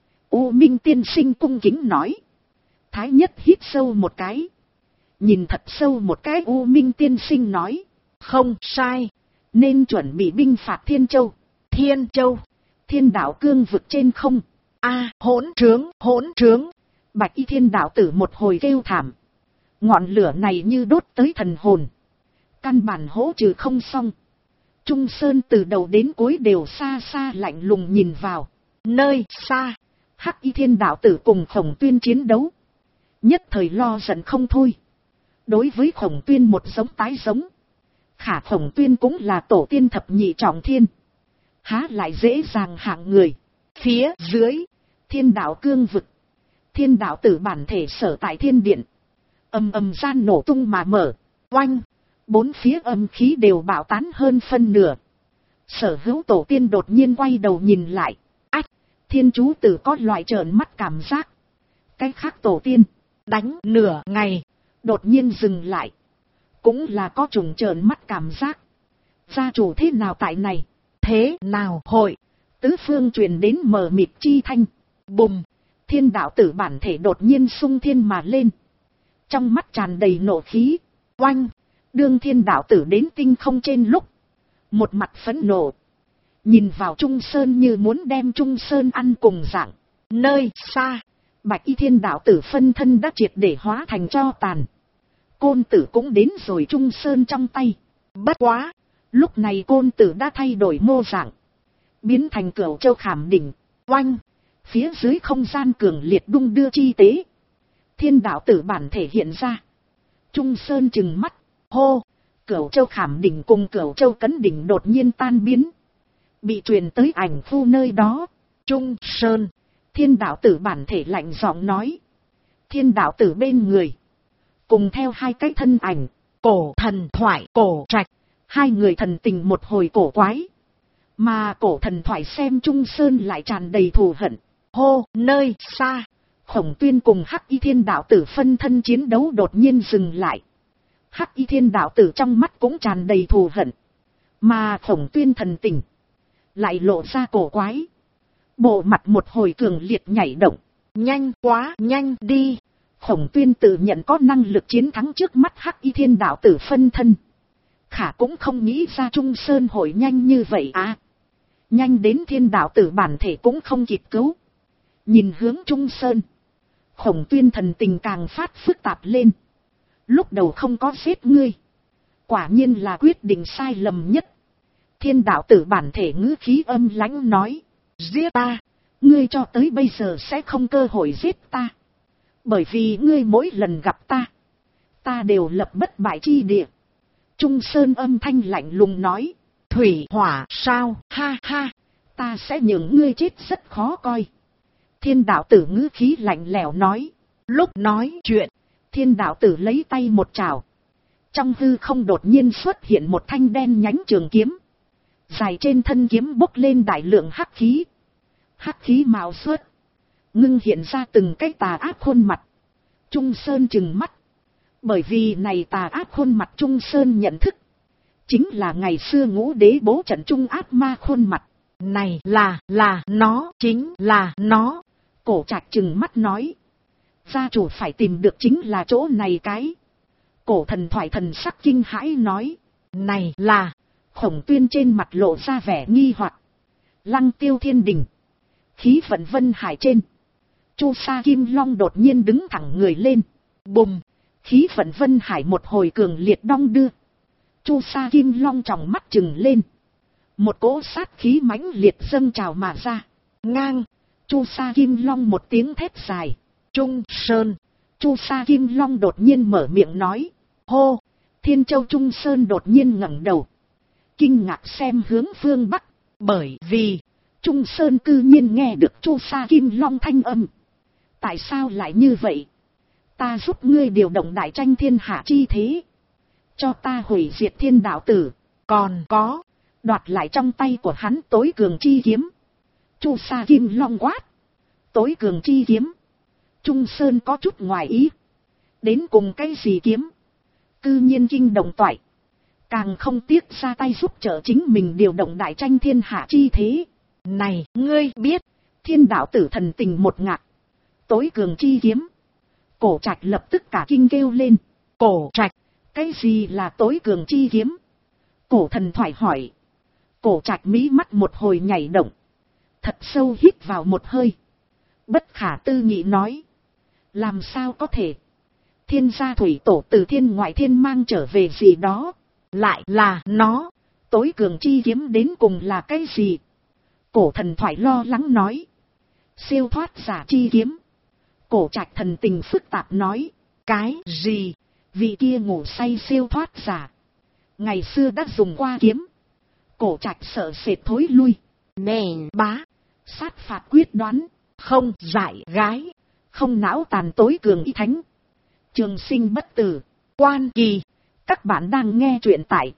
U Minh tiên sinh cung kính nói. Thái Nhất hít sâu một cái, nhìn thật sâu một cái. U Minh tiên sinh nói. Không sai, nên chuẩn bị binh phạt Thiên Châu. Thiên Châu, Thiên Đạo cương vực trên không. A, hỗn trướng, hỗn trướng. Bạch Y Thiên Đạo Tử một hồi kêu thảm. Ngọn lửa này như đốt tới thần hồn, căn bản hỗ trừ không xong. Trung Sơn từ đầu đến cuối đều xa xa lạnh lùng nhìn vào. Nơi xa, Hắc Y Thiên Đạo Tử cùng Khổng Tuyên chiến đấu, nhất thời lo giận không thôi. Đối với Khổng Tuyên một giống tái giống, khả Khổng Tuyên cũng là tổ tiên thập nhị trọng thiên, há lại dễ dàng hạng người. Phía dưới, Thiên Đạo cương vực, Thiên Đạo Tử bản thể sở tại thiên điện, ầm ầm gian nổ tung mà mở. Oanh, bốn phía âm khí đều bạo tán hơn phân nửa. Sở Hữu tổ tiên đột nhiên quay đầu nhìn lại. Ách, Thiên Chú Tử có loại trợn mắt cảm giác. Cái khác tổ tiên đánh nửa ngày, đột nhiên dừng lại, cũng là có trùng trợn mắt cảm giác. Gia chủ thế nào tại này? Thế nào hội? Tứ phương truyền đến mờ mịt chi thanh. Bùm, Thiên Đạo Tử bản thể đột nhiên sung thiên mà lên, trong mắt tràn đầy nộ khí. Oanh, đương Thiên Đạo Tử đến tinh không trên lúc, một mặt phẫn nộ, nhìn vào Trung Sơn như muốn đem Trung Sơn ăn cùng dạng. Nơi xa, Bạch Y Thiên Đạo Tử phân thân đã triệt để hóa thành tro tàn. Côn Tử cũng đến rồi Trung Sơn trong tay. Bất quá, lúc này Côn Tử đã thay đổi mô dạng, biến thành Cửu Châu Khảm Đỉnh. Oanh, phía dưới không gian cường liệt đung đưa chi tế, Thiên đạo tử bản thể hiện ra. Trung Sơn trừng mắt, hô, Cửu Châu Khảm Đỉnh cùng Cửu Châu Cấn Đỉnh đột nhiên tan biến. Bị truyền tới ảnh phu nơi đó. Trung Sơn, Thiên đạo tử bản thể lạnh giọng nói. Thiên đạo tử bên người. Cùng theo hai cái thân ảnh, Cổ Thần Thoại, Cổ Trạch. Hai người thần tình một hồi cổ quái. Mà Cổ Thần Thoại xem Trung Sơn lại tràn đầy thù hận. Hô, nơi xa, Khổng Tuyên cùng Hắc Y Thiên đạo tử phân thân chiến đấu đột nhiên dừng lại. Hắc Y Thiên đạo tử trong mắt cũng tràn đầy thù hận. Mà Khổng Tuyên thần tình lại lộ ra cổ quái. Bộ mặt một hồi cường liệt nhảy động. Nhanh quá, nhanh đi. Khổng Tuyên tự nhận có năng lực chiến thắng trước mắt Hắc Y Thiên đạo tử phân thân. Khả cũng không nghĩ ra Trung Sơn hội nhanh như vậy à. Nhanh đến Thiên đạo tử bản thể cũng không kịp cứu. Nhìn hướng Trung Sơn. Khổng Tuyên thần tình càng phát phức tạp lên. Lúc đầu không có giết ngươi. Quả nhiên là quyết định sai lầm nhất. Thiên đạo tử bản thể ngữ khí âm lãnh nói. Giết ta. Ngươi cho tới bây giờ sẽ không cơ hội giết ta. Bởi vì ngươi mỗi lần gặp ta. Ta đều lập bất bại chi địa. Trung Sơn âm thanh lạnh lùng nói. Thủy hỏa sao, ha ha. Ta sẽ nhường ngươi chết rất khó coi. Thiên đạo tử ngữ khí lạnh lẽo nói. Lúc nói chuyện, Thiên đạo tử lấy tay một trào. Trong hư không đột nhiên xuất hiện một thanh đen nhánh trường kiếm. Dài trên thân kiếm bốc lên đại lượng hắc khí. Hắc khí mạo xuất. Ngưng hiện ra từng cái tà ác khuôn mặt. Trung Sơn trừng mắt. Bởi vì này tà ác khuôn mặt Trung Sơn nhận thức. Chính là ngày xưa Ngũ Đế bố trận trung ác ma khuôn mặt. Này là nó, chính là nó. Cổ Trạch trừng mắt nói. Gia chủ phải tìm được chính là chỗ này cái. Cổ Thần Thoại thần sắc kinh hãi nói. Này là. Khổng Tuyên trên mặt lộ ra vẻ nghi hoặc. Lăng Tiêu Thiên Đình. Khí vận Vân Hải trên. Chu Sa Kim Long đột nhiên đứng thẳng người lên. Bùm. Khí vận Vân Hải một hồi cường liệt đong đưa. Chu Sa Kim Long tròng mắt trừng lên. Một cỗ sát khí mãnh liệt dâng trào mà ra. Ngang. Chu Sa Kim Long một tiếng thét dài. Trung Sơn. Chu Sa Kim Long đột nhiên mở miệng nói. Hô. Thiên Châu Trung Sơn đột nhiên ngẩng đầu. Kinh ngạc xem hướng phương Bắc. Bởi vì Trung Sơn cư nhiên nghe được Chu Sa Kim Long thanh âm. Tại sao lại như vậy? Ta giúp ngươi điều động đại tranh thiên hạ chi thế. Cho ta hủy diệt thiên đạo tử. Còn có. Đoạt lại trong tay của hắn tối cường chi kiếm. Chu Sa Kim Long quát. Tối cường chi kiếm. Trung Sơn có chút ngoài ý. Đến cùng cái gì kiếm? Cư nhiên kinh động toại. Càng không tiếc ra tay giúp trợ chính mình điều động đại tranh thiên hạ chi thế. Này, ngươi biết. Thiên đạo tử thần tình một ngạc. Tối cường chi kiếm. Cổ Trạch lập tức cả kinh kêu lên. Cổ Trạch, cái gì là tối cường chi kiếm? Cổ Thần Thoại hỏi. Cổ Trạch mí mắt một hồi nhảy động. Thật sâu hít vào một hơi. Bất khả tư nghị nói. Làm sao có thể? Thiên gia thủy tổ từ thiên ngoại thiên mang trở về gì đó. Lại là nó. Tối cường chi kiếm đến cùng là cái gì? Cổ Thần Thoại lo lắng nói. Siêu thoát giả chi kiếm. Cổ Trạch thần tình phức tạp nói. Cái gì? Vị kia ngủ say siêu thoát giả. Ngày xưa đã dùng qua kiếm. Cổ Trạch sợ sệt thối lui. Nền bá. Sát phạt quyết đoán. Không giải gái. Không não tàn tối cường y thánh. Trường sinh bất tử. Quan kỳ. Các bạn đang nghe truyện tại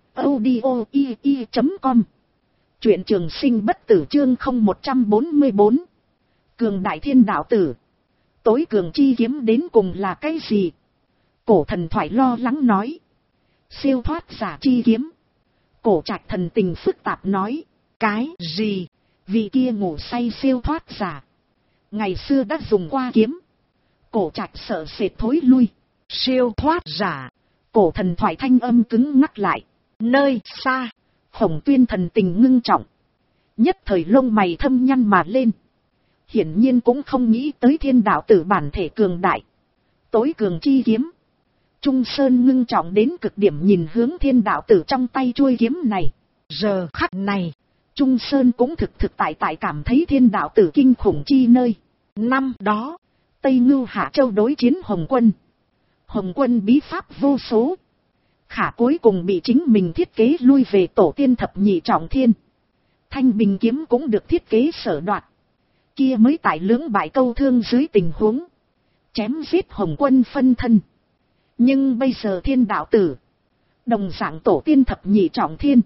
audio.com. Truyện Trường Sinh bất tử chương 0144. Cường đại thiên đạo tử. Tối cường chi kiếm đến cùng là cái gì? Cổ Thần Thoại lo lắng nói. Siêu thoát giả chi kiếm. Cổ Trạch thần tình phức tạp nói. Cái gì? Vị kia ngủ say siêu thoát giả. Ngày xưa đã dùng qua kiếm. Cổ Trạch sợ sệt thối lui. Siêu thoát giả. Cổ Thần Thoại thanh âm cứng ngắc lại. Nơi xa. Khổng Tuyên thần tình ngưng trọng. Nhất thời lông mày thâm nhăn mà lên. Hiển nhiên cũng không nghĩ tới thiên đạo tử bản thể cường đại. Tối cường chi kiếm. Trung Sơn ngưng trọng đến cực điểm nhìn hướng thiên đạo tử trong tay chuôi kiếm này. Giờ khắc này. Trung Sơn cũng thực tại cảm thấy thiên đạo tử kinh khủng chi nơi. Năm đó. Tây Ngưu Hạ Châu đối chiến Hồng Quân. Hồng Quân bí pháp vô số. Khả cuối cùng bị chính mình thiết kế lui về tổ tiên thập nhị trọng thiên. Thanh Bình kiếm cũng được thiết kế sở đoạt. Kia mới tại lưỡng bại câu thương dưới tình huống. Chém giết Hồng Quân phân thân. Nhưng bây giờ Thiên đạo tử. Đồng dạng tổ tiên thập nhị trọng thiên.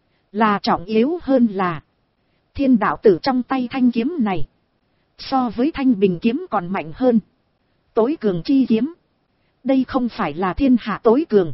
Là trọng yếu hơn là. Thiên đạo tử trong tay thanh kiếm này. So với Thanh Bình kiếm còn mạnh hơn. Tối cường chi kiếm. Đây không phải là thiên hạ tối cường.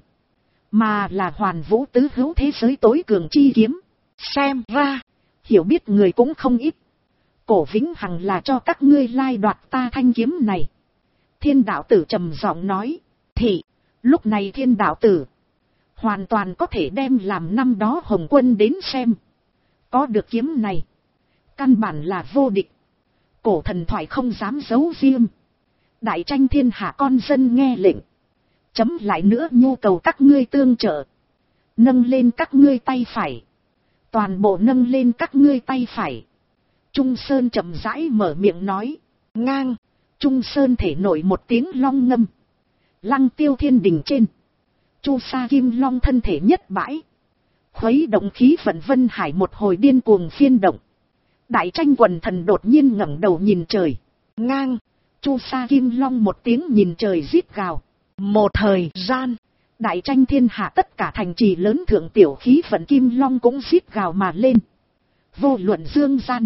Mà là hoàn vũ tứ hữu thế giới tối cường chi kiếm. Xem ra. Hiểu biết người cũng không ít. Cổ Vĩnh Hằng là cho các ngươi lai đoạt ta thanh kiếm này. Thiên đạo tử trầm giọng nói. Thì. Lúc này thiên đạo tử. Hoàn toàn có thể đem làm năm đó Hồng Quân đến xem. Có được kiếm này. Căn bản là vô địch. Cổ thần thoại không dám giấu riêng. Đại tranh thiên hạ con dân nghe lệnh. Chấm lại nữa nhu cầu các ngươi tương trợ. Nâng lên các ngươi tay phải. Toàn bộ nâng lên các ngươi tay phải. Trung Sơn chậm rãi mở miệng nói. Ngang. Trung Sơn thể nổi một tiếng long ngâm. Lăng Tiêu thiên đình trên. Chu Sa Kim Long thân thể nhất bãi. Khuấy động khí vận vân hải một hồi điên cuồng phiên động. Đại tranh quần thần đột nhiên ngẩng đầu nhìn trời. Ngang. Chu Sa Kim Long một tiếng nhìn trời rít gào. Một thời gian. Đại tranh thiên hạ tất cả thành trì lớn thượng tiểu khí vận Kim Long cũng rít gào mà lên. Vô luận dương gian.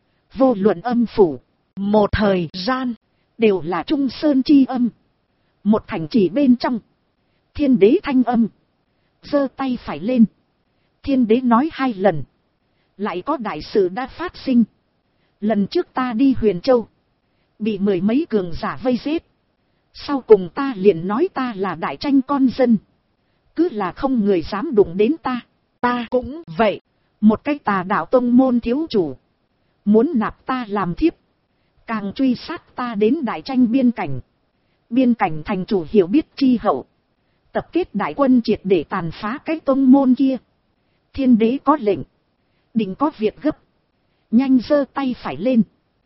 Vô luận âm phủ. Một thời gian. Đều là Trung Sơn chi âm. Một thành trì bên trong. Thiên đế thanh âm. Giơ tay phải lên. Thiên đế nói 2 lần. Lại có đại sự đã phát sinh. Lần trước ta đi Huyền Châu. Bị 10 mấy cường giả vây giết. Sau cùng ta liền nói ta là đại tranh con dân. Cứ là không người dám đụng đến ta. Ta cũng vậy. Một cái tà đạo tông môn thiếu chủ. Muốn nạp ta làm thiếp. Càng truy sát ta đến đại tranh biên cảnh. Biên cảnh thành chủ hiểu biết chi hậu. Tập kết đại quân triệt để tàn phá cái tông môn kia. Thiên đế có lệnh. Định có việc gấp. Nhanh giơ tay phải lên.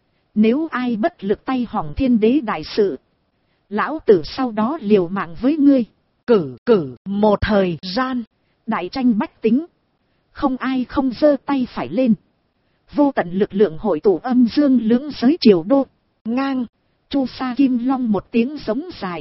Nếu ai bất lực tay hỏng thiên đế đại sự. Lão tử sau đó liều mạng với ngươi. Cử một thời gian. Đại tranh bách tính. Không ai không giơ tay phải lên. Vô tận lực lượng hội tụ âm dương lưỡng giới triều đô. Ngang. Chu Sa Kim Long một tiếng giống dài.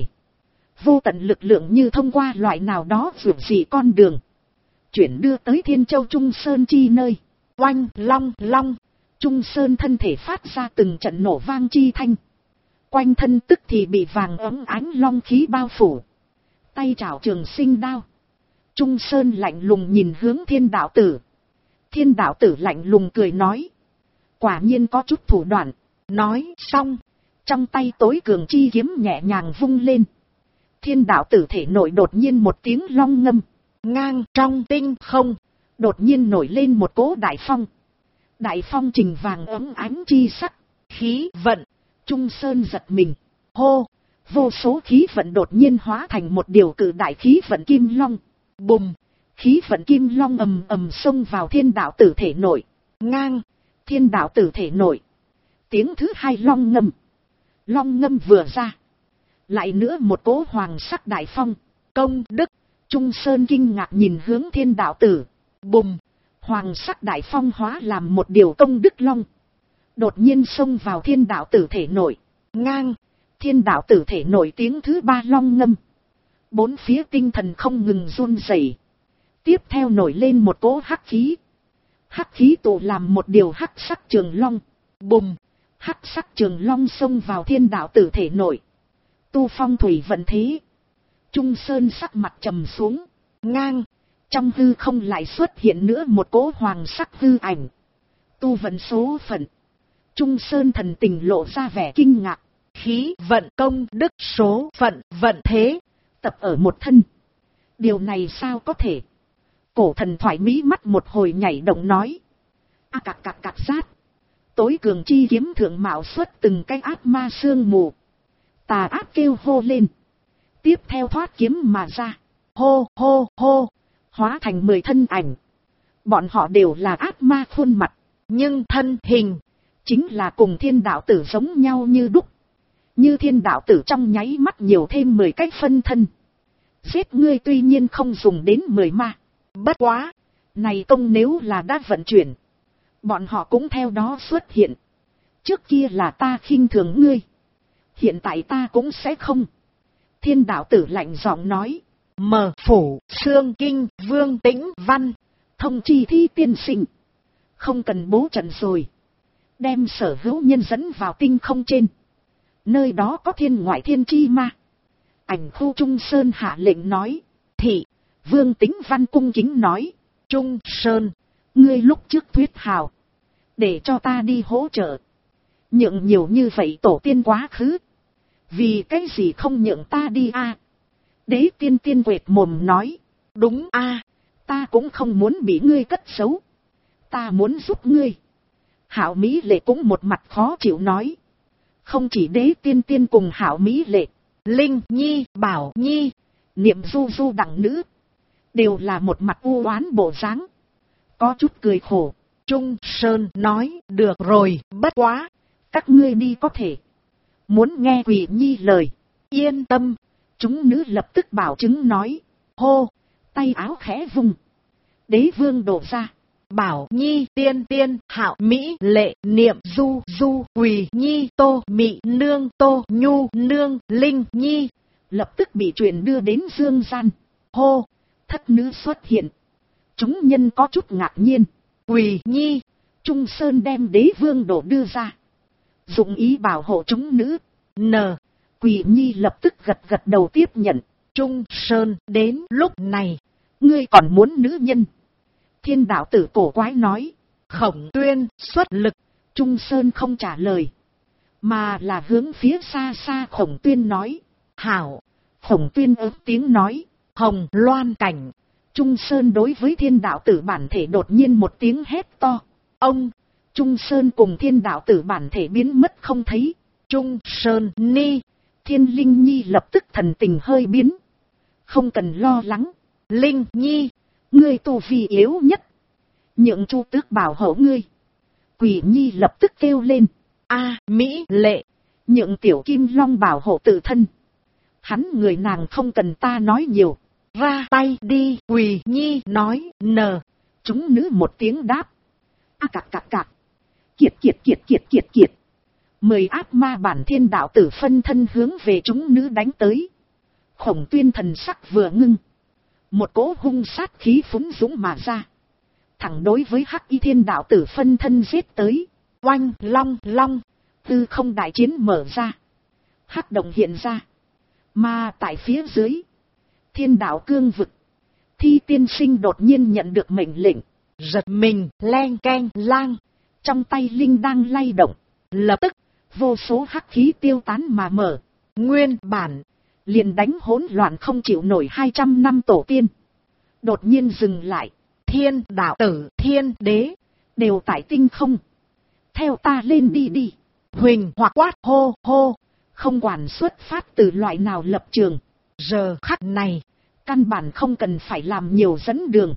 Vô tận lực lượng như thông qua loại nào đó vượt dị con đường. Chuyển đưa tới Thiên Châu Trung Sơn chi nơi. Oanh long long. Trung Sơn thân thể phát ra từng trận nổ vang chi thanh. Quanh thân tức thì bị vàng ấm ánh long khí bao phủ. Tay chảo trường sinh đao. Trung Sơn lạnh lùng nhìn hướng thiên đạo tử. Thiên đạo tử lạnh lùng cười nói. Quả nhiên có chút thủ đoạn. Nói xong. Trong tay tối cường chi kiếm nhẹ nhàng vung lên. Thiên đạo tử thể nội đột nhiên một tiếng long ngâm. Ngang trong tinh không. Đột nhiên nổi lên một cỗ đại phong. Đại phong trình vàng ấm ánh chi sắc. Khí vận. Trung Sơn giật mình. Hô. Vô số khí vận đột nhiên hóa thành một điều cự đại khí vận kim long. Bùm. Khí vận kim long ầm ầm xông vào thiên đạo tử thể nội. Ngang. Thiên đạo tử thể nội. Tiếng thứ 2 long ngâm. Long ngâm vừa ra. Lại nữa một cỗ hoàng sắc đại phong. Công đức. Trung Sơn kinh ngạc nhìn hướng thiên đạo tử. Bùm. Hoàng sắc đại phong hóa làm một điều công đức long. Đột nhiên xông vào thiên đạo tử thể nội. Ngang. Thiên đạo tử thể nội tiếng thứ 3 long ngâm. 4 phía tinh thần không ngừng run rẩy. Tiếp theo nổi lên một cỗ hắc khí. Hắc khí tụ làm một điều hắc sắc trường long. Bùm. Hắc sắc trường long xông vào thiên đạo tử thể nội. Tu phong thủy vận thế. Trung Sơn sắc mặt trầm xuống. Ngang. Trong hư không lại xuất hiện nữa một cỗ hoàng sắc hư ảnh. Tu vận số phận. Trung Sơn thần tình lộ ra vẻ kinh ngạc. Khí vận công đức số phận vận thế. Tập ở một thân. Điều này sao có thể? Cổ thần thoại mỹ mắt một hồi nhảy động nói. A cạc cạc cạc sát. Tối cường chi kiếm thượng mạo xuất từng cái ác ma sương mù. Tà ác kêu hô lên. Tiếp theo thoát kiếm mà ra. Hô hô hô. Hóa thành 10 thân ảnh. Bọn họ đều là ác ma khuôn mặt. Nhưng thân hình. Chính là cùng thiên đạo tử giống nhau như đúc. Như Thiên đạo tử trong nháy mắt nhiều thêm 10 cái phân thân. Giết ngươi tuy nhiên không dùng đến 10 ma. Bất quá, này công nếu là đã vận chuyển, bọn họ cũng theo đó xuất hiện. Trước kia là ta khinh thường ngươi, hiện tại ta cũng sẽ không. Thiên đạo tử lạnh giọng nói. Mở phủ, xương kinh, Vương Tĩnh Văn. Thông chi Thi tiên sinh, không cần bố trận rồi. Đem sở hữu nhân dẫn vào tinh không trên. Nơi đó có thiên ngoại thiên chi ma. Ảnh khu Trung Sơn hạ lệnh nói. Thị, Vương Tĩnh Văn cung kính nói. Trung Sơn, ngươi lúc trước thuyết hào, để cho ta đi hỗ trợ. Nhượng nhiều như vậy tổ tiên quá khứ, vì cái gì không nhượng ta đi a? Đế tiên tiên quệt mồm nói. Đúng a, ta cũng không muốn bị ngươi cất xấu, ta muốn giúp ngươi. Hảo Mỹ Lệ cũng một mặt khó chịu nói. Không chỉ Đế tiên tiên cùng Hảo Mỹ Lệ, Linh Nhi, Bảo Nhi, Niệm Du Du đẳng nữ, đều là một mặt u oán bộ dáng, có chút cười khổ. Trung Sơn nói, được rồi, bất quá, các ngươi đi có thể. Muốn nghe Quỷ Nhi lời, yên tâm. Chúng nữ lập tức bảo chứng nói. Hô, tay áo khẽ vung, Đế vương đổ ra. Bảo Nhi, Tiên Tiên, Hạo Mỹ Lệ, Niệm Du Du, Quỳ Nhi, Tô Mị Nương, Tô Nhu Nương, Linh Nhi, lập tức bị truyền đưa đến dương gian. Hô, thất nữ xuất hiện. Chúng nhân có chút ngạc nhiên. Quỳ Nhi, Trung Sơn đem Đế vương đổ đưa ra, dụng ý bảo hộ chúng nữ. Quỳ Nhi lập tức gật gật đầu tiếp nhận. Trung Sơn, đến lúc này, ngươi còn muốn nữ nhân? Thiên đạo tử cổ quái nói. Khổng Tuyên xuất lực. Trung Sơn không trả lời, mà là hướng phía xa xa Khổng Tuyên nói. Hảo. Khổng Tuyên ớt tiếng nói. Hồng Loan cảnh. Trung Sơn đối với thiên đạo tử bản thể đột nhiên một tiếng hét to. Ông! Trung Sơn cùng thiên đạo tử bản thể biến mất không thấy. Trung Sơn ni. Thiên Linh Nhi lập tức thần tình hơi biến. Không cần lo lắng. Linh Nhi, ngươi tu vi yếu nhất, nhượng Chu Tước bảo hộ ngươi. Quỷ Nhi lập tức kêu lên. A Mỹ Lệ, nhượng Tiểu Kim Long bảo hộ tự thân. Hắn người nàng không cần ta nói nhiều. Ra tay đi. Quỳ Nhi nói. Chúng nữ một tiếng đáp. A cạc cạc cạc. Kiệt kiệt kiệt kiệt kiệt kiệt. 10 ác ma bản thiên đạo tử phân thân hướng về chúng nữ đánh tới. Khổng Tuyên thần sắc vừa ngưng, một cỗ hung sát khí phúng dũng mà ra, thẳng đối với Hắc Y thiên đạo tử phân thân giết tới. Oanh long long, tư không đại chiến mở ra, hắc động hiện ra. Mà tại phía dưới thiên đạo cương vực, Thi tiên sinh đột nhiên nhận được mệnh lệnh, giật mình len keng lang, trong tay linh đang lay động, lập tức vô số hắc khí tiêu tán mà mở. Nguyên bản liền đánh hỗn loạn không chịu nổi 200 năm tổ tiên, đột nhiên dừng lại. Thiên đạo tử, thiên đế, đều tại tinh không. Theo ta lên đi đi. Huỳnh hoặc quát hô hô. Không quản xuất phát từ loại nào lập trường, giờ khắc này, căn bản không cần phải làm nhiều dẫn đường.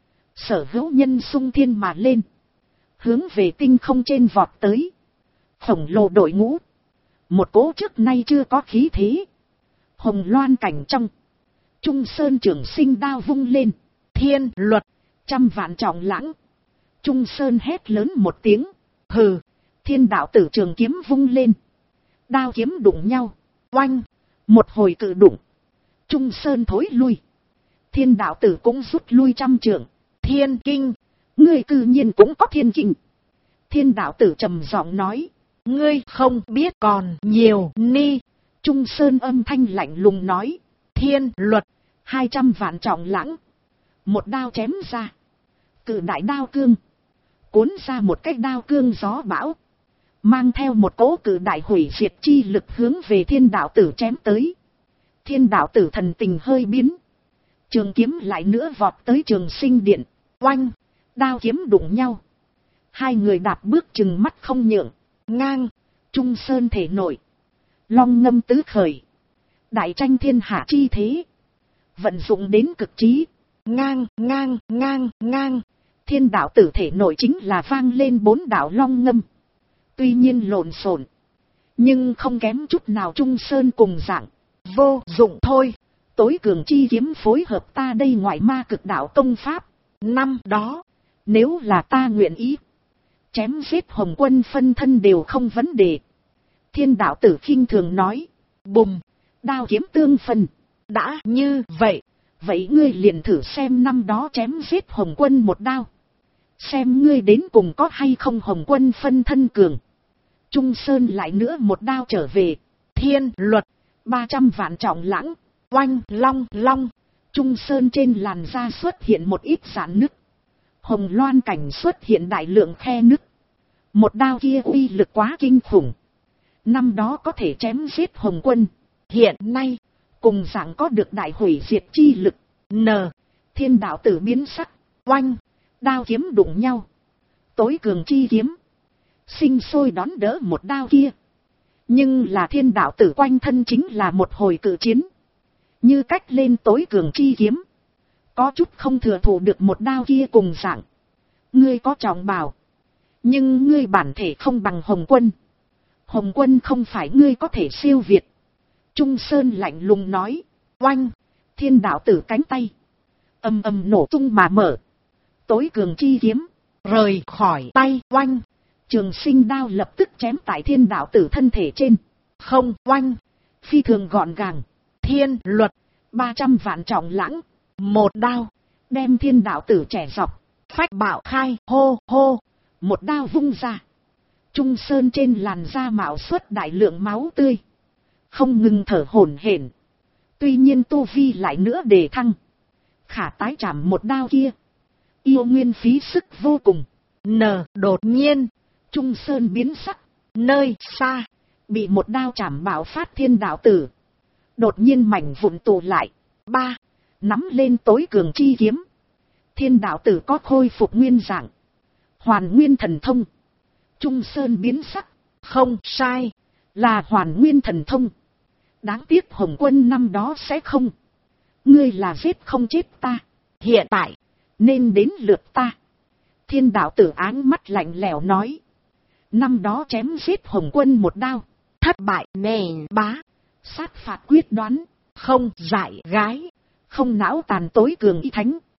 Sở hữu nhân xung thiên mà lên, hướng về tinh không trên vọt tới. Khổng lồ đội ngũ, một cỗ trước nay chưa có khí thế. Hồng Loan cảnh trong, Trung Sơn Trường Sinh đao vung lên. Thiên luật, 100 vạn trọng lãng. Trung Sơn hét lớn một tiếng. Hừ. Thiên đạo tử trường kiếm vung lên. Đao kiếm đụng nhau. Oanh. Một hồi cự đụng. Trung Sơn thối lui. Thiên đạo tử cũng rút lui 100 trượng. Thiên kinh. Ngươi cư nhiên cũng có thiên kinh. Thiên đạo tử trầm giọng nói. Ngươi không biết còn nhiều ni. Trung Sơn âm thanh lạnh lùng nói. Thiên luật, 200 vạn trọng lãng. Một đao chém ra. Cự đại đao cương, cuốn ra một cái đao cương gió bão, mang theo một cỗ cự đại hủy diệt chi lực hướng về thiên đạo tử chém tới. Thiên đạo tử thần tình hơi biến, trường kiếm lại nữa vọt tới Trường Sinh điện. Oanh, đao kiếm đụng nhau. Hai người đạp bước chừng mắt không nhượng. Ngang, Trung Sơn thể nổi, long ngâm tứ khởi, đại tranh thiên hạ chi thế, vận dụng đến cực trí. Ngang ngang ngang ngang, thiên đạo tử thể nội chính là vang lên 4 đạo long ngâm. Tuy nhiên lộn xộn, Nhưng không kém chút nào Trung Sơn cùng dạng. Vô dụng thôi. Tối cường chi kiếm phối hợp ta đây ngoại ma cực đạo công pháp. Năm đó, nếu là ta nguyện ý, chém giết Hồng Quân phân thân đều không vấn đề. Thiên đạo tử khinh thường nói. Bùm, đao kiếm tương phân. đã như vậy. Vậy ngươi liền thử xem năm đó chém giết Hồng Quân một đao. Xem ngươi đến cùng có hay không Hồng Quân phân thân cường. Trung Sơn lại nữa một đao trở về. Thiên luật, 300 vạn trọng lãng. oanh long long. Trung Sơn trên làn da xuất hiện một ít rạn nứt. Hồng loan cảnh xuất hiện đại lượng khe nứt. Một đao kia uy lực quá kinh khủng. Năm đó có thể chém giết Hồng Quân. Hiện nay, cùng dạng có được đại hủy diệt chi lực. Thiên đạo tử biến sắc. Oanh, đao kiếm đụng nhau. Tối cường chi kiếm sinh sôi đón đỡ một đao kia. Nhưng là thiên đạo tử quanh thân chính là một hồi cự chiến. Như cách lên tối cường chi kiếm. Có chút không thừa thủ được một đao kia cùng dạng. Ngươi có trọng bào. Nhưng ngươi bản thể không bằng Hồng Quân. Hồng Quân không phải ngươi có thể siêu việt. Trung Sơn lạnh lùng nói. Oanh, thiên đạo tử cánh tay ầm ầm nổ tung mà mở. Tối cường chi kiếm rời khỏi tay. Oanh, Trường Sinh đao lập tức chém tại thiên đạo tử thân thể trên. Không. Oanh, phi thường gọn gàng. Thiên luật, 300 vạn trọng lãng. Một đao đem thiên đạo tử trẻ dọc. Phách bạo khai. Hô hô, một đao vung ra. Trung Sơn trên làn da mạo xuất đại lượng máu tươi. Không ngừng thở hổn hển. Tuy nhiên tu vi lại nữa đề thăng. Khả tái chạm một đao kia. Yêu nguyên phí sức vô cùng. Đột nhiên, Trung Sơn biến sắc. Nơi xa, bị một đao chạm bạo phát thiên đạo tử. Đột nhiên mảnh vụn tụ lại. Nắm lên tối cường chi kiếm. Thiên đạo tử có khôi phục nguyên dạng. Hoàn nguyên thần thông. Trung Sơn biến sắc. Không sai, là hoàn nguyên thần thông. Đáng tiếc Hồng Quân năm đó sẽ không. Ngươi là giết không chết ta. Hiện tại, nên đến lượt ta. Thiên đạo tử áng mắt lạnh lẽo nói. Năm đó chém giết Hồng Quân một đao. Thất bại nề bá. Sát phạt quyết đoán. Không dại gái. Không não tàn tối cường y thánh.